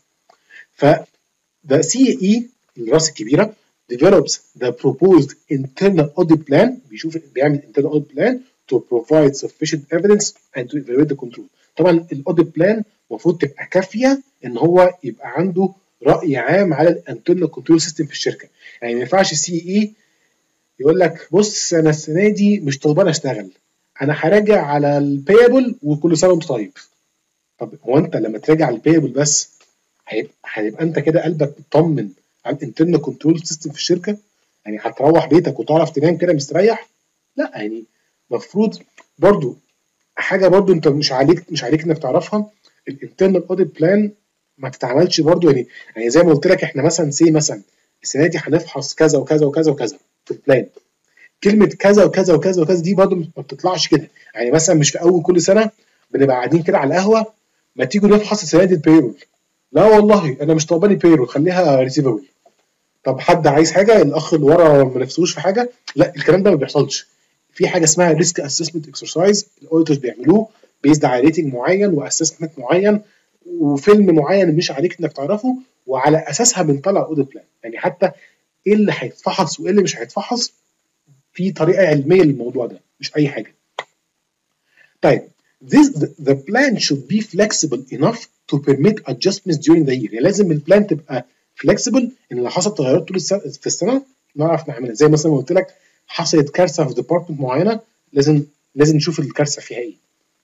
ف the سي اي الراس الكبيره develops the proposed internal audit plan، بيشوف بيعمل internal audit plan to provide sufficient evidence and to evaluate the control. طبعا الاوديت بلان المفروض تبقى كافيه ان هو يبقى عنده راي عام على الانترنال كنترول سيستم في الشركه. يعني ما ينفعش السي اي يقول لك بص انا السنه دي مش طالبان اشتغل، انا هراجع على البيبل وكل سنه وانت طيب. طب هو انت لما تراجع على البيبل بس هيبقى هيبقى انت كده قلبك مطمن على الانترنال كنترول سيستم في الشركه؟ يعني هتروح بيتك وتعرف تنام كده مستريح؟ لا، يعني المفروض برضو حاجه برضو انت مش عليك مش عليك انك تعرفها. الانترنال اوديت بلان ما تتعملش برضو، يعني يعني زي ما قلت لك احنا مثلا سي مثلا السنه دي هنفحص كذا وكذا وكذا وكذا في البلان. كلمه كذا وكذا وكذا وكذا دي برضو ما بتطلعش كده. يعني مثلا مش في اول كل سنه بنبقى قاعدين كده على القهوه ما تيجوا نفحص السنه دي البيرول، لا والله انا مش طالباني بيرول خليها ريسيفبل. طب حد عايز حاجه؟ الاخ اللي ورا ما نفسوش في حاجه؟ لا، الكلام ده ما بيحصلش. في حاجه اسمها ريسك اسسمنت اكسرسايز الاوديتورز بيعملوه بيزد على ريتنج معين واسسمنت معين وفيلم معين مش عليك انك تعرفه، وعلى اساسها بنطلع اوديت بلان. يعني حتى ايه اللي هيتفحص وايه اللي مش هيتفحص في طريقه علميه للموضوع ده، مش اي حاجه. طيب this the plan should be flexible enough to permit adjustments during the year. يعني لازم البلان تبقى flexible ان لو حصلت تغيرات طول السنه في السنه نعرف نعملها. زي مثلا ما قلت لك حصلت كارثه في ديبارتمنت معينه، لازم لازم نشوف الكارثه فيها ايه.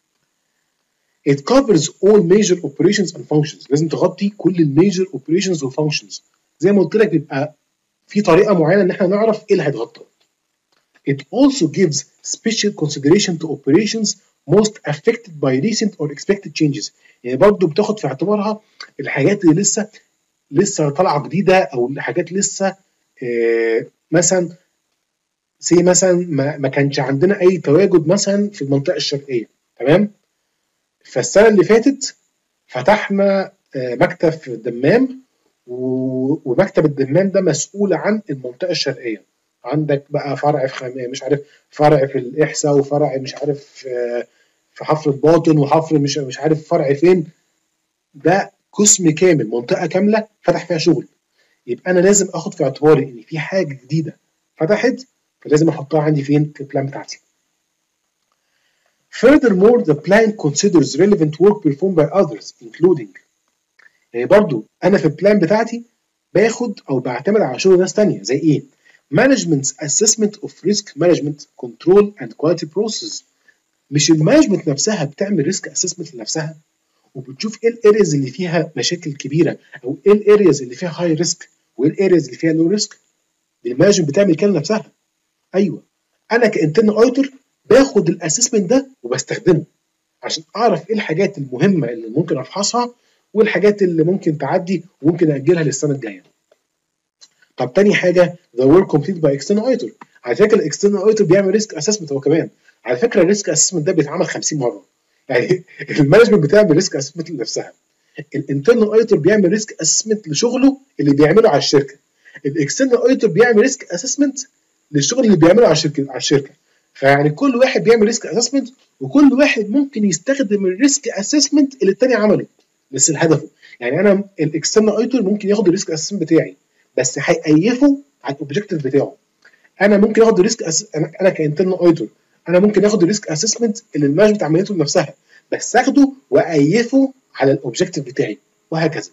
It covers all major operations and functions. لازم تغطي كل الميجر operations و functions. زي ما قلت لك بيبقى في طريقه معينه ان احنا نعرف ايه اللي هيتغطى. It also gives special consideration to operations most affected by recent or expected changes. يعني برضه بتاخد في اعتبارها الحاجات اللي لسه لسه طالعه جديده، او الحاجات لسه آه مثلا زي مثلا ما, ما كانش عندنا اي تواجد مثلا في المنطقه الشرقيه. تمام. فالسنه اللي فاتت فتحنا آه مكتب في الدمام، ومكتب الدمام ده مسؤول عن المنطقه الشرقيه. عندك بقى فرع في خمية مش عارف، فرع في الإحساء، وفرع مش عارف في حفر الباطن، وحفر مش مش عارف فرع فين. ده قسم كامل، منطقة كاملة فتح فيها شغل. يبقى أنا لازم آخد في اعتباري إن في حاجة جديدة فتحت، فلازم أحطها عندي فين؟ في البلان بتاعتي. Furthermore, the plan considers relevant work performed by others, including. يعني برضو أنا في البلان بتاعتي باخد أو بعتمد على شغل ناس تانية. زي إيه؟ Management's assessment of risk management control and quality process. مش المانجمنت نفسها بتعمل ريسك اسسمنت لنفسها وبتشوف ايه الارياز اللي فيها مشاكل كبيره، او ايه الارياز اللي فيها هاي ريسك وايه الارياز اللي فيها لو ريسك. المانجمنت بتعمل كده لنفسها. ايوه، انا كانترنال اوديتور باخد الاسسمنت ده وبستخدمه عشان اعرف ايه الحاجات المهمه اللي ممكن افحصها والحاجات اللي ممكن تعدي وممكن اجلها للسنه الجايه. طب تاني حاجه the work completed by external auditor. على فكره الاكسترنال اوديتور بيعمل ريسك اسسمنت هو كمان. على فكره الريسك اسسمنت ده بيتعمل خمسين مره. يعني المانجمنت بتعمل ريسك اسسمنت لنفسها، الانترنال اوديتور بيعمل ريسك اسسمنت لشغله اللي بيعمله على الشركه، الاكسترنال اوديتور بيعمل ريسك اسسمنت للشغل اللي بيعمله على الشركه على الشركه. فيعني كل واحد بيعمل ريسك اسسمنت، وكل واحد ممكن يستخدم الريسك اسسمنت اللي الثاني عمله بس لهدفه. يعني انا الاكسترنال اوديتور ممكن ياخد الريسك اسسمنت بتاعي بس هيقيفه على الاوبجيكتيف بتاعه. انا ممكن اخد الريسك أس... انا, أنا كانترنال اوديتور انا ممكن اخد الريسك اسسمنت اللي المانجمنت عملته لنفسها بس اخده واقيفه على الاوبجيكتيف بتاعي، وهكذا.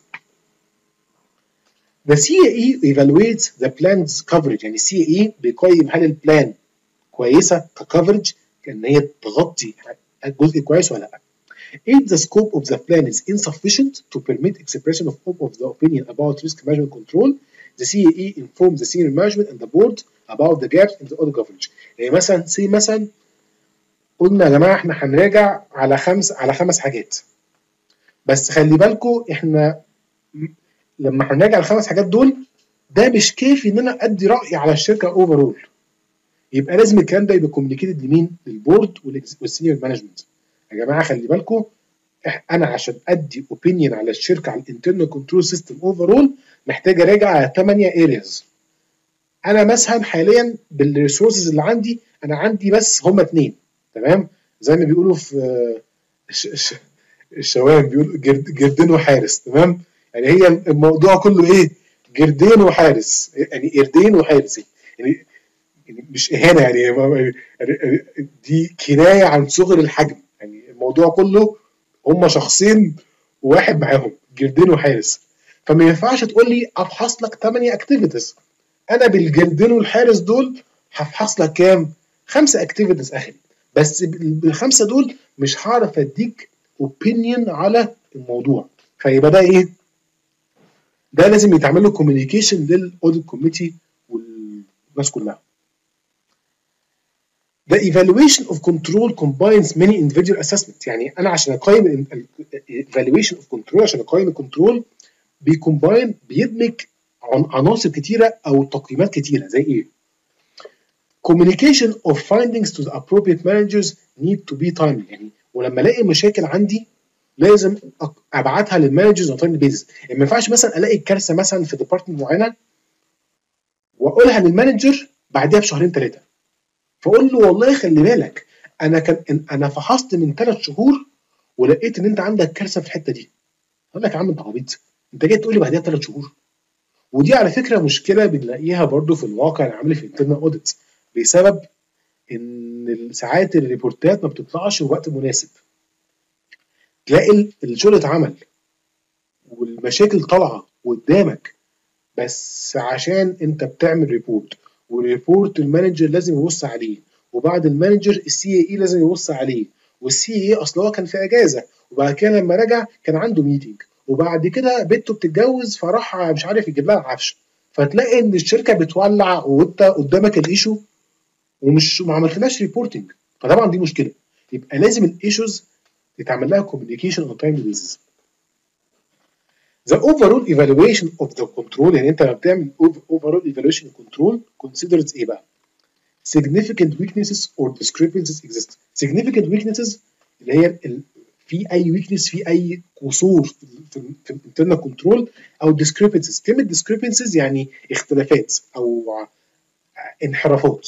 The سي إيه E evaluates the plan's coverage. يعني سي إيه E بيقيم هل البلان كويسه ككفرج، كان هي تغطي الجزء كويس ولا لا. If the scope of the plan is insufficient to permit expression of, of the opinion about risk management control, the سي إيه E informs the senior management and the board about the gaps in the audit coverage. يعني مثلا سي مثلا قلنا يا جماعه احنا هنراجع على خمس على خمس حاجات، بس خلي بالكم احنا لما هنراجع الخمس حاجات دول ده مش كافي ان انا ادي راي على الشركه اوفرول. يبقى لازم الكلام ده يبقى كوميونيكيتد لمين؟ للبورد والسينيور مانجمنت. يا جماعه خلي بالكم انا عشان ادي اوبينيون على الشركه على الانترنال كنترول سيستم اوفرول محتاج اراجع على ثمانية ارياز. انا مثلا حاليا بالريسورسز اللي عندي انا عندي بس هم اثنين. تمام، زي ما بيقولوا في الشوام بيقولوا جردين وحارس. تمام، يعني هي الموضوع كله ايه؟ جردين وحارس، يعني قردين وحارس. يعني مش اهانه، يعني دي كنايه عن صغر الحجم. يعني الموضوع كله هم شخصين وواحد معاهم جردين وحارس. فما ينفعش تقول لي افحص لك ثمانية اكتيفيتيز، انا بالجردين والحارس دول هفحص لك كام؟ خمسه اكتيفيتيز اخري، بس بالخمسه دول مش هعرف اديك اوبينيون على الموضوع. فيبقى ده ايه؟ ده لازم يتعمل له كوميونيكيشن للاوديت كوميتي والناس كلها. The evaluation of control combines many individual assessments. يعني انا عشان اقيم ال evaluation of control، عشان اقيم الكنترول بيكومباين بيدمج عناصر كتيره او تقييمات كتيره. زي ايه؟ communication of findings to the appropriate managers need to be timely. يعني ولما الاقي مشاكل عندي لازم ابعتها للمانجرز on timely basis. يعني ما ينفعش مثلا الاقي كارثه مثلا في ديبارتمنت معينه واقولها للمانجر بعدها بشهرين ثلاثه، فاقول له والله خلي بالك انا كان انا فحصت من ثلاث شهور ولقيت ان انت عندك كارثه في الحته دي، هقول لك يا عم انت عبيط، انت جاي تقول لي بعديها ثلاث شهور؟ ودي على فكره مشكله بنلاقيها برضو في الواقع العملي في انترنال اوديت، بسبب ان ساعات الريبورتات ما بتطلعش في وقت مناسب. تلاقي الشغل اتعمل والمشاكل طالعه قدامك، بس عشان انت بتعمل ريبورت، والريبورت المانجر لازم يبص عليه، وبعد المانجر السي اي اي لازم يبص عليه، والسي اي اصل هو كان في اجازه، وبعد كده لما رجع كان عنده ميتنج، وبعد كده بنته بتتجوز فراح مش عارف يجيب لها العفش، فتلاقي ان الشركه بتولع وانت قدامك الايشو ومش ما عملتلهاش ريبورتنج. فطبعا دي مشكله. يبقى لازم الايشوز يتعمل لها كوميونيكيشن اون تايم بيزنس. The overall evaluation of the control، يعني انت لما بتعمل overall evaluation control considers ايه بقى؟ significant weaknesses or discrepancies exist. significant weaknesses اللي هي ال... في اي weakness، في اي قصور في, في internal control، او discrepancies. كلمه discrepancies يعني اختلافات او انحرافات.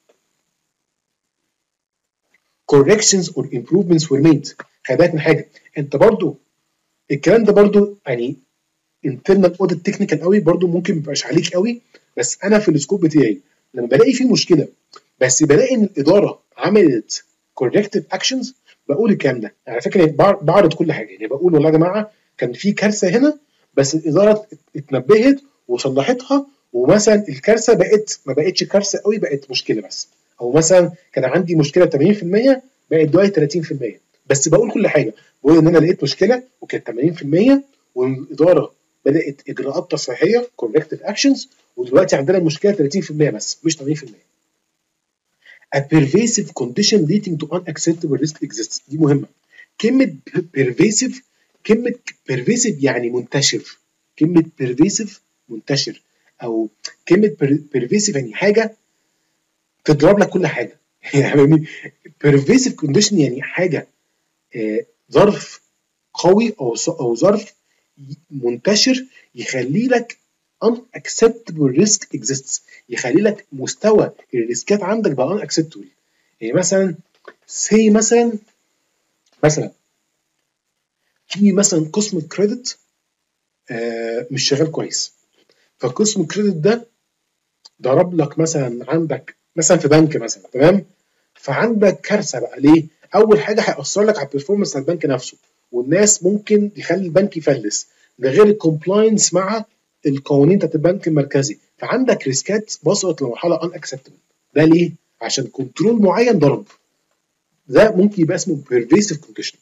corrections or improvements were made. خلي بالك من حاجه، انت برضو الكلام ده برضو يعني internal audit technical قوي، برضو ممكن ما يبقاش عليك قوي، بس انا في السكوب بتاعي لما بلاقي في مشكله بس بلاقي ان الاداره عملت corrective actions، بقول الكلام ده على فكره، بعرض كل حاجه، يعني بقول والله يا جماعه كان في كارثه هنا بس الاداره اتنبهت وصلحتها، ومثلا الكارثه بقت ما بقتش كارثه قوي، بقت مشكله بس، او مثلا كان عندي مشكله ثمانين في المية بقت دلوقتي ثلاثين في المية، بس بقول كل حاجه، بقول ان انا لقيت مشكله وكانت ثمانين في المية والاداره بدات اجراءات تصحيحيه corrective actions، ودلوقتي عندنا المشكله ثلاثين في المية بس مش ثمانين في المية. A pervasive condition leading to unacceptable risk exists. دي مهمه. كلمه pervasive، كلمه pervasive يعني منتشر، كلمه pervasive منتشر، او كلمه pervasive يعني حاجه تضرب لك كل حاجه. يعني pervasive condition يعني حاجه آه ظرف قوي او او ظرف منتشر يخلي لك unacceptable risk exists، يخلي لك مستوى الريسكات عندك بقى unacceptable. يعني مثلا سي مثلا مثلا في مثلا قسم الكريدت آه مش شغال كويس، فقسم الكريدت ده ضرب لك مثلا عندك مثلا في بنك مثلا، تمام؟ فعندك كارثه بقى. ليه؟ اول حاجه هيأثر لك على البرفورمانس بتاع البنك نفسه، والناس ممكن يخلي البنك يفلس، ده غير الكومبلاينس مع القوانين بتاعت البنك المركزي، فعندك ريسكات وصلت لمرحله ان اكسبتبل. ده ليه؟ عشان كنترول معين ضرب. ده ممكن يبقى اسمه بيرفيسيف كونديشن.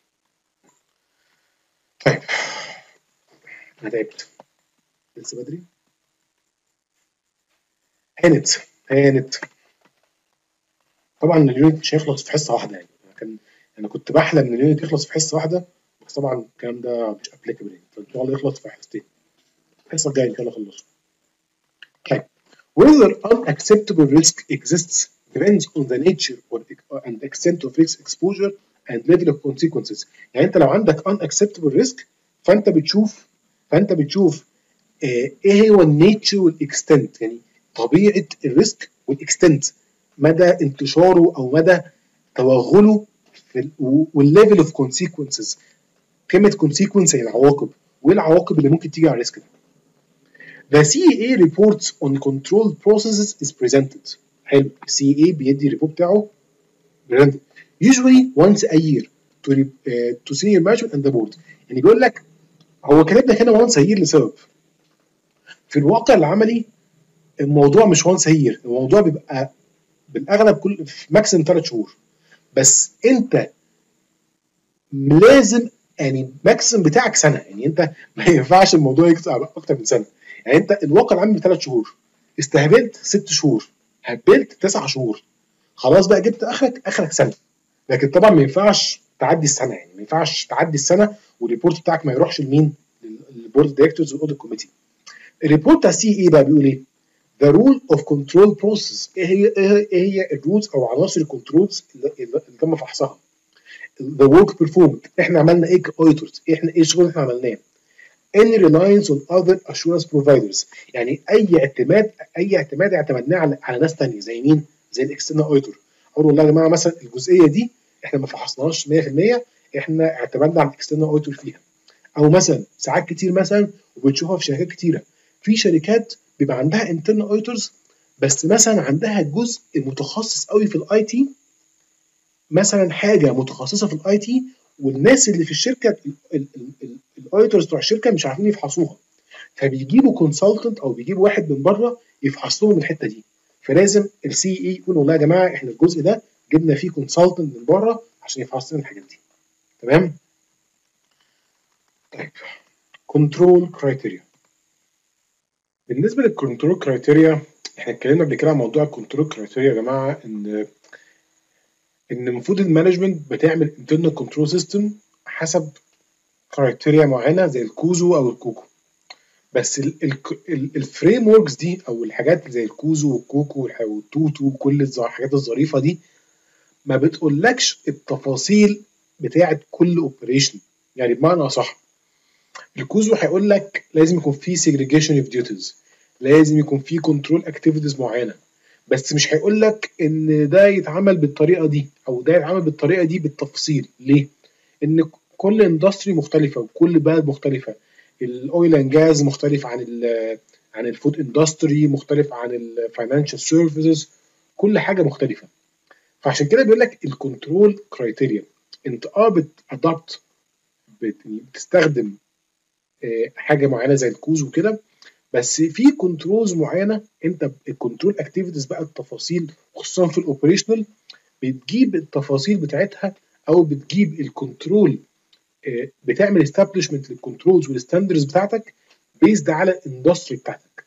طيب انا تعبت لسه بدري. هانت هانت طبعا اليونت مش هيخلص في حصه واحده، يعني كان انا كنت بحلم ان اليونت يخلص في حصه واحده، بس طبعا الكلام ده مش ابليكابل، يعني فان شاء الله يخلص في حصتين. الحصه الجايه ان شاء الله اخلصه. طيب whether unacceptable risk exists depends on the nature or and extent of risk exposure and level of consequences. يعني انت لو عندك unacceptable risk فانت بتشوف فانت بتشوف اه ايه هو النيتشر والاكستنت، يعني طبيعه الريسك والاكستنت، مدى انتشاره او مدى توغله والليفل اوف كونسيكونسز. كلمه كونسيكونس هي العواقب، وايه العواقب اللي ممكن تيجي على الريسك ده. The سي اي A reports on controlled processes is presented. حلو، سي اي بيدي الريبورت بتاعه presented usually once a year to uh, to senior management and the board. يعني بيقول لك هو كاتب لك هنا once a year لسبب. في الواقع العملي الموضوع مش once a year، الموضوع بيبقى بالاغلب كل في ماكسيمم ثلاث شهور، بس انت لازم يعني ماكسيمم بتاعك سنه، يعني انت ما ينفعش الموضوع يكتب اكتر من سنه. يعني انت الواقع العام بثلاث شهور، استهبلت ست شهور، هبلت تسع شهور، خلاص بقى جبت اخرك اخرك سنه. لكن طبعا ما ينفعش تعدي السنه، يعني ما ينفعش تعدي السنه والريبورت بتاعك ما يروحش لمين؟ للبورد دايركتورز والاوديت كوميتي. الريبورت بتاع سي اي بقى بيقول ايه؟ The rule of control process. ايه هي ايه هي الرولز او عناصر الكنترولز اللي تم فحصها؟ the work performed، احنا عملنا ايه كاوديتورز، احنا ايه الشغل اللي احنا عملناه. any reliance on other assurance providers، يعني اي اعتماد اي اعتماد اعتمدناه على, على ناس ثانيه زي مين؟ زي الاكسترنال اوديتور. اقول والله يا جماعه مثلا الجزئيه دي احنا ما فحصناهاش مية في المية، احنا اعتمدنا على الاكسترنال اوديتور فيها. او مثلا ساعات كتير مثلا وبتشوفها في شركات كتيره، في شركات بيبقى عندها انترنال اوديتورز بس مثلا عندها جزء متخصص قوي في الاي تي، مثلا حاجه متخصصه في الاي تي، والناس اللي في الشركه الاوديتورز بتوع الشركه مش عارفين يفحصوها، فبيجيبوا كونسلتنت او بيجيبوا واحد من بره يفحص لهم الحته دي. فلازم السي اي يقول والله يا جماعه احنا الجزء ده جبنا فيه كونسلتنت من بره عشان يفحص لنا الحاجات دي. تمام؟ طيب كنترول كرايتيريا. بالنسبه للكنترول كرايتيريا احنا اتكلمنا قبل كده عن موضوع الكنترول كرايتيريا يا جماعه، ان ان المفروض المانجمنت بتعمل انترنال كنترول سيستم حسب كرايتيريا معينه زي الكوزو او الكوكو. بس الفريم وركس دي او الحاجات زي الكوزو والكوكو والتوتو وكل الحاجات الظريفه دي ما بتقولكش التفاصيل بتاعه كل اوبريشن. يعني بمعنى اصح الكوزو هيقول لك لازم يكون في سيجريجيشن اوف ديوتيز، لازم يكون في كنترول اكتيفيتيز معينه، بس مش هيقول لك ان ده يتعمل بالطريقه دي او ده يتعمل بالطريقه دي بالتفصيل. ليه؟ ان كل اندستري مختلفه وكل بلد مختلفه. الاويل اند جاز مختلف عن ال عن الفود اندستري، مختلف عن الفاينانشال سيرفيسز، كل حاجه مختلفه. فعشان كده بيقول لك الكنترول كرايتيريا انت اه بتادابت بتستخدم حاجه معينه زي الكوز وكده، بس في كنترولز معينه انت الكنترول اكتيفيتيز بقى التفاصيل خصوصا في الاوبريشنال بتجيب التفاصيل بتاعتها او بتجيب الكنترول، بتعمل استابلشمنت للكنترولز والستاندرز بتاعتك بيزد على الاندستري بتاعتك.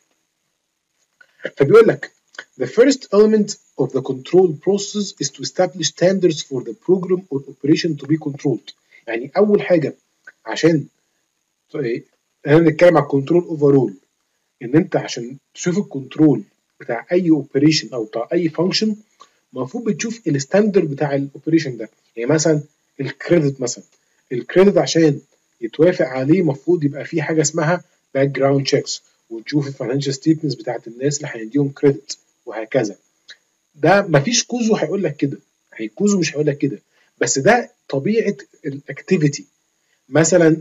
فبيقول لك the first element of the control process is to establish standards for the program or operation to be controlled. يعني اول حاجه عشان احنا بنتكلم على الكنترول اوفرول، ان انت عشان تشوف الكنترول بتاع اي اوبريشن او بتاع اي فانكشن المفروض بتشوف الستاندرد بتاع الاوبريشن ده. يعني مثلا الكريدت، مثلا الكريدت عشان يتوافق عليه المفروض يبقى في حاجه اسمها باك جراوند تشيكس، وتشوف الفاينانشال ستيتمنتس بتاعت الناس اللي هيديهم كريدت وهكذا. ده مفيش كوزو هيقول لك كده، كوزو مش هيقول لك كده، بس ده طبيعه الاكتيفيتي. مثلا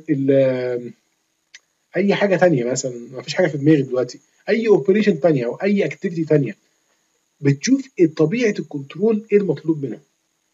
اي حاجه تانية، مثلا مفيش حاجه في دماغي دلوقتي، اي اوبريشن تانية او اي اكتيفيتي تانية بتشوف طبيعه الكنترول ايه المطلوب منها.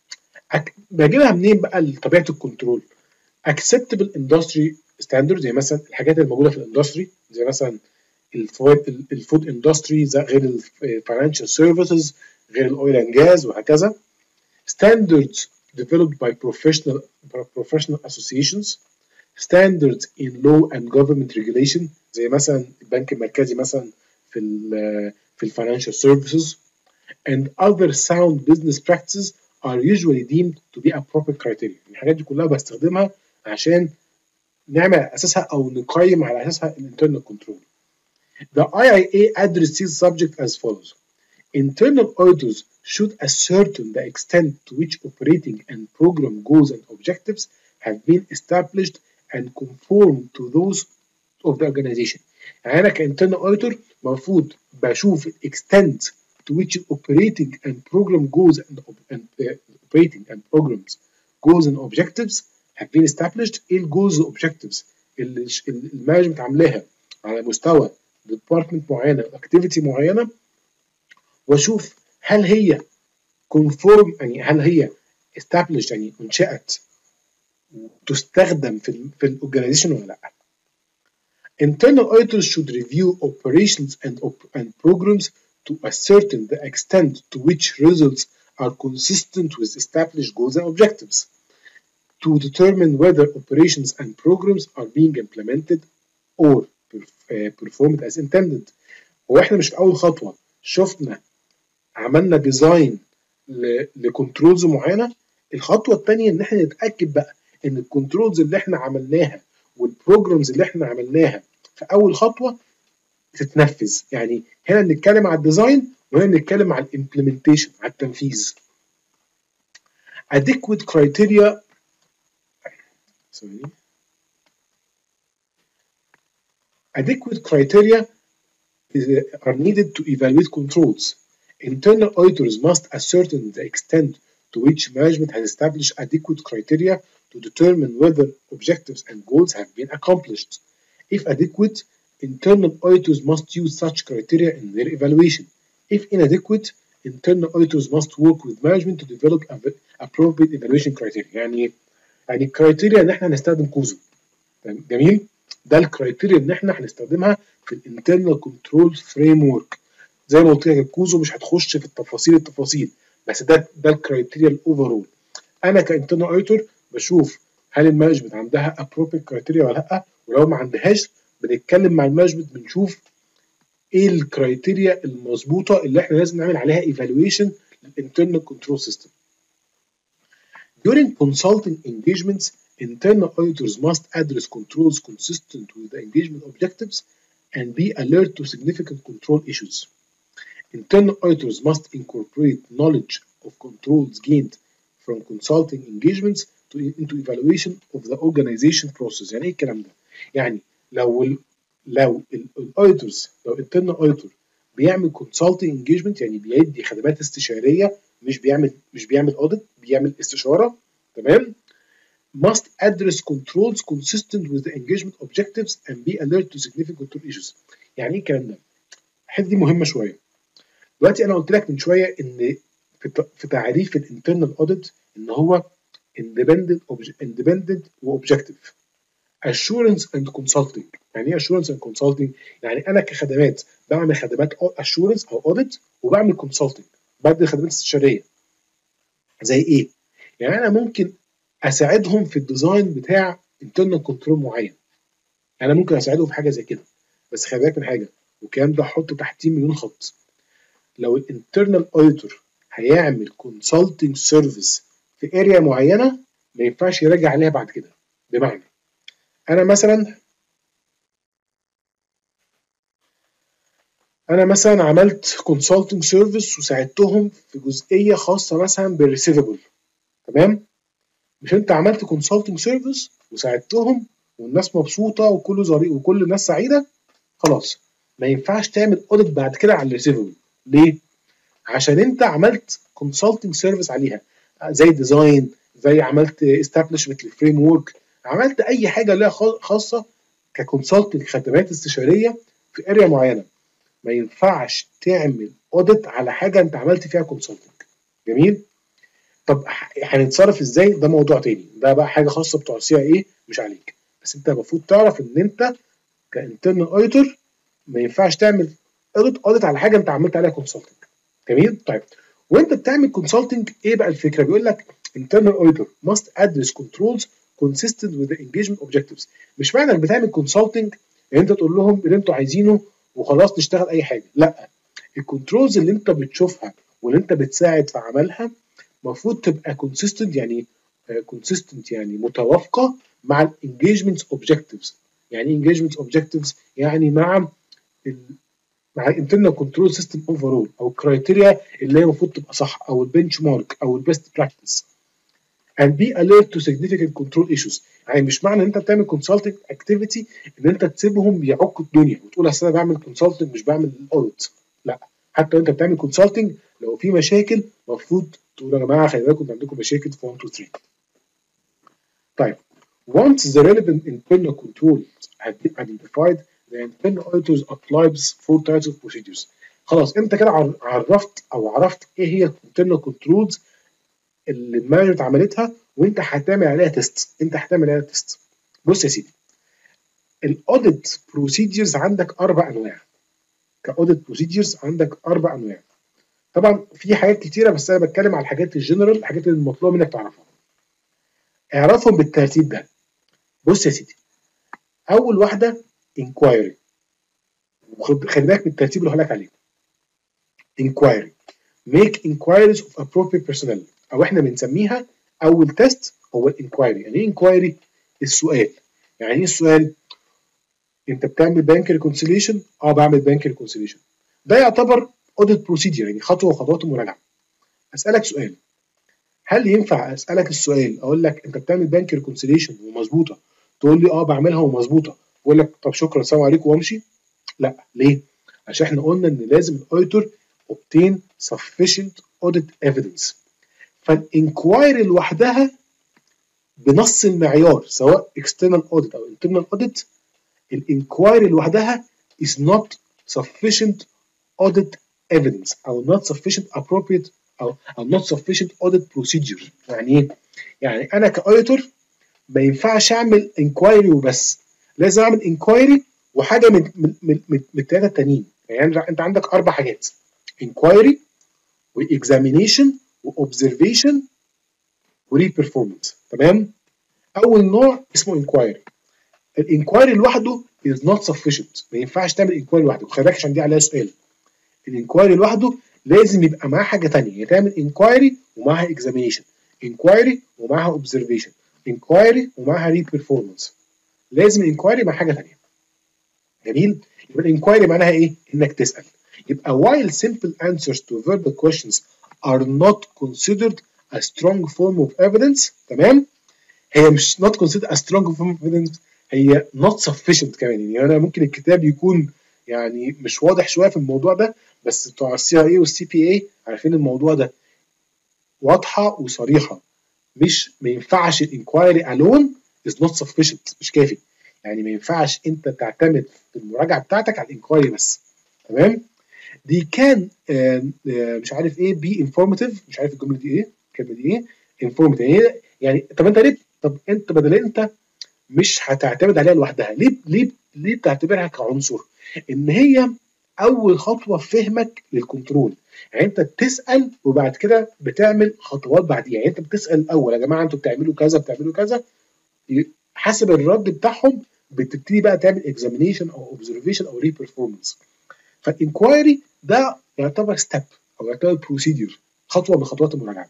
بجيبها منين بقى طبيعه الكنترول؟ acceptable industry standards، زي مثلا الحاجات الموجوده في الاندستري، زي مثلا الفود الفود اندستري، غير الفاينانشال سيرفيسز، غير الاويل اند جاز وهكذا. standards developed by professional professional associations، standards in law and government regulation، زي مثلا البنك المركزي مثلا في ال في الفاينانشال سيرفيسز. and other sound business practices are usually deemed to be appropriate criteria. الحاجات دي كلها بستخدمها عشان نعمل على اساسها او نقيم على اساسها الانترنال كنترول. The I I A addressed this subject as follows: internal auditors should ascertain the extent to which operating and program goals and objectives have been established and conform to those of the organization. يعني انا كانترنال auditor المفروض بشوف الاكستنت to which operating and program goals and, and uh, operating and programs goals and objectives have been established. ايه الجولز والاوبجكتيفز اللي المانجمنت عاملاها على مستوى ديبارتمنت معينه اكتيفيتي معينه، واشوف هل هي كونفورم، يعني هل هي established يعني انشأت وتستخدم في في الاورجنايزيشن ولا لا. Internal auditors should review operations and, op- and programs to ascertain the extent to which results are consistent with established goals and objectives, to determine whether operations and programs are being implemented or performed as intended. واحنا مش في اول خطوه شفنا عملنا ديزاين لكنترولز معينه، الخطوه الثانيه ان احنا نتاكد بقى ان الكنترولز اللي احنا عملناها والبروجرامز اللي احنا عملناها في اول خطوه تتنفذ. يعني هنا بنتكلم على الديزاين وهنا بنتكلم على الامبلمنتيشن، على التنفيذ. adequate criteria sorry. adequate criteria are needed to evaluate controls. Internal auditors must ascertain the extent to which management has established adequate criteria to determine whether objectives and goals have been accomplished. If adequate, internal auditors must use such criteria in their evaluation. If inadequate, internal auditors must work with management to develop appropriate evaluation criteria. يعني يعني الكرايتيريا ان احنا هنستخدم كوزو. جميل؟ ده الكرايتيريا ان احنا هنستخدمها في الانترنال كنترول فريم ورك. زي ما قلت لك الكوزو مش هتخش في التفاصيل التفاصيل، بس ده ده الكرايتيريا الاوفرول. انا كانترنال اوديتور بشوف هل المانجمنت عندها appropriate كرايتيريا ولا لا، ولو ما عندهاش بنتكلم مع المانجمنت بنشوف ايه الكرايتيريا المظبوطه اللي احنا لازم نعمل عليها ايفالويشن للانترنال كنترول سيستم. During consulting engagements, internal auditors must address controls consistent with the engagement objectives and be alert to significant control issues. Internal auditors must incorporate knowledge of controls gained from consulting engagements to into evaluation of the organization process. يعني ايه الكلام ده؟ يعني لو ال لو الاوديتورز لو internal auditor بيعمل consulting engagement يعني بيدي خدمات استشاريه، مش بيعمل مش بيعمل audit، بيعمل استشاره، تمام؟ must address controls consistent with the engagement objectives and be alert to significant control issues. يعني ايه الكلام ده؟ الحته دي مهمه شويه. دلوقتي انا قلت لك من شويه ان في في تعريف الانترنال اوديت ان هو independent independent واوبجكتيف. assurance and consulting. يعني ايه assurance and consulting؟ يعني انا كخدمات بعمل خدمات assurance او audit وبعمل consulting، بعمل خدمات استشاريه. زي ايه؟ يعني انا ممكن اساعدهم في الديزاين بتاع internal control معين. انا ممكن اساعدهم في حاجه زي كده، بس خلي بالك من حاجه، والكلام ده حط تحتيه مليون خط. لو الانترنال اوديتور هيعمل كونسلتنج سيرفيس في اريا معينه ما ينفعش يراجع عليها بعد كده. بمعنى انا مثلا انا مثلا عملت كونسلتنج سيرفيس وساعدتهم في جزئيه خاصه مثلا بالريسيفبل، تمام؟ مش انت عملت كونسلتنج سيرفيس وساعدتهم والناس مبسوطه وكله ظريف وكل الناس سعيده، خلاص ما ينفعش تعمل اوديت بعد كده على الريسيفبل. ليه؟ عشان انت عملت كونسلتنج سيرفيس عليها، زي ديزاين، زي عملت استابلشمنت للفريم ورك، عملت اي حاجه ليها خاصه ككونسلتنج خدمات استشاريه في اريا معينه. ما ينفعش تعمل اوديت على حاجه انت عملت فيها كونسلتنج. جميل؟ طب هنتصرف ازاي؟ ده موضوع تاني، ده بقى حاجه خاصه بتوع سي اي اي مش عليك. بس انت المفروض تعرف ان انت كانترنال اوديتور ما ينفعش تعمل اوديت اوديت على حاجه انت عملت عليها كونسلتنج. جميل؟ طيب وانت بتعمل كونسلتنج ايه بقى الفكره؟ بيقول لك internal auditor must address controls consistent with the engagement objectives. مش معنى انك بتعمل كونسلتنج ان انت تقول لهم اللي انتوا عايزينه وخلاص نشتغل اي حاجه، لا. الكنترولز اللي انت بتشوفها واللي انت بتساعد في عملها المفروض تبقى consistent، يعني consistent يعني متوافقه مع الانجيجمنت اوبجكتيفز. يعني انجيجمنت اوبجكتيفز يعني مع ال مع الانترنال كنترول سيستم اوفرول، او الكرايتيريا اللي هي المفروض تبقى صح، او البنش مارك او البيست براكتس. and be alert to significant control issues. يعني مش معنى ان انت بتعمل كونسلتنج اكتيفيتي ان انت تسيبهم يعكوا الدنيا وتقول اصل انا بعمل كونسلتنج مش بعمل اوديت. لا، حتى انت بتعمل كونسلتنج لو في مشاكل المفروض تقول يا جماعه خلي بالكم انتوا عندكم مشاكل في واحد اتنين تلاته. طيب once the relevant internal controls have been identified, the internal auditors applies four types of procedures. خلاص انت كده عرفت او عرفت ايه هي الانترنال كنترولز اللي المانجمنت عملتها وانت هتعمل عليها تيست. انت هتعمل عليها تيست. بص يا سيدي، الاوديت بروسيدجرز عندك اربع انواع. كاوديت بروسيدجرز عندك اربع انواع. طبعا في حاجات كتيره بس انا بتكلم على الحاجات الجنرال، الحاجات اللي المطلوب منك تعرفها. اعرفهم بالترتيب ده. بص يا سيدي، اول واحده انكوايري، خلي بالك من الترتيب اللي هقول لك عليه. انكوايري make inquiries of appropriate personnel، او احنا بنسميها اول تيست هو الانكوايري. يعني ايه انكوايري؟ السؤال. يعني ايه السؤال؟ انت بتعمل بانك ريكونسيليشن؟ اه بعمل بانك ريكونسيليشن. ده يعتبر اوديت بروسيجر، يعني خطوه وخطوات المراجعه. اسالك سؤال، هل ينفع اسالك السؤال اقول لك انت بتعمل بانك ريكونسيليشن ومظبوطه، تقول لي اه بعملها ومظبوطه، واقول لك طب شكرا السلام عليكم وامشي؟ لا. ليه؟ عشان احنا قلنا ان لازم الاوديتور obtain sufficient audit evidence. فالانكوايري لوحدها بنص المعيار سواء external audit او internal audit، الانكوايري لوحدها is not sufficient audit evidence او not sufficient appropriate او او not sufficient audit procedure. يعني ايه؟ يعني انا كاوديتور ما ينفعش اعمل انكوايري وبس، لازم اعمل انكوايري وحاجه من من من, من الثلاثه التانيين. يعني انت عندك اربع حاجات: انكوايري واكزامينيشن واوبزرفيشن وري بيرفورمانس. تمام؟ اول نوع اسمه انكوايري. الانكوايري لوحده is not sufficient، ما ينفعش تعمل انكوايري لوحده، خلي بالك عشان دي عليها سؤال. الانكوايري لوحده لازم يبقى معاه حاجه ثانيه، يعني تعمل انكوايري ومعاها اكزامينيشن، انكوايري ومعاها اوبزرفيشن، انكوايري ومعاها ري بيرفورمانس. لازم انكوايري مع حاجه ثانيه. جميل؟ يبقى الانكوايري معناها ايه؟ انك تسال. يبقى while simple answers to verbal questions are not considered a strong form of evidence، تمام؟ هي مش not considered a strong form of evidence، هي not sufficient كمان. يعني انا ممكن الكتاب يكون يعني مش واضح شويه في الموضوع ده، بس بتوع السي اي والسي بي اي عارفين الموضوع ده واضحه وصريحه. مش ما ينفعش الانكوايري الون is not sufficient، مش كافي. يعني ما ينفعش انت تعتمد في المراجعه بتاعتك على الانكوايري بس. تمام؟ دي كان آه آه مش عارف ايه بي انفورماتيف، مش عارف الجمله دي ايه، الكلمه دي ايه انفورماتيف. يعني يعني طب انت ليه، طب انت بدل انت مش هتعتمد عليها لوحدها، ليه ليه ليه بتعتبرها كعنصر؟ ان هي اول خطوه في فهمك للكنترول. يعني انت بتسال وبعد كده بتعمل خطوات بعديها. يعني انت بتسال الاول يا جماعه انتوا بتعملوا كذا بتعملوا كذا، حسب الرد بتاعهم بتبتدي بقى تعمل اكزامينيشن او اوبزرفيشن او ري بيرفورمانس. فالانكوايري ده يعتبر ستيب او يعتبر بروسيدور، خطوه من خطوات المراجعه.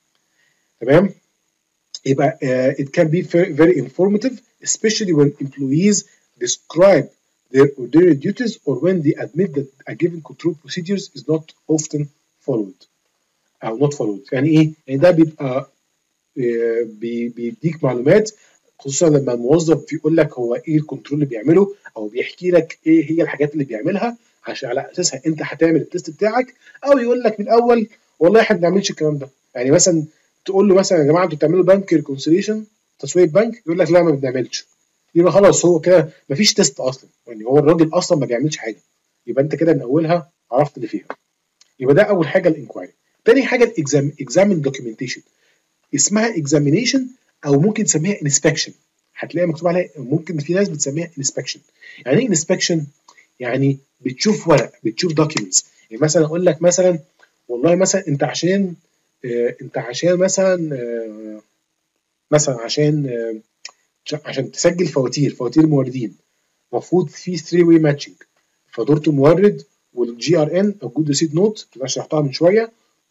تمام؟ يبقى uh, it can be very informative especially when employees describe their ordinary duties or when they admit that a given control procedures is not often followed او not followed. يعني ايه؟ يعني ده بيبقى uh, بيديك معلومات، خصوصا لما الموظف بيقول لك هو ايه الكنترول اللي بيعمله او بيحكي لك ايه هي الحاجات اللي بيعملها عشان على اساسها انت هتعمل التست بتاعك، او يقول لك من الاول والله احنا ما بنعملش الكلام ده. يعني مثلا تقول له مثلا يا جماعه انتوا بتعملوا بنك ريكونسيليشن تسويه بنك، يقول لك لا ما بنعملش. يبقى خلاص هو كده مفيش تيست اصلا، يعني هو الراجل اصلا ما بيعملش حاجه. يبقى انت كده من اولها عرفت اللي فيها. يبقى ده اول حاجه الانكوايري. تاني حاجه الاكزام اكزامين دوكيومنتيشن، اسمها اكزامينيشن او ممكن تسميها انسبكشن. هتلاقي مكتوب عليها، ممكن في ناس بتسميها انسبكشن. يعني ايه انسبكشن؟ يعني بتشوف ورق، بتشوف دوكيومنتس. يعني مثلا اقول لك مثلا والله مثلا انت عشان آه انت عشان مثلا آه مثلا عشان آه عشان تسجل فواتير فواتير موردين، المفروض في ثري واي ماتشنج، فاتوره المورد والجي ار ان او جود ريسيت نوت اللي شرحتها من شويه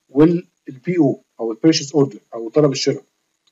والبي او او البيرشيز اوردر او طلب الشراء.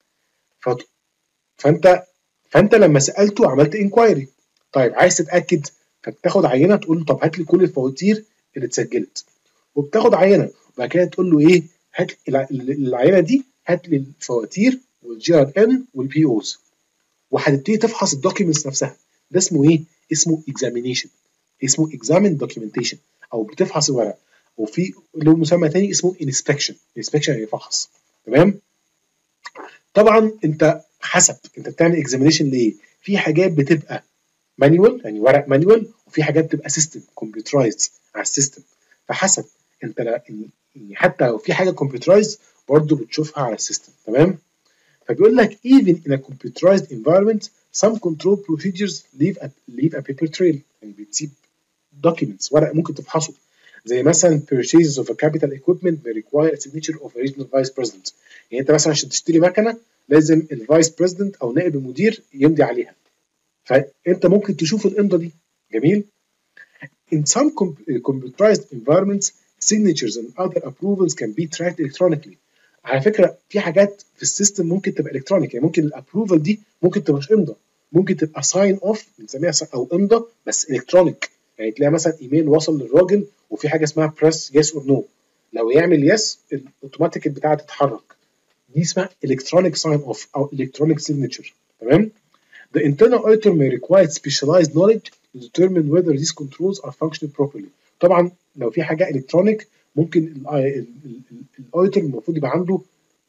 فانت فانت لما سالته عملت انكوايري. طيب عايز تتاكد، فبتاخد عينه تقول له طب هات لي كل الفواتير اللي اتسجلت، وبتاخد عينه وبعد كده تقول له ايه، هات العينه دي، هات لي الفواتير والجي ار ان والبي اوز، وهتبتدي تفحص الدوكيومنتس نفسها. ده اسمه ايه؟ اسمه اكزامينيشن، اسمه اكزامين دوكيومنتيشن او بتفحص الورق. وفي له مسمى تاني اسمه انسبكشن، انسبكشن يعني فحص. تمام؟ طبعا انت حسب انت بتعمل اكزامينيشن ليه؟ في حاجات بتبقى مانيوال يعني ورق مانيوال، وفي حاجات بتبقى سيستم كمبيوترايزد على السيستم. فحسب انت لا يعني حتى لو في حاجه كمبيوترايزد برضه بتشوفها على السيستم. تمام؟ فبيقول لك even in a computerized environment some control procedures leave a leave a paper trail، يعني بتسيب documents ورق ممكن تفحصه. زي مثلا purchases of a capital equipment may require a signature of a regional vice president. يعني انت مثلا عشان تشتري مكنه لازم الفايس بريزيدنت او نائب المدير يمضي عليها، فانت ممكن تشوف الامضه دي. جميل؟ In some computerized environments signatures and other approvals can be tracked electronically. على فكره في حاجات في السيستم ممكن تبقى الكترونيك، يعني ممكن الابروفال دي ممكن تبقاش امضه، ممكن تبقى ساين اوف بنسميها او امضه بس الكترونيك. يعني تلاقي مثلا ايميل وصل للراجل وفي حاجه اسمها بريس يس اور نو، لو يعمل يس الاوتوماتيك بتاعها تتحرك، دي اسمها electronic sign off او electronic signature. تمام؟ The internal auditor may require specialized knowledge to determine whether these controls are functioning properly. طبعا لو في حاجه الكترونيك ممكن الاوديتور المفروض يبقى عنده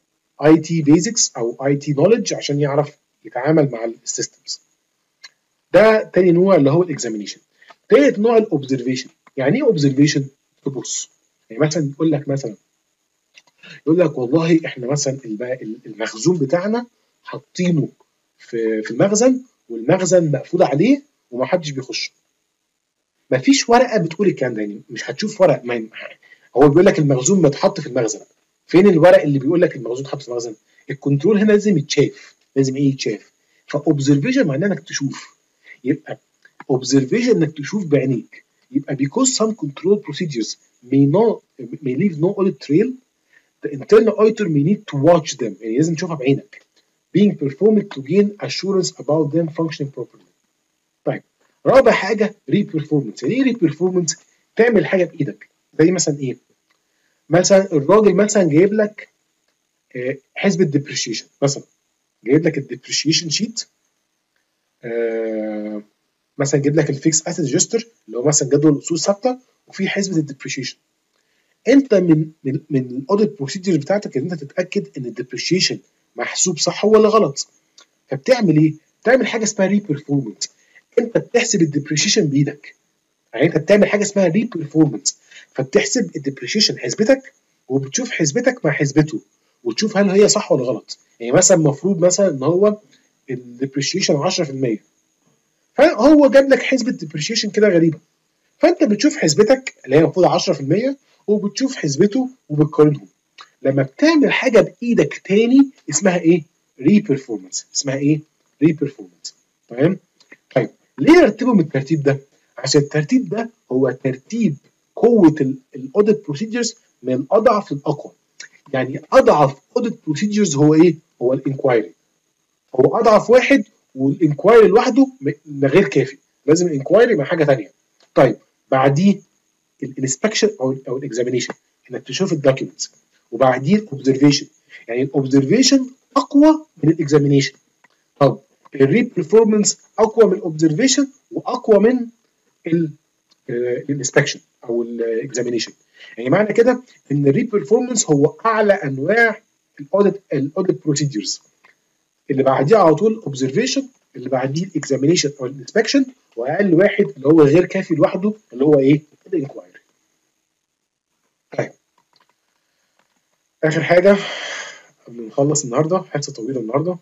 اي تي بيزكس او اي تي نولج عشان يعرف يتعامل مع السيستمز. ده تاني نوع اللي هو الاكزامينيشن. تالت نوع الاوبزرفيشن. يعني ايه اوبزرفيشن؟ تبص، يعني مثلا يقول لك مثلا يقول لك والله احنا مثلا المخزون بتاعنا حاطينه في في المخزن، والمخزن مقفول عليه ومحدش بيخش. مفيش ورقه بتقول الكلام ده، يعني مش هتشوف ورق. ما هو بيقول لك المخزون متحط في المخزن. فين الورق اللي بيقول لك المخزون اتحط في المخزن؟ الكنترول هنا لازم يتشاف، لازم ايه يتشاف. فاوبزرفيشن معناه انك تشوف. يبقى observation انك تشوف بعينيك. يبقى because some control procedures may not may leave no audit trail, the internal auditor may need to watch them. يعني لازم تشوفها بعينك. being performed to gain assurance about them functioning properly. طيب رابع حاجه re-performance. يعني ايه re-performance؟ تعمل حاجه بايدك. زي مثلا ايه؟ مثلا الراجل مثلا جايب لك حسبه depreciation مثلا، جايب لك الديبريشيشن شيت، آه مثلا جايب لك الفيكس اسيت ريجستر اللي هو مثلا جدول الاصول ثابته، وفي حسبه الديبريشيشن. انت من من من الاوديت بروسيدجر بتاعتك ان انت تتاكد ان الديبريشيشن محسوب صح ولا غلط. فبتعمل ايه؟ بتعمل حاجه اسمها ري بيرفورمانس. انت بتحسب الديبريشيشن بايدك. يعني انت بتعمل حاجه اسمها ري بيرفورمانس، فبتحسب الديبريشيشن حسبتك، وبتشوف حسبتك مع حسبته، وتشوف هل هي صح ولا غلط. يعني مثلا المفروض مثلا ان هو الديبريشيشن عشرة في المية، فهو جاب لك حسبه ديبريشيشن كده غريبه، فانت بتشوف حسبتك اللي هي المفروض عشرة في المية وبتشوف حسبته وبتقارنهم. لما بتعمل حاجه بايدك تاني اسمها ايه؟ ري بيرفورمانس. اسمها ايه؟ ري بيرفورمانس. تمام؟ طيب ليه رتبهم الترتيب ده؟ عشان الترتيب ده هو ترتيب قوه الاوديت بروسيدجرز من الاضعف للاقوى. يعني اضعف اوديت بروسيدجرز هو ايه؟ هو الانكوايري. هو اضعف واحد، والانكوايري لوحده غير كافي، لازم الانكوايري مع حاجه ثانيه. طيب بعديه الانسبكشن او او الاكزامينيشن، انك تشوف الدوكيومنتس. وبعديه الاوبزرفيشن، يعني الاوبزرفيشن اقوى من الاكزامينيشن. طب الري بيرفورمانس اقوى من الاوبزرفيشن واقوى من الانسبكشن او الاكزامينيشن. يعني معنى كده ان الري بيرفورمانس هو اعلى انواع الاوديت الاوديت بروسيدجرز. اللي بعديه على طول اوبزرفيشن، اللي بعديه الاكزامينيشن او الانسبكشن، واقل واحد اللي هو غير كافي لوحده اللي هو ايه؟ الانكوايري. طيب اخر حاجه قبل ما نخلص النهارده، حصه طويله النهارده.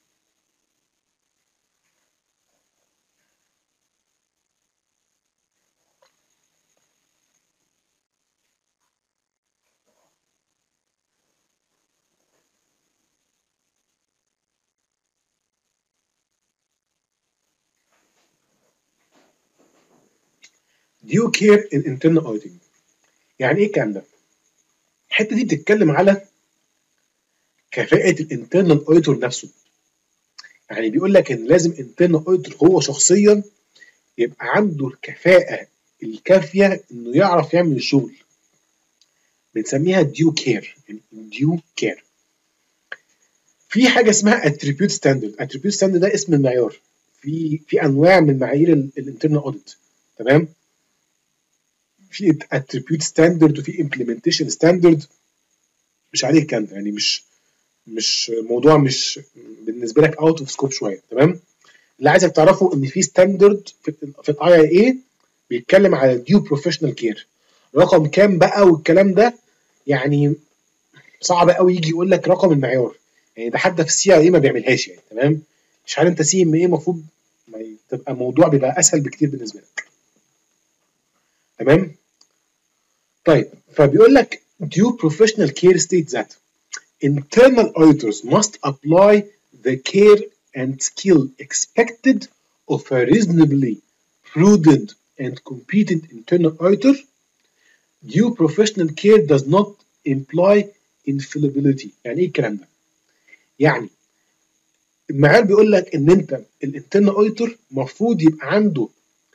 due care in internal auditing. يعني ايه الكلام ده؟ الحته دي بتتكلم على كفاءه الانترنال اوديتور نفسه. يعني بيقول لك ان لازم انترنال اوديتور هو شخصيا يبقى عنده الكفاءه الكافيه انه يعرف يعمل الشغل. بنسميها ديو كير. يعني ديو كير. في حاجه اسمها اتريبيوت ستاندرد. اتريبيوت ستاندرد ده اسم المعيار. في في انواع من معايير الانترنال اوديت. تمام؟ في اتريبيوت ستاندرد وفي امبلمنتيشن ستاندرد. مش عليه الكلام ده، يعني مش مش موضوع مش بالنسبه لك اوت اوف سكوب شويه. تمام؟ اللي عايزك تعرفه ان في ستاندرد في في الاي اي اي بيتكلم على ديو بروفيشنال كير. رقم كام بقى والكلام ده يعني صعب قوي يجي يقول لك رقم المعيار. يعني ده حتى في السي اي اي ما بيعملهاش. يعني تمام؟ مش عارف انت سي ام ايه المفروض تبقى الموضوع بيبقى اسهل بكتير بالنسبه لك. تمام؟ طيب فبيقول لك due professional care states that internal auditors must apply the care and skill expected of a reasonably prudent and competent internal auditor. Due professional care does not imply infallibility. يعني ايه الكلام ده؟ يعني المعيار بيقول لك ان انت الانترنال اوديتور المفروض يبقى عنده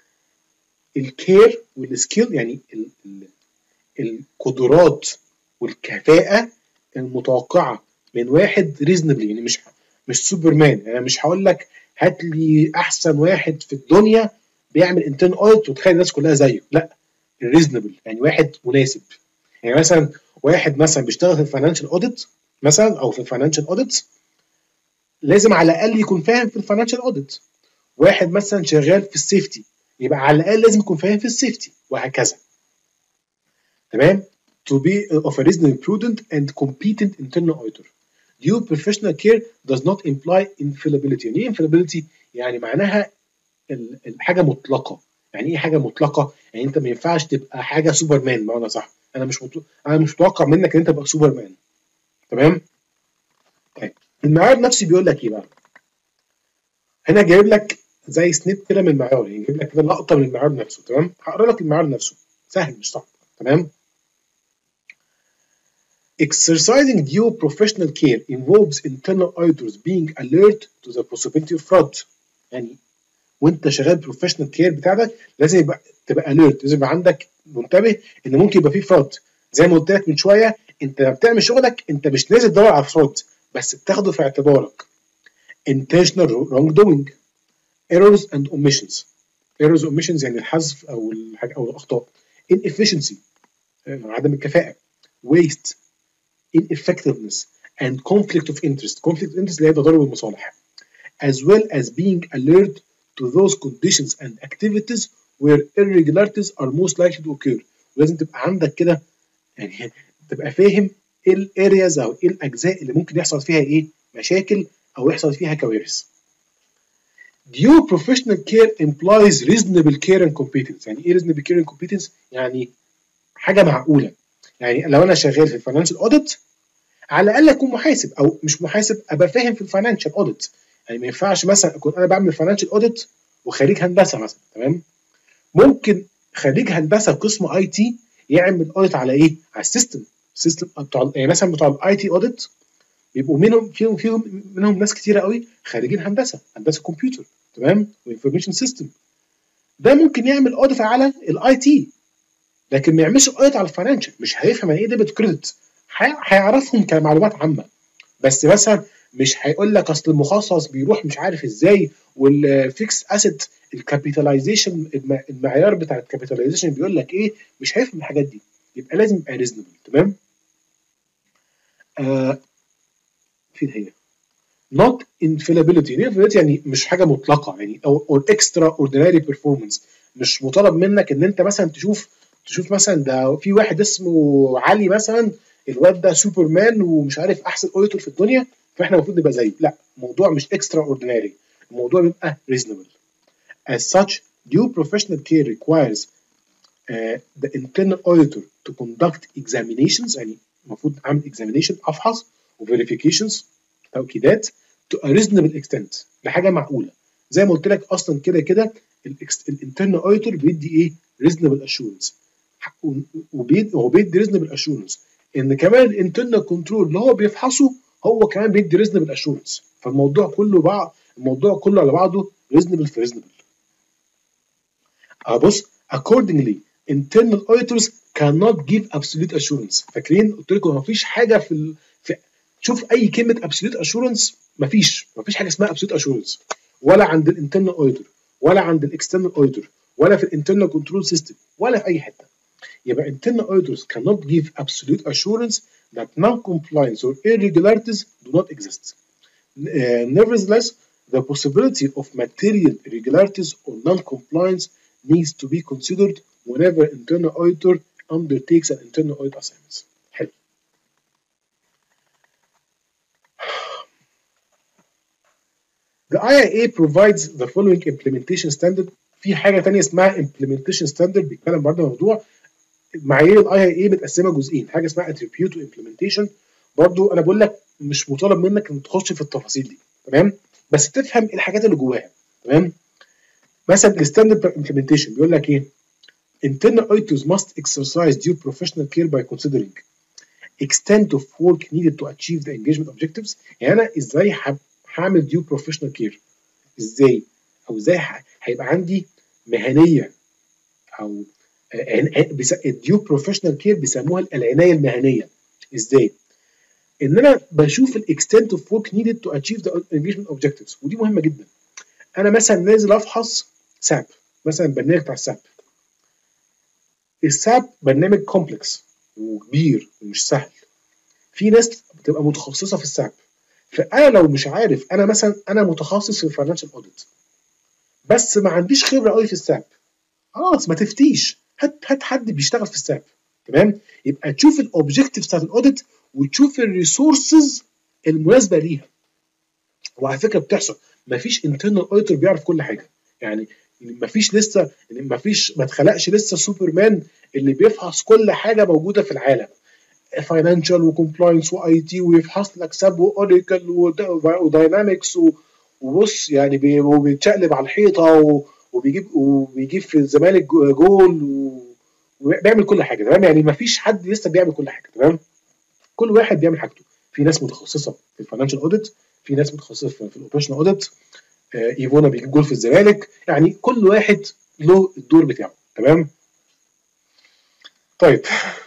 الكير والسكيل، يعني ال ال القدرات والكفاءه المتوقعه من واحد ريزنبلي. يعني مش مش سوبرمان. يعني مش هقول لك هات لي احسن واحد في الدنيا بيعمل انترنال اوديت وتخيل الناس كلها زيه. لا، الريزنبل يعني واحد مناسب. يعني مثلا واحد مثلا بيشتغل في الفاينانشال اوديت مثلا او في الفاينانشال اوديت لازم على الاقل يكون فاهم في الفاينانشال اوديت. واحد مثلا شغال في السيفتي يبقى على الاقل لازم يكون فاهم في السيفتي، وهكذا. تمام. To be of a reasonably prudent and competent internal auditor. Due professional care does not imply infallibility. يعني ايه infallibility؟ يعني معناها الحاجه مطلقه. يعني ايه حاجه مطلقه؟ يعني انت ما ينفعش تبقى حاجه سوبرمان بمعنى صح. انا مش مطلق. انا مش متوقع منك ان انت تبقى سوبرمان. تمام؟ طيب المعيار نفسه بيقول لك ايه بقى؟ هنا جايب لك زي سنيب كده من المعيار، يعني جايب لك كده لقطه من المعيار نفسه. تمام؟ هقرا لك المعيار نفسه، سهل مش صعب. تمام؟ Exercising due professional care involves internal auditors being alert to the possibility of fraud. يعني وانت شغال بروفيشنال كير بتاعتك لازم يبقى تبقى اليرت، لازم يبقى عندك منتبه ان ممكن يبقى فيه فراد. زي ما قلت لك من شويه، انت لما بتعمل شغلك انت مش نازل تدور على فراد، بس بتاخده في اعتبارك. intentional wrongdoing, errors and omissions. errors omissions يعني الحذف او الحاجة او الاخطاء. inefficiency عدم الكفاءه. waste, ineffectiveness and conflict of interest. conflict of interest اللي هي تضارب المصالح. as well as being alert to those conditions and activities where irregularities are most likely to occur. ولازم تبقى عندك كده يعني تبقى فاهم ايه الارياز او ايه الاجزاء اللي ممكن يحصل فيها ايه مشاكل او يحصل فيها كوارث. Due professional care implies reasonable care and competence. يعني ايه reasonable care and competence؟ يعني حاجه معقوله. يعني لو انا شغال في الفاينانشال اوديت على الاقل اكون محاسب، او مش محاسب ابقى فاهم في الفاينانشال اوديت. يعني ما ينفعش مثلا اكون انا بعمل فاينانشال اوديت وخريج هندسه مثلا. تمام. ممكن خريج هندسه قسم اي تي يعمل اوديت على ايه؟ على السيستم. السيستم بتوع يعني مثلا بتوع الاي تي اوديت بيبقوا منهم فيهم فيهم منهم ناس كتيره قوي خريجين هندسه هندسه كمبيوتر. تمام. وانفورميشن سيستم. ده ممكن يعمل اوديت على الاي تي لكن ما يعملش اوديت على الفاينانشال. مش هيفهم يعني ايه ديبت كريدت، هيعرفهم كمعلومات عامه بس مثلا مش هيقول لك اصل المخصص بيروح مش عارف ازاي، والفيكس اسيت الكابيتاليزيشن المعيار بتاع الكابيتاليزيشن بيقول لك ايه. مش هيفهم الحاجات دي. يبقى لازم يبقى ريزونبل. تمام. آه فين هي؟ not infallibility. infallibility يعني مش حاجه مطلقه، يعني او او extra ordinary performance. مش مطالب منك ان انت مثلا تشوف تشوف مثلا ده في واحد اسمه علي مثلا الواد ده سوبرمان ومش عارف احسن اوديتور في الدنيا فاحنا المفروض نبقى زيه. لا، الموضوع مش extra ordinary، الموضوع بيبقى reasonable. As such, due professional care requires uh, the internal auditor to conduct examinations. يعني المفروض اعمل examination افحص وverifications توكيدات to a reasonable extent لحاجه معقوله. زي ما قلت لك اصلا كده كده الانترنال اوديتور بيدي ايه؟ reasonable assurance. وبيدي هو بيدي reasonable assurance ان كمان الانترنال كنترول اللي هو بيفحصه هو كمان بيدي reasonable assurance. فالموضوع كله بعض الموضوع كله على بعضه reasonable في reasonable. اه بص accordingly internal auditors cannot give absolute assurance. فاكرين قلت لكم مفيش حاجه في, ال... في شوف اي كلمه absolute assurance مفيش مفيش حاجه اسمها absolute assurance ولا عند الانترنال auditor ولا عند الاكسترنال auditor ولا في الانترنال كنترول سيستم ولا في اي حته. يبقى internal auditors cannot give absolute assurance that non-compliance or irregularities do not exist. Uh, nevertheless, the possibility of material irregularities or non-compliance needs to be considered whenever internal auditor undertakes an internal audit assignment. حلو. The I I A provides the following implementation standard. في حاجة تانية اسمها implementation standard بيتكلم برضه عن موضوع معايير الاي اي اي متقسمة جزئين، حاجة اسمها attribute و implementation. برضه أنا بقول لك مش مطالب منك إنك تخش في التفاصيل دي. تمام؟ بس تفهم الحاجات اللي جواها. تمام؟ مثلا الستاندرد implementation بيقول لك ايه؟ Internal auditors must exercise due professional care by considering extent of work needed to achieve the engagement objectives. يعني انا ازاي هعمل due professional care؟ ازاي؟ او ازاي هيبقى عندي مهنيه او due professional care بيسموها العنايه المهنيه. ازاي؟ ان انا بشوف الاكستنت اوف work needed to achieve the engagement objectives، ودي مهمه جدا. انا مثلا نازل افحص ساب مثلا البرنامج بتاع الساب. الساب برنامج كومبلكس وكبير ومش سهل. في ناس تبقى متخصصه في الساب. فانا لو مش عارف، انا مثلا انا متخصص في الفاينانشال اوديت بس ما عنديش خبره قوي في الساب، خلاص ما تفتيش، هات هات حد بيشتغل في الساب. تمام؟ يبقى تشوف الاوبجكتيفز بتاعت الاوديت وتشوف الريسورسز المناسبه ليها. وعلى فكره بتحصل، ما فيش انترنال اوديتور بيعرف كل حاجه، يعني ما فيش لسه، ما فيش ما اتخلقش لسه سوبرمان اللي بيفحص كل حاجه موجوده في العالم، فاينانشال وكومبلاينس واي تي، ويفحص لك ساب واوراكل وداينامكس، وبص يعني بي- وبيتشقلب على الحيطه و- وبيجيب وبيجيب في الزمالك جو- جول و- وبيعمل كل حاجه. تمام؟ يعني ما فيش حد لسه بيعمل كل حاجه. تمام؟ كل واحد بيعمل حاجته. في ناس متخصصه في الفاينانشال اوديت، في ناس متخصصه في الاوبريشنال اوديت، ايفونا بيجيب جول في الزمالك، يعني كل واحد له الدور بتاعه. تمام؟ طيب،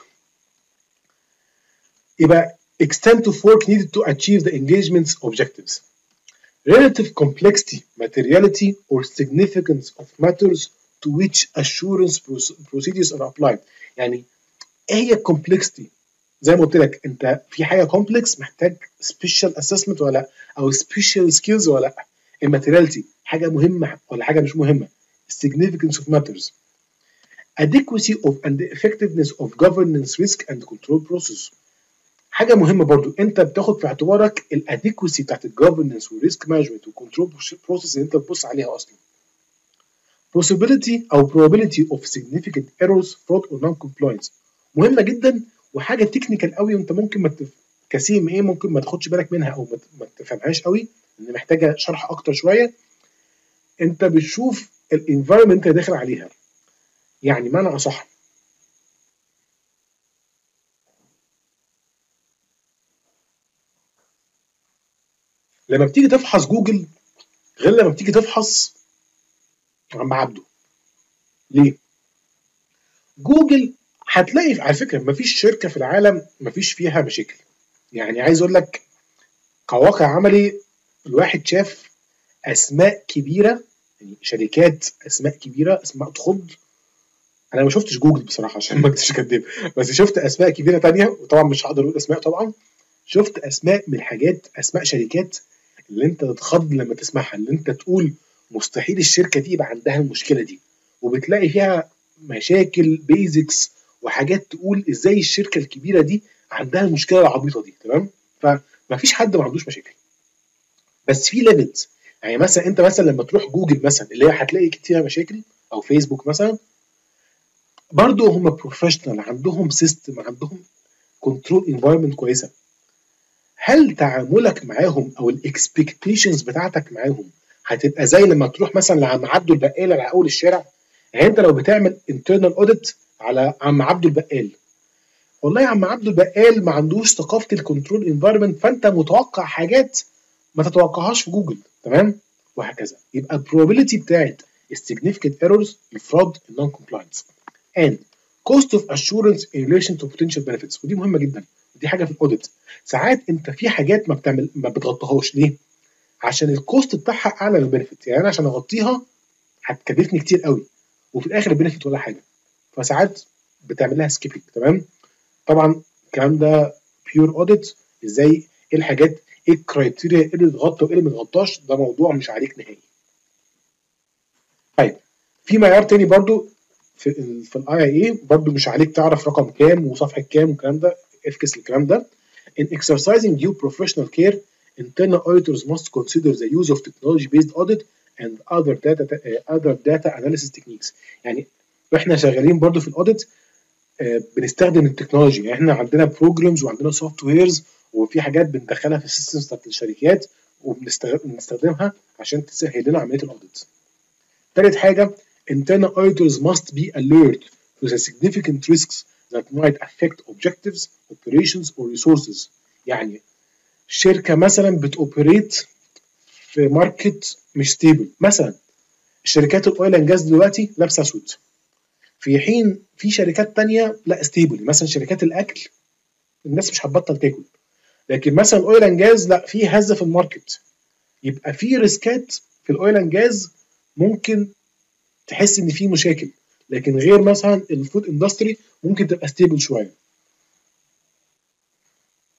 يبقى extent of work needed to achieve the engagement's objectives. Relative complexity, materiality, or significance of matters to which assurance procedures are applied. يعني ايه هي الكومبلكسيتي؟ زي ما قلت لك، انت في حاجه كومبلكس محتاج سبيشال اسسمنت ولا لا، او سبيشال سكيلز ولا لا. الماتيرياليتي حاجه مهمه ولا حاجه مش مهمه. significance of matters. adequacy of and effectiveness of governance risk and control process. حاجه مهمه برضو، انت بتاخد في اعتبارك الاديكوسي بتاعت الجفرنس والريسك مانجمنت والكنترول بروسيس اللي انت بتبص عليها اصلا. possibility او probability of significant errors, fraud or non-compliance. مهمه جدا وحاجه تكنيكال قوي، وانت ممكن ما تف... كسي ام ايه ممكن ما تاخدش بالك منها او ما تفهمهاش قوي، لان محتاجه شرح اكتر شويه. انت بتشوف الانفايرمنت اللي داخل عليها، يعني معنى اصح، لما بتيجي تفحص جوجل غير لما بتيجي تفحص عم عبده. ليه؟ جوجل هتلاقي على فكره مفيش شركه في العالم مفيش فيها مشاكل. يعني عايز اقول لك كواقع عملي، الواحد شاف اسماء كبيره، يعني شركات اسماء كبيره، اسماء تخض. انا ما شفتش جوجل بصراحه عشان ما اكونش كداب، بس شفت اسماء كبيره تانية، وطبعا مش هقدر اقول اسماء طبعا. شفت اسماء من الحاجات، اسماء شركات اللي انت تتخض لما تسمعها، اللي انت تقول مستحيل الشركه دي يبقى عندها المشكله دي، وبتلاقي فيها مشاكل بيزكس وحاجات تقول ازاي الشركه الكبيره دي عندها المشكله العبيطه دي. تمام؟ فما فيش حد ما عندوش مشاكل، بس في ليميتس. يعني مثلا انت مثلا لما تروح جوجل مثلا اللي هي هتلاقي كتير مشاكل، او فيسبوك مثلا، برضه هم بروفيشنال، عندهم سيستم، عندهم كنترول انفايرمنت كويسه. هل تعاملك معاهم او الاكسبكتيشنز بتاعتك معاهم هتبقى زي لما تروح مثلا لعم عبده البقال على اول الشارع؟ يعني انت لو بتعمل انترنال اوديت على عم عبده البقال، والله يا عم عبده البقال ما عندوش ثقافه الكنترول انفايرمنت، فانت متوقع حاجات ما تتوقعهاش في جوجل. تمام؟ وهكذا. يبقى البروبابيلتي بتاعت السيجنيفيكانت ايرورز، الفراد، النون كومبلاينس، and cost of assurance in relation to potential benefits. ودي مهمه جدا، ودي حاجه في الاوديت. ساعات انت في حاجات ما بتعمل ما بتغطيهاش. ليه؟ عشان الكوست بتاعها اعلى من البنفيت. يعني انا عشان اغطيها هتكلفني كتير قوي، وفي الاخر البنفيت ولا حاجه، فساعات بتعمل لها سكيبنج. تمام؟ طبعا الكلام ده بيور اوديت، ازاي، ايه الحاجات، ايه الكرايتيريا، ايه اللي اتغطى وايه اللي ما اتغطاش، ده موضوع مش عليك نهائي. طيب، في معيار تاني برضو في ال في الاي اي اي، برضو مش عليك تعرف رقم كام وصفحه كام والكلام ده، افكس الكلام ده. In exercising due professional care, internal auditors must consider the use of technology-based audit and other data uh, other data analysis techniques. يعني واحنا شغالين برضو في الاوديت آه، بنستخدم التكنولوجي. يعني احنا عندنا بروجرامز وعندنا سوفت ويرز، وفي حاجات بندخلها في السيستمز بتاعت الشركات وبنستخدمها عشان تسهل لنا عمليه الاوديت. ثالث حاجه، internal auditors must be alert to the significant risks that might affect objectives, operations or resources. يعني شركه مثلا بتوبريت في ماركت مش ستيبل، مثلا الشركات الاويل اند جاز دلوقتي لابسه اسود، في حين في شركات تانية لا ستيبل، مثلا شركات الاكل الناس مش هتبطل تاكل، لكن مثلا الاويل اند جاز لا، في هزه في الماركت. يبقى في ريسكات في الاويل اند جاز ممكن تحس ان في مشاكل، لكن غير مثلا الفود اندستري ممكن تبقى ستيبل شويه.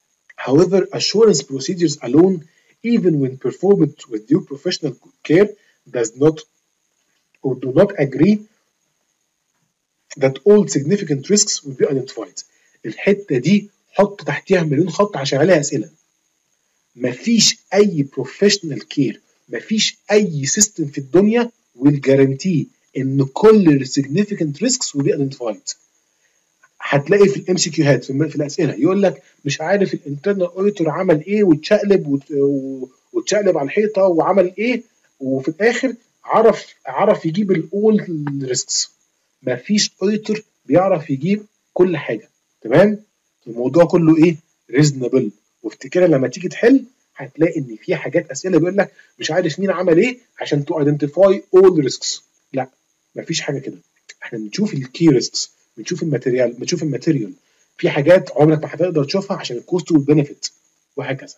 However, assurance procedures alone, even when performed with due professional care, does not or do not agree that all significant risks will be identified. الحته دي حط تحتيها مليون خط عشان عليها اسئله. مفيش اي بروفيشنال كير، مفيش اي سيستم في الدنيا will guarantee ان كل significant risks will be identified. هتلاقي في الام سي كيوهات في, في الاسئله يقول لك مش عارف الانترنال اوديتور عمل ايه واتشقلب واتشقلب على الحيطه وعمل ايه، وفي الاخر عرف عرف يجيب الاول ريسكس. مفيش اوديتور بيعرف يجيب كل حاجه. تمام؟ الموضوع كله ايه؟ ريزنبل. وافتكرها لما تيجي تحل هتلاقي ان في حاجات اسئله بيقول لك مش عارف مين عمل ايه عشان تو ايدنتيفاي اول ريسكس. لا، مفيش حاجه كده. احنا بنشوف الكي ريسكس، بنشوف الماتيريال بنشوف الماتيريال في حاجات عمرك ما هتقدر تشوفها عشان الكوست والبنفيت وهكذا.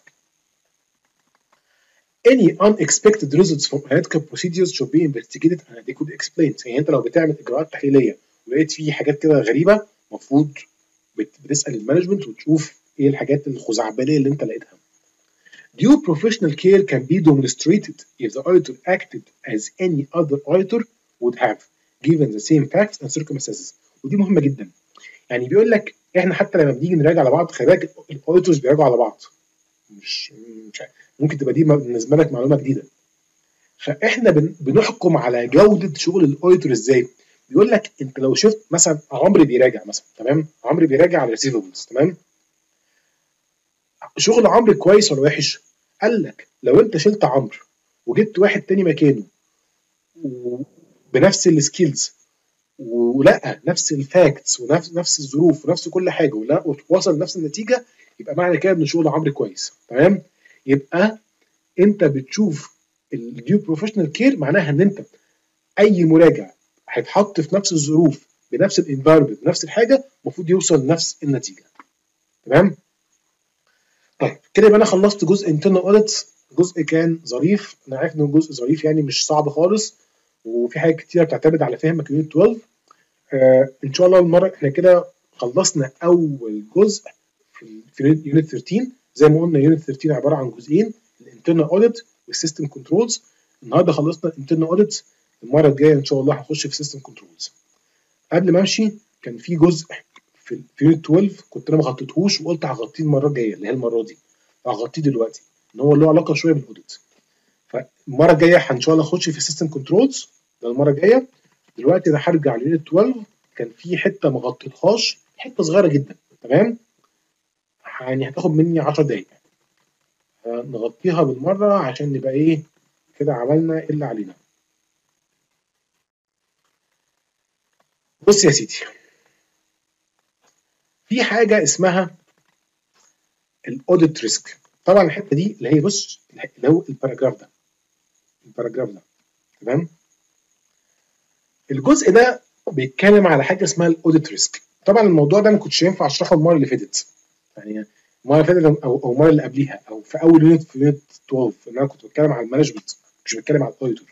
Any unexpected results from healthcare procedures should be investigated and adequately explained. يعني انت لو بتعمل اجراءات تحليليه ولقيت فيه حاجات كده غريبه، المفروض بتسال المانجمنت وتشوف ايه الحاجات الخزعبليه اللي انت لقيتها. Due professional care can be demonstrated if the auditor acted as any other auditor would have, given the same facts and circumstances. ودي مهمه جدا. يعني بيقول لك احنا حتى لما بنيجي نراجع على بعض، خلي بالك الاوديتورز بيراجعوا على بعض. مش مش ممكن تبقى دي بالنسبه لك معلومه جديده. فاحنا بن بنحكم على جوده شغل الاوديتور ازاي؟ بيقول لك انت لو شفت مثلا عمرو بيراجع مثلا، تمام؟ عمرو بيراجع على الريسيفبلز، تمام؟ شغل عمرو كويس ولا وحش؟ قال لك لو انت شلت عمرو وجبت واحد تاني مكانه بنفس السكيلز ولقى نفس الفاكتس ونفس نفس الظروف ونفس كل حاجه ولا وصل لنفس النتيجه، يبقى معنى كده ان شغل عمرو كويس. تمام؟ يبقى انت بتشوف الديو بروفيشنال كير معناها ان انت اي مراجع هيتحط في نفس الظروف بنفس الانفايرمنت بنفس الحاجه المفروض يوصل لنفس النتيجه. تمام؟ طيب كده يبقى انا خلصت جزء انترنال اوديتس. جزء كان ظريف، انا عارف انه جزء ظريف يعني مش صعب خالص، وفي حاجات كتيره بتعتمد على فهمك يونت اتناشر. آه ان شاء الله المره احنا كده خلصنا اول جزء في في يونت تلتاشر. زي ما قلنا يونت تلتاشر عباره عن جزئين، الانترنال اوديت والسيستم كنترولز. النهارده خلصنا الانترنال اوديت، المره الجايه ان شاء الله هنخش في سيستم كنترولز. قبل ما امشي كان في جزء في يونت اتناشر كنت انا ما غطيتهوش وقلت هغطيه المره الجايه اللي هي المره دي، هغطيه دلوقتي ان هو له علاقه شويه بالاوديت. فالمره الجايه ان شاء الله اخش في السيستم كنترولز ده المره الجايه. دلوقتي انا هرجع ليونت اتناشر، كان في حته ما غطيتهاش، حته صغيره جدا. تمام؟ يعني هتاخد مني عشر دقايق نغطيها بالمره عشان نبقى ايه كده عملنا اللي علينا. بص يا سيدي، في حاجه اسمها الاوديت ريسك. طبعا الحته دي اللي هي بص اللي هو الباراجراف ده الباراجراف ده تمام؟ الجزء ده بيتكلم على حاجه اسمها الاوديت ريسك. طبعا الموضوع ده ما كنتش ينفع اشرحه المره اللي فاتت، يعني المره اللي فاتت او او المره اللي قبليها او في اول يونت في يونت اتناشر ان انا كنت بتكلم على المانجمنت مش بتكلم على الاوديتور.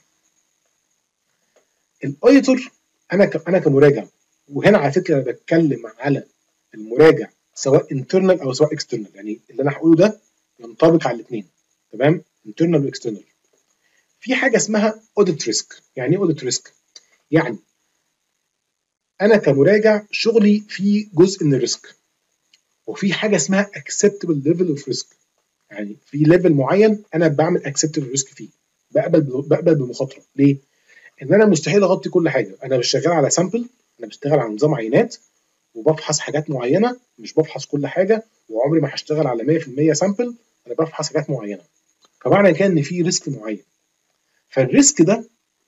الاوديتور انا ك... انا كمراجع، وهنا على فكره انا بتكلم على المراجع سواء انترنال او سواء اكسترنال، يعني اللي انا هقوله ده ينطبق على الاثنين. تمام؟ انترنال واكسترنال. في حاجه اسمها اوديت ريسك. يعني ايه اوديت ريسك؟ يعني انا كمراجع شغلي فيه جزء من الريسك، وفي حاجه اسمها acceptable level of risk. يعني في ليفل معين انا بعمل acceptable risk فيه، بقبل بقبل بمخاطره. ليه؟ ان انا مستحيل اغطي كل حاجه. انا مش شغال على سامبل، انا بشتغل على نظام عينات وبفحص حاجات معينه، مش بفحص كل حاجه، وعمري ما هشتغل على مية في المية سامبل، انا بفحص حاجات معينه. فمعنى كده ان في ريسك معين. فالريسك ده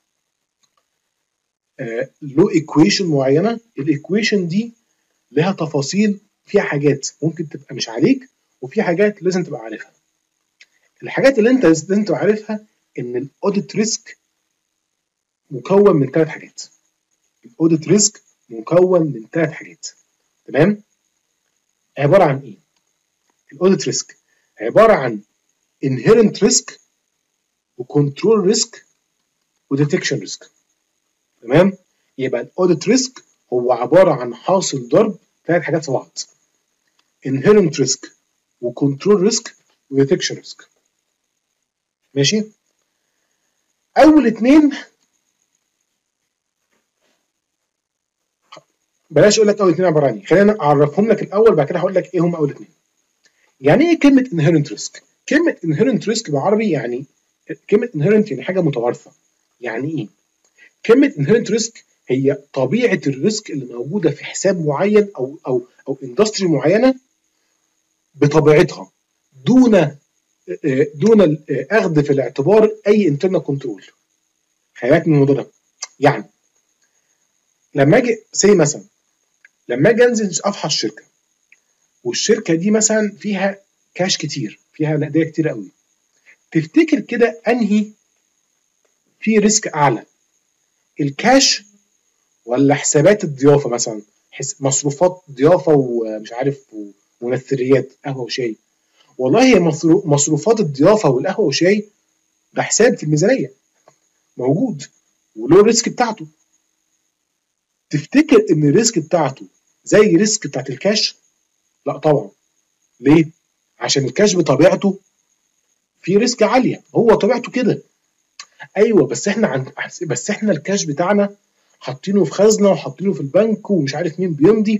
آه له ايكويشن معينه، الايكويشن دي لها تفاصيل، فيها حاجات ممكن تبقى مش عليك وفي حاجات لازم تبقى عارفها. الحاجات اللي انت لازم تبقى عارفها ان الاوديت ريسك مكون من ثلاث حاجات. الاوديت ريسك مكون من ثلاث حاجات. تمام؟ عباره عن ايه؟ الاوديت ريسك عباره عن inherent ريسك وكنترول ريسك وديتكشن ريسك. تمام؟ يبقى الاوديت ريسك هو عباره عن حاصل ضرب ثلاث حاجات في بعض. inherent ريسك وكنترول ريسك وديتكشن ريسك. ماشي؟ اول اتنين بلاش اقول لك اول اتنين عباره عن ايه، خلينا اعرفهم لك الاول بعد كده هقول لك ايه هم اول اتنين. يعني ايه كلمه انهيرنت ريسك؟ كلمه انهيرنت ريسك بالعربي يعني كلمه انهيرنت يعني حاجه متوارثه. يعني ايه؟ كلمه انهيرنت ريسك هي طبيعه الريسك اللي موجوده في حساب معين او او او اندستري معينه بطبيعتها، دون دون الاخذ في الاعتبار اي انترنال كنترول. خلي بالك من الموضوع ده. يعني لما اجي سي مثلا لما اجي انزل افحص شركه، والشركه دي مثلا فيها كاش كتير، فيها هدايا كتير قوي، تفتكر كده انهي في ريسك اعلى، الكاش ولا حسابات الضيافه مثلا، مصروفات ضيافه ومش عارف ومنثريات قهوه وشاي؟ والله هي مصروفات الضيافه والقهوه والشاي ده حساب في الميزانيه موجود وله الريسك بتاعته. تفتكر ان الريسك بتاعته زي الريسك بتاعت الكاش؟ لا طبعا. ليه؟ عشان الكاش بطبيعته في ريسك عاليه، هو طبيعته كده. ايوه بس احنا عن... بس احنا الكاش بتاعنا حاطينه في خزنه وحاطينه في البنك ومش عارف مين بيمضي،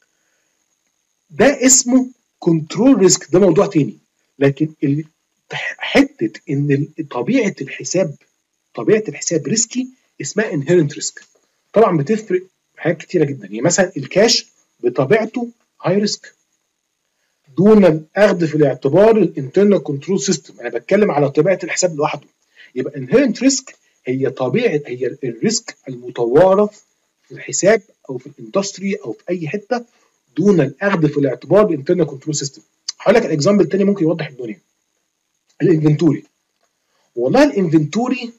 ده اسمه كنترول ريسك، ده موضوع تاني. لكن ال... حته ان طبيعه الحساب طبيعه الحساب ريسكي اسمها انهيرنت ريسك. طبعا بتفرق حاجات كتيره جدا. يعني مثلا الكاش بطبيعته هاي ريسك دون الاخذ في الاعتبار الانترنال كنترول سيستم، انا بتكلم على طبيعه الحساب لوحده. يبقى انهيرنت ريسك هي طبيعه هي الريسك المتوارث في الحساب او في الاندستري او في اي حته دون الاخذ في الاعتبار الانترنال كنترول سيستم. هقول لك الاكزامبل تاني ممكن يوضح الدنيا. الانفنتوري. والله الانفنتوري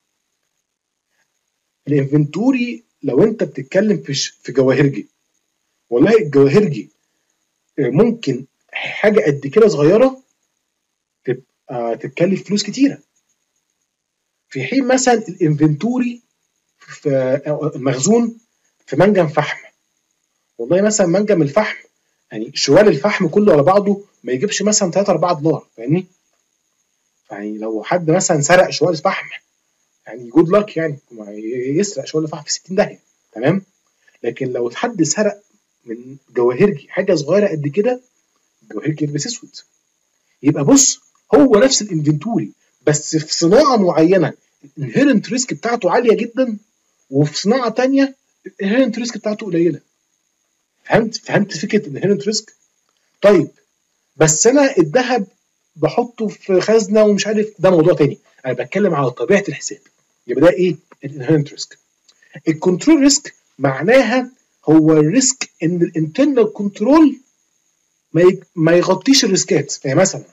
الانفنتوري لو انت بتتكلم في في جواهرجي، والله الجواهرجي ممكن حاجه قد كده صغيره تبقى تتكلف فلوس كتيره، في حين مثلا الانفنتوري في المخزون في منجم فحم. والله مثلا منجم الفحم يعني شوال الفحم كله على بعضه ما يجيبش مثلا تلاتة اربعة دولار، فاهمني؟ يعني لو حد مثلا سرق شوال فحم يعني جود لك، يعني يسرق شوال فحم في ستين داهيه، تمام؟ لكن لو حد سرق من جواهرجي حاجه صغيره قد كده، الجواهرجي يلبس اسود. يبقى بص، هو نفس الانفنتوري بس في صناعه معينه الانهيرنت ريسك بتاعته عاليه جدا، وفي صناعه ثانيه الانهيرنت ريسك بتاعته قليله. فهمت فهمت فكره الانهيرنت ريسك؟ طيب بس انا الذهب بحطه في خزنه ومش عارف، ده موضوع تاني. انا بتكلم على طبيعه الحساب. يبقى ده ايه؟ الانهيرنت ريسك. الكنترول ريسك معناها هو الريسك ان الانترنال كنترول ما ما يغطيش الريسكات. يعني مثلا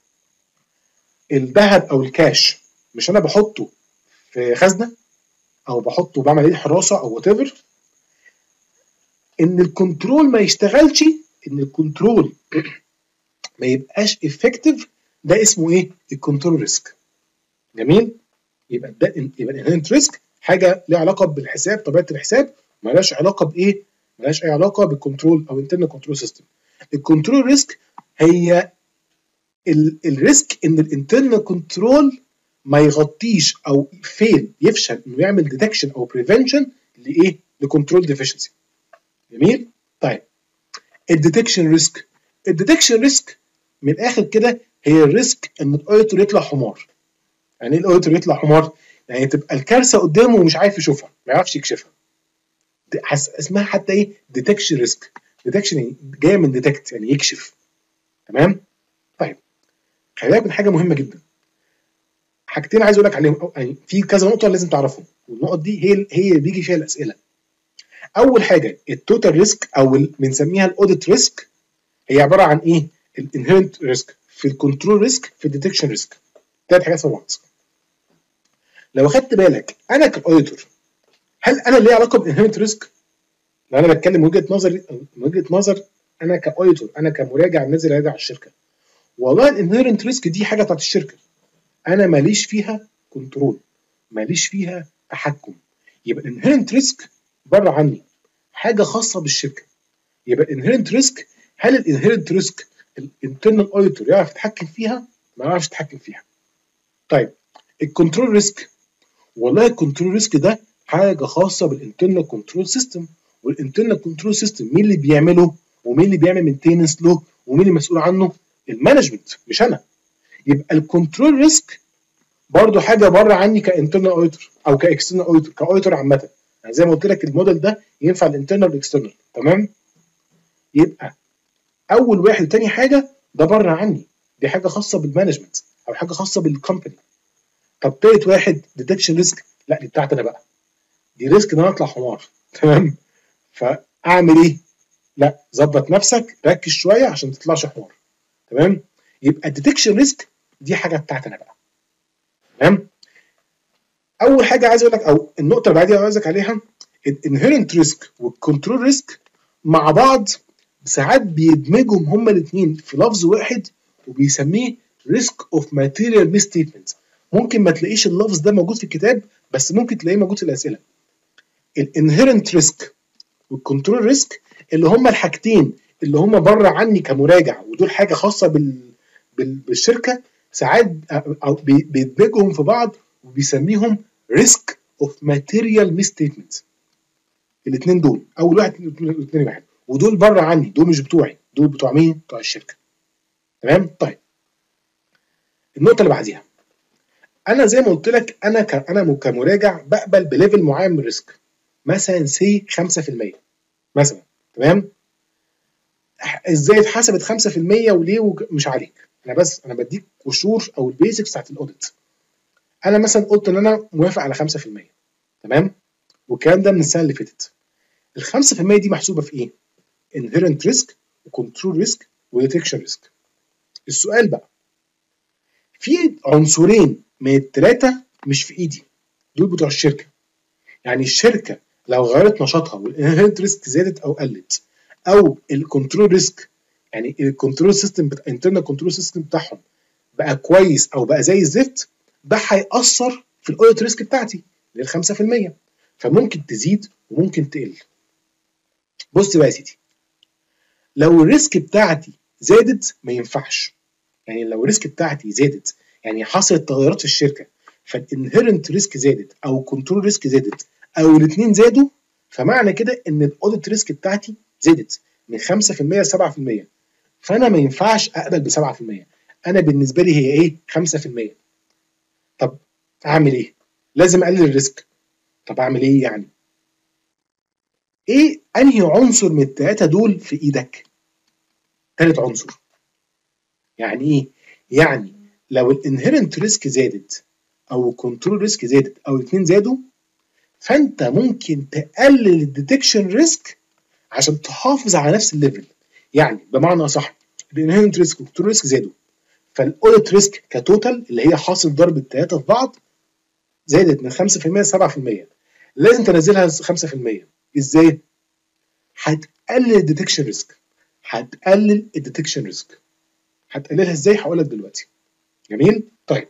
الذهب او الكاش مش انا بحطه في خزنه او بحطه بعمل عليه حراسه او وات ايفر، ان الكنترول ما يشتغلش، ان الكنترول ما يبقاش افكتيف، ده اسمه ايه؟ الكنترول ريسك. جميل؟ يبقى ده يبقى الانهيرنت ريسك حاجه ليها علاقه بالحساب، طبيعه الحساب، مالهاش علاقه بايه؟ مالهاش اي علاقه بالكنترول او انترنال كنترول سيستم. الكنترول ريسك هي الريسك ان الانترنال كنترول ما يغطيش او فين يفشل انه يعمل ديتكشن او بريفنشن لايه؟ لكنترول ديفيشنسي. جميل؟ طيب الديتكشن ريسك. الديتكشن ريسك من الاخر كده هي الريسك ان الاوديتور يطلع حمار. يعني ايه الاوديتور يطلع حمار؟ يعني تبقى الكارثه قدامه ومش عارف يشوفها، ما يعرفش يكشفها. اسمها حتى ايه؟ ديتكشن ريسك. ديتكشن يعني جايه من ديتكت يعني يكشف. تمام؟ طيب خلي بالك من حاجه مهمه جدا. حاجتين عايز اقول لك عليهم، يعني في كذا نقطه لازم تعرفهم، والنقط دي هي هي اللي بيجي فيها الاسئله. اول حاجه التوتال ريسك او بنسميها الاوديت ريسك، هي عباره عن ايه؟ الانهيرنت ريسك في الكنترول ريسك في الديتكشن ريسك. ثلاث حاجات في بعض. لو اخدت بالك انا كاوديتور، هل انا ليا علاقه بالانهيرنت ريسك؟ لو انا بتكلم من وجهه نظري، من وجهه نظر انا كاوديتور، انا كمراجع نازل راجع الشركه، والله الانهيرنت ريسك دي حاجه بتاعت الشركه، انا ماليش فيها كنترول، ماليش فيها تحكم. يبقى الانهيرنت ريسك بره عني، حاجه خاصه بالشركه. يبقى الانهيرنت ريسك، هل الانهيرنت ريسك الانترنال اوديتور يعرف يتحكم فيها ما يعرفش يتحكم فيها. طيب الكنترول ريسك، والله الكنترول ريسك ده حاجه خاصه بالانترنال كنترول سيستم، والانترنال كنترول سيستم مين اللي بيعمله ومين اللي بيعمل مينتيننس له ومين اللي مسؤول عنه؟ المانجمنت مش انا. يبقى الكنترول ريسك برضه حاجه بره عني كانترنال اوديتور او كاكسترنال اوديتور، كاوديتور عامه. يعني زي ما قلت لك الموديل ده ينفع الانترنال والاكسترنال، تمام؟ يبقى اول واحد وتاني حاجه ده بره عني، دي حاجه خاصه بالمانجمنت او حاجه خاصه بالكومباني. طب تالت واحد ديتكشن ريسك، لا دي بتاعتي انا بقى، دي ريسك ان انا اطلع حمار، تمام؟ فاعمل ايه؟ لا ظبط نفسك، ركز شويه عشان ما تطلعش حمار، تمام؟ يبقى الديتكشن ريسك دي حاجه بتاعتي انا بقى، تمام؟ اول حاجه عايز اقول لك او النقطه اللي بعديها عايزك عليها، الانهيرنت ريسك والكنترول ريسك مع بعض ساعات بيدمجهم هما الاثنين في لفظ واحد وبيسميه ريسك اوف ماتيريال ميس ستيتمنت. ممكن ما تلاقيش اللفظ ده موجود في الكتاب بس ممكن تلاقيه موجود في الاسئله. الانهيرنت ريسك والكنترول ريسك اللي هما الحاجتين اللي هما بره عني كمراجع ودول حاجه خاصه بال... بال... بالشركه، ساعات او بيدمجهم في بعض وبيسميهم ريسك اوف ماتيريال ميس ستيتمنت. الاثنين دول اول واحد الاثنين واحد، ودول بره عني، دول مش بتوعي، دول بتوع مين؟ بتوع الشركه، تمام؟ طيب النقطه اللي بعديها، انا زي ما قلت لك انا ك... انا كمراجع بقبل بليفل معين من الريسك، مثلا سي خمسة في المية مثلا، تمام؟ ازاي اتحسبت خمسة في المية وليه وج... مش عليك، انا بس انا بديك قشور او البيزكس بتاعت الاوديت. انا مثلا قلت ان انا موافق على خمسة في المية، تمام؟ والكلام ده من السنه اللي فاتت. ال خمسة في المية دي محسوبه في ايه؟ inherent risk وكنترول ريسك وديتكشن ريسك. السؤال بقى، في عنصرين من الثلاثه مش في ايدي، دول بتوع الشركه. يعني الشركه لو غيرت نشاطها والانهيرنت ريسك زادت او قلت، او الكنترول ريسك يعني الكنترول سيستم بتاع الانترنال كنترول سيستم بتاعهم بقى كويس او بقى زي الزفت، ده هيأثر في الاوديت ريسك بتاعتي لل خمسة في المية، فممكن تزيد وممكن تقل. بص بقى يا سيدي، لو الريسك بتاعتي زادت ما ينفعش، يعني لو الريسك بتاعتي زادت يعني حصلت تغيرات في الشركه فالانهيرنت ريسك زادت او كنترول ريسك زادت او الاثنين زادوا، فمعنى كده ان الاوديت ريسك بتاعتي زادت من خمسة في المية ل سبعة في المية، فانا ما ينفعش اقبل ب سبعة في المية، انا بالنسبه لي هي ايه؟ خمسة في المية. طب اعمل ايه؟ لازم اقلل الريسك. طب اعمل ايه يعني؟ ايه انهي عنصر من الثلاثه دول في ايدك؟ ثالث عنصر. يعني ايه؟ يعني لو الانهيرنت ريسك زادت او الكنترول ريسك زادت او الاثنين زادوا، فانت ممكن تقلل الديتكشن ريسك عشان تحافظ على نفس الليفل. يعني بمعنى اصح، الانهيرنت ريسك والكنترول ريسك زادوا، فالاوديت ريسك كتوتال اللي هي حاصل ضرب الثلاثه في بعض زادت من خمسة في المية ل سبعة في المية، لازم تنزلها خمسة في المية. ازاي؟ هتقلل الديتكشن ريسك، هتقلل الديتكشن ريسك. هتقللها ازاي؟ هقول لك دلوقتي. جميل؟ طيب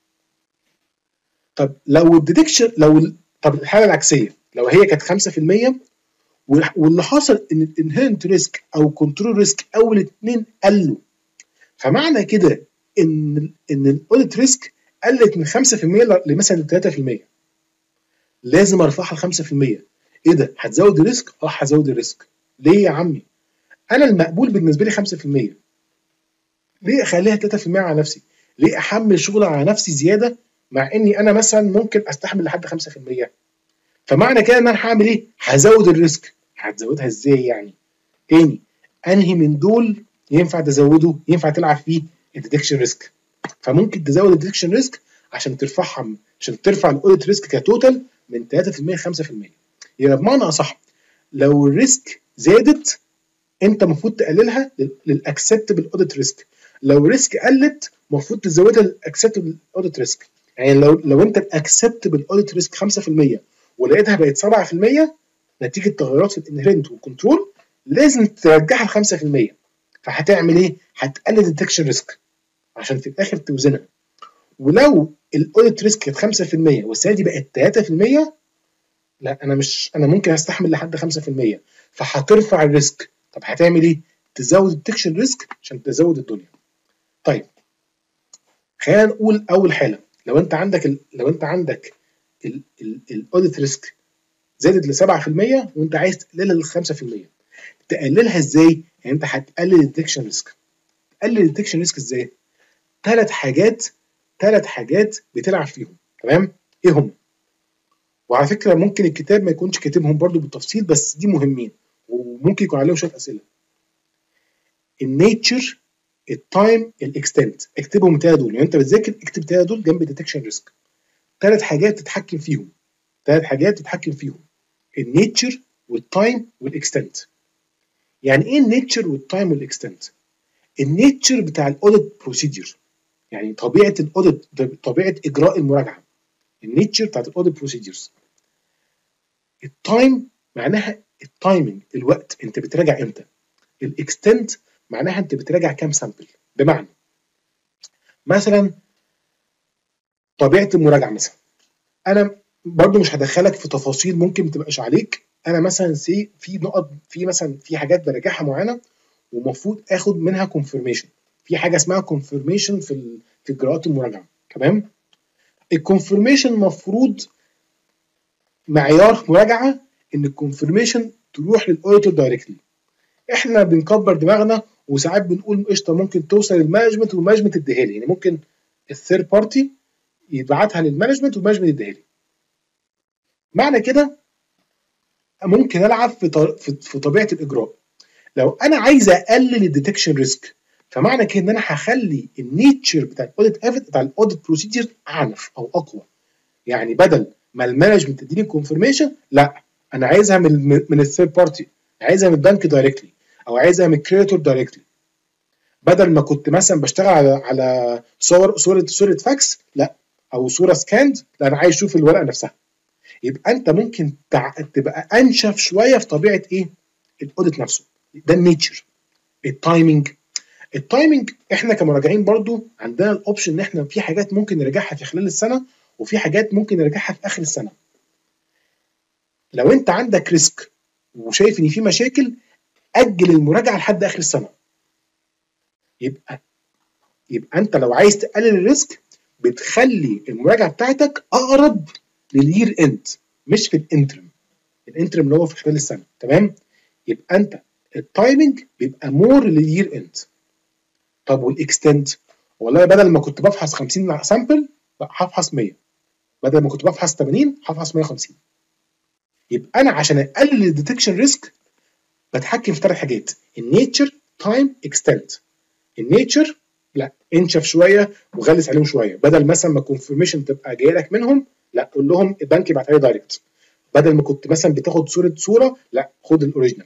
طب لو الديتكشن لو ال... طب الحاله العكسيه لو هي كانت خمسة في المية واللي حصل ان الانهيرنت ريسك او كنترول ريسك او الاثنين قلوا، فمعنى كده ان ان الاوديت ريسك قلت من خمسة في المية لمثلا ثلاثة في المية، لازم ارفعها ل خمسة في المية. ايه ده؟ هتزود الريسك؟ اه هزود الريسك. ليه يا عمي؟ انا المقبول بالنسبه لي خمسة في المية، ليه اخليها ثلاثة في المية على نفسي؟ ليه احمل شغل على نفسي زياده مع اني انا مثلا ممكن استحمل لحد خمسة في المية؟ فمعنى كده ان انا هعمل ايه؟ هزود الريسك. هتزودها ازاي يعني؟ تاني، انهي من دول ينفع تزوده؟ ينفع تلعب فيه الديتكشن ريسك، فممكن تزود الديتكشن ريسك عشان ترفعها، عشان ترفع الاوديت ريسك كتوتال من ثلاثة في المية ل خمسة في المية. يبقى بمعنى اصح، لو الريسك زادت انت المفروض تقللها للاكسبتبل اوديت ريسك، لو ريسك قلت المفروض تزودها للاكسبتبل اوديت ريسك. يعني لو لو انت الاكسبتبل اوديت ريسك خمسة في المية ولقيتها بقت سبعة في المية نتيجه تغيرات في الانهرنت والكنترول، لازم ترجعها ل خمسة في المية. فهتعمل ايه؟ هتقلل الديتكشن ريسك عشان في الاخر توزنها. ولو الاوديت ريسك كانت خمسة في المية والسنه دي بقت ثلاثة في المية، لا انا مش انا ممكن استحمل لحد خمسة في المية، فهترفع الريسك. طب هتعمل ايه؟ تزود الديتكشن ريسك عشان تزود الدنيا. طيب خلينا نقول اول حاله، لو انت عندك ال... لو انت عندك الاوديت ريسك زادت ل سبعة في المية وانت عايز تقللها ل خمسة في المية، تقللها ازاي؟ يعني انت هتقلل الديتكشن ريسك. تقلل الديتكشن ريسك ازاي؟ ثلاث حاجات ثلاث حاجات بتلعب فيهم، تمام؟ ايه هم؟ وعلى فكره ممكن الكتاب ما يكونش كاتبهم برضو بالتفصيل، بس دي مهمين وممكن يكون عليهم شويه اسئله. النيتشر، التايم، الاكستنت، اكتبهم الثلاثه دول. يعني انت بتذاكر اكتب الثلاثه دول جنب الديتكشن ريسك. ثلاث حاجات تتحكم فيهم، ثلاث حاجات تتحكم فيهم النيتشر والتايم والاكستنت. يعني ايه النيتشر والتايم والاكستنت؟ النيتشر بتاع الاوديت بروسيدير، يعني طبيعه الاوديت، طبيعه اجراء المراجعه، النيتشر بتاعت الاوديت بروسيديرز. التايم معناها التايمنج، الوقت، انت بتراجع امتى. الاكستنت معناها انت بتراجع كام سامبل. بمعنى مثلا طبيعه المراجعه، مثلا انا برضو مش هدخلك في تفاصيل ممكن ما تبقاش عليك. انا مثلا سي في نقط، في مثلا في حاجات براجعها معينه ومفروض اخد منها كونفirmation. في حاجه اسمها كونفirmation في ال... في اجراءات المراجعه، تمام؟ الكونفirmation المفروض معيار مراجعه ان الكونفirmation تروح للاوديتور دايركتلي. احنا بنكبر دماغنا وساعات بنقول قشطه ممكن توصل للمانجمنت والمانجمنت يديها لي، يعني ممكن الثيرد بارتي يبعتها للمانجمنت والمانجمنت يديها لي. معنى كده ممكن العب في في طبيعه الاجراء. لو انا عايز اقلل الديتكشن ريسك، فمعنى كده ان انا هخلي النيتشر بتاع الاوديت بتاع الاوديت بروسيجر اعنف او اقوى. يعني بدل ما المانجمنت تديني كونفirmation، لا انا عايزها من من الثيرد بارتي، عايزها من البنك دايركتلي او عايزها من الكريتور دايركتلي. بدل ما كنت مثلا بشتغل على على صور صوره صوره فاكس، لا، او صوره سكاند، لا انا عايز اشوف الورقه نفسها. يبقى انت ممكن تع... تبقى انشف شويه في طبيعه ايه الاوديت نفسه. ده النيتشر. التايمنج، التايمنج احنا كمراجعين برضو عندنا الاوبشن ان احنا في حاجات ممكن نراجعها في خلال السنه وفي حاجات ممكن نراجعها في اخر السنه. لو انت عندك ريسك وشايف ان في مشاكل، اجل المراجعه لحد اخر السنه. يبقى يبقى انت لو عايز تقلل الريسك بتخلي المراجعه بتاعتك اقرب للير اند، مش في الانترم. الانترم اللي هو في خلال السنه، تمام؟ يبقى انت التايمنج بيبقى مور للير اند. طب والاكستند؟ والله بدل ما كنت بفحص خمسين سامبل هفحص مية، بدل ما كنت بفحص ثمانين هفحص مية وخمسين. يبقى انا عشان اقلل الديتكشن ريسك بتحكم في ثلاث حاجات: النيتشر، تايم، اكستند. النيتشر لا انشف شويه وغلس عليهم شويه، بدل مثلا ما الكونفirmation تبقى جايه لك منهم، لا قول لهم البنك يبعت لي دايركت. بدل ما كنت مثلا بتاخد صوره صوره، لا خد الاوريجينال.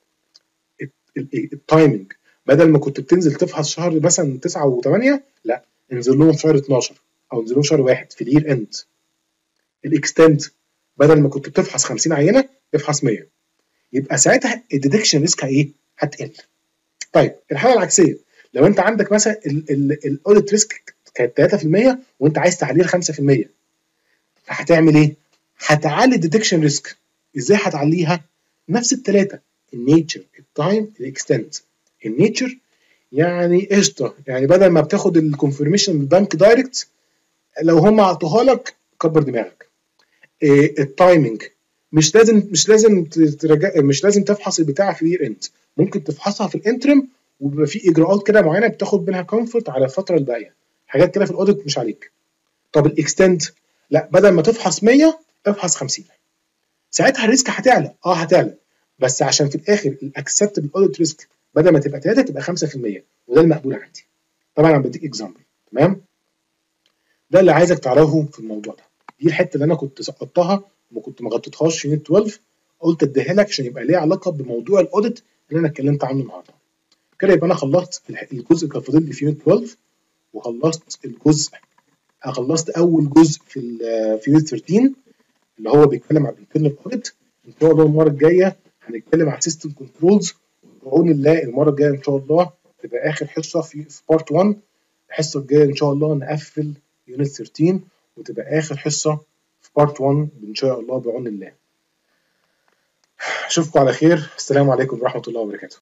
التايمنج، بدل ما كنت بتنزل تفحص شهر مثلا تسعة و8، لا انزل لهم في شهر اتناشر او انزل لهم شهر واحد في الير اند. الاكستند، بدل ما كنت بتفحص خمسين عينه افحص مية. يبقى ساعتها الديتكشن ريسك ايه؟ هتقل. طيب الحاله العكسيه، لو انت عندك مثلا الاوديت ريسك كانت ثلاثة في المية وانت عايز تعليه ل خمسة في المية، فهتعمل ايه؟ هتعلي الديتكشن ريسك. ازاي هتعليها؟ نفس الثلاثه: النيتشر، التايم، الاكستنت. النيتشر يعني قشطه، يعني بدل ما بتاخد الكونفirmation من البنك دايركت، لو هم عطوها لك كبر دماغك. إيه التايمنج؟ مش لازم مش لازم ترجع، مش لازم تفحص البتاع في يير اند، ممكن تفحصها في الانترم وبيبقى في اجراءات كده معينه بتاخد منها كومفورت على الفتره الباقيه، حاجات كده في الاوديت مش عليك. طب الاكستند؟ لا بدل ما تفحص مية افحص خمسين. ساعتها الريسك هتعلى، اه هتعلى، بس عشان في الاخر الاكسبتبل اوديت ريسك بدل ما تبقى ثلاثة تبقى خمسة في المية، وده المقبول عندي. طبعا انا بديك اكزامبل، تمام؟ ده اللي عايزك تعرفه في الموضوع ده. دي الحته اللي انا كنت سقطتها وكنت ما غطيتهاش في يونت اتناشر، قلت اديها لك عشان يبقى ليها علاقه بموضوع الاوديت اللي انا اتكلمت عنه النهارده. كده يبقى انا خلصت الجزء اللي كان فاضل لي في يونت اتناشر، وخلصت الجزء خلصت اول جزء في في يونت تلتاشر اللي هو بيتكلم عن الانترنال اوديت. ان شاء الله المره الجايه هنتكلم عن سيستم كنترولز، وبعون الله المره الجايه ان شاء الله تبقى اخر حصه في في بارت واحد. الحصه الجايه ان شاء الله نقفل يونت تلتاشر وتبقى اخر حصه في بارت واحد ان شاء الله بعون الله. اشوفكم على خير، السلام عليكم ورحمه الله وبركاته.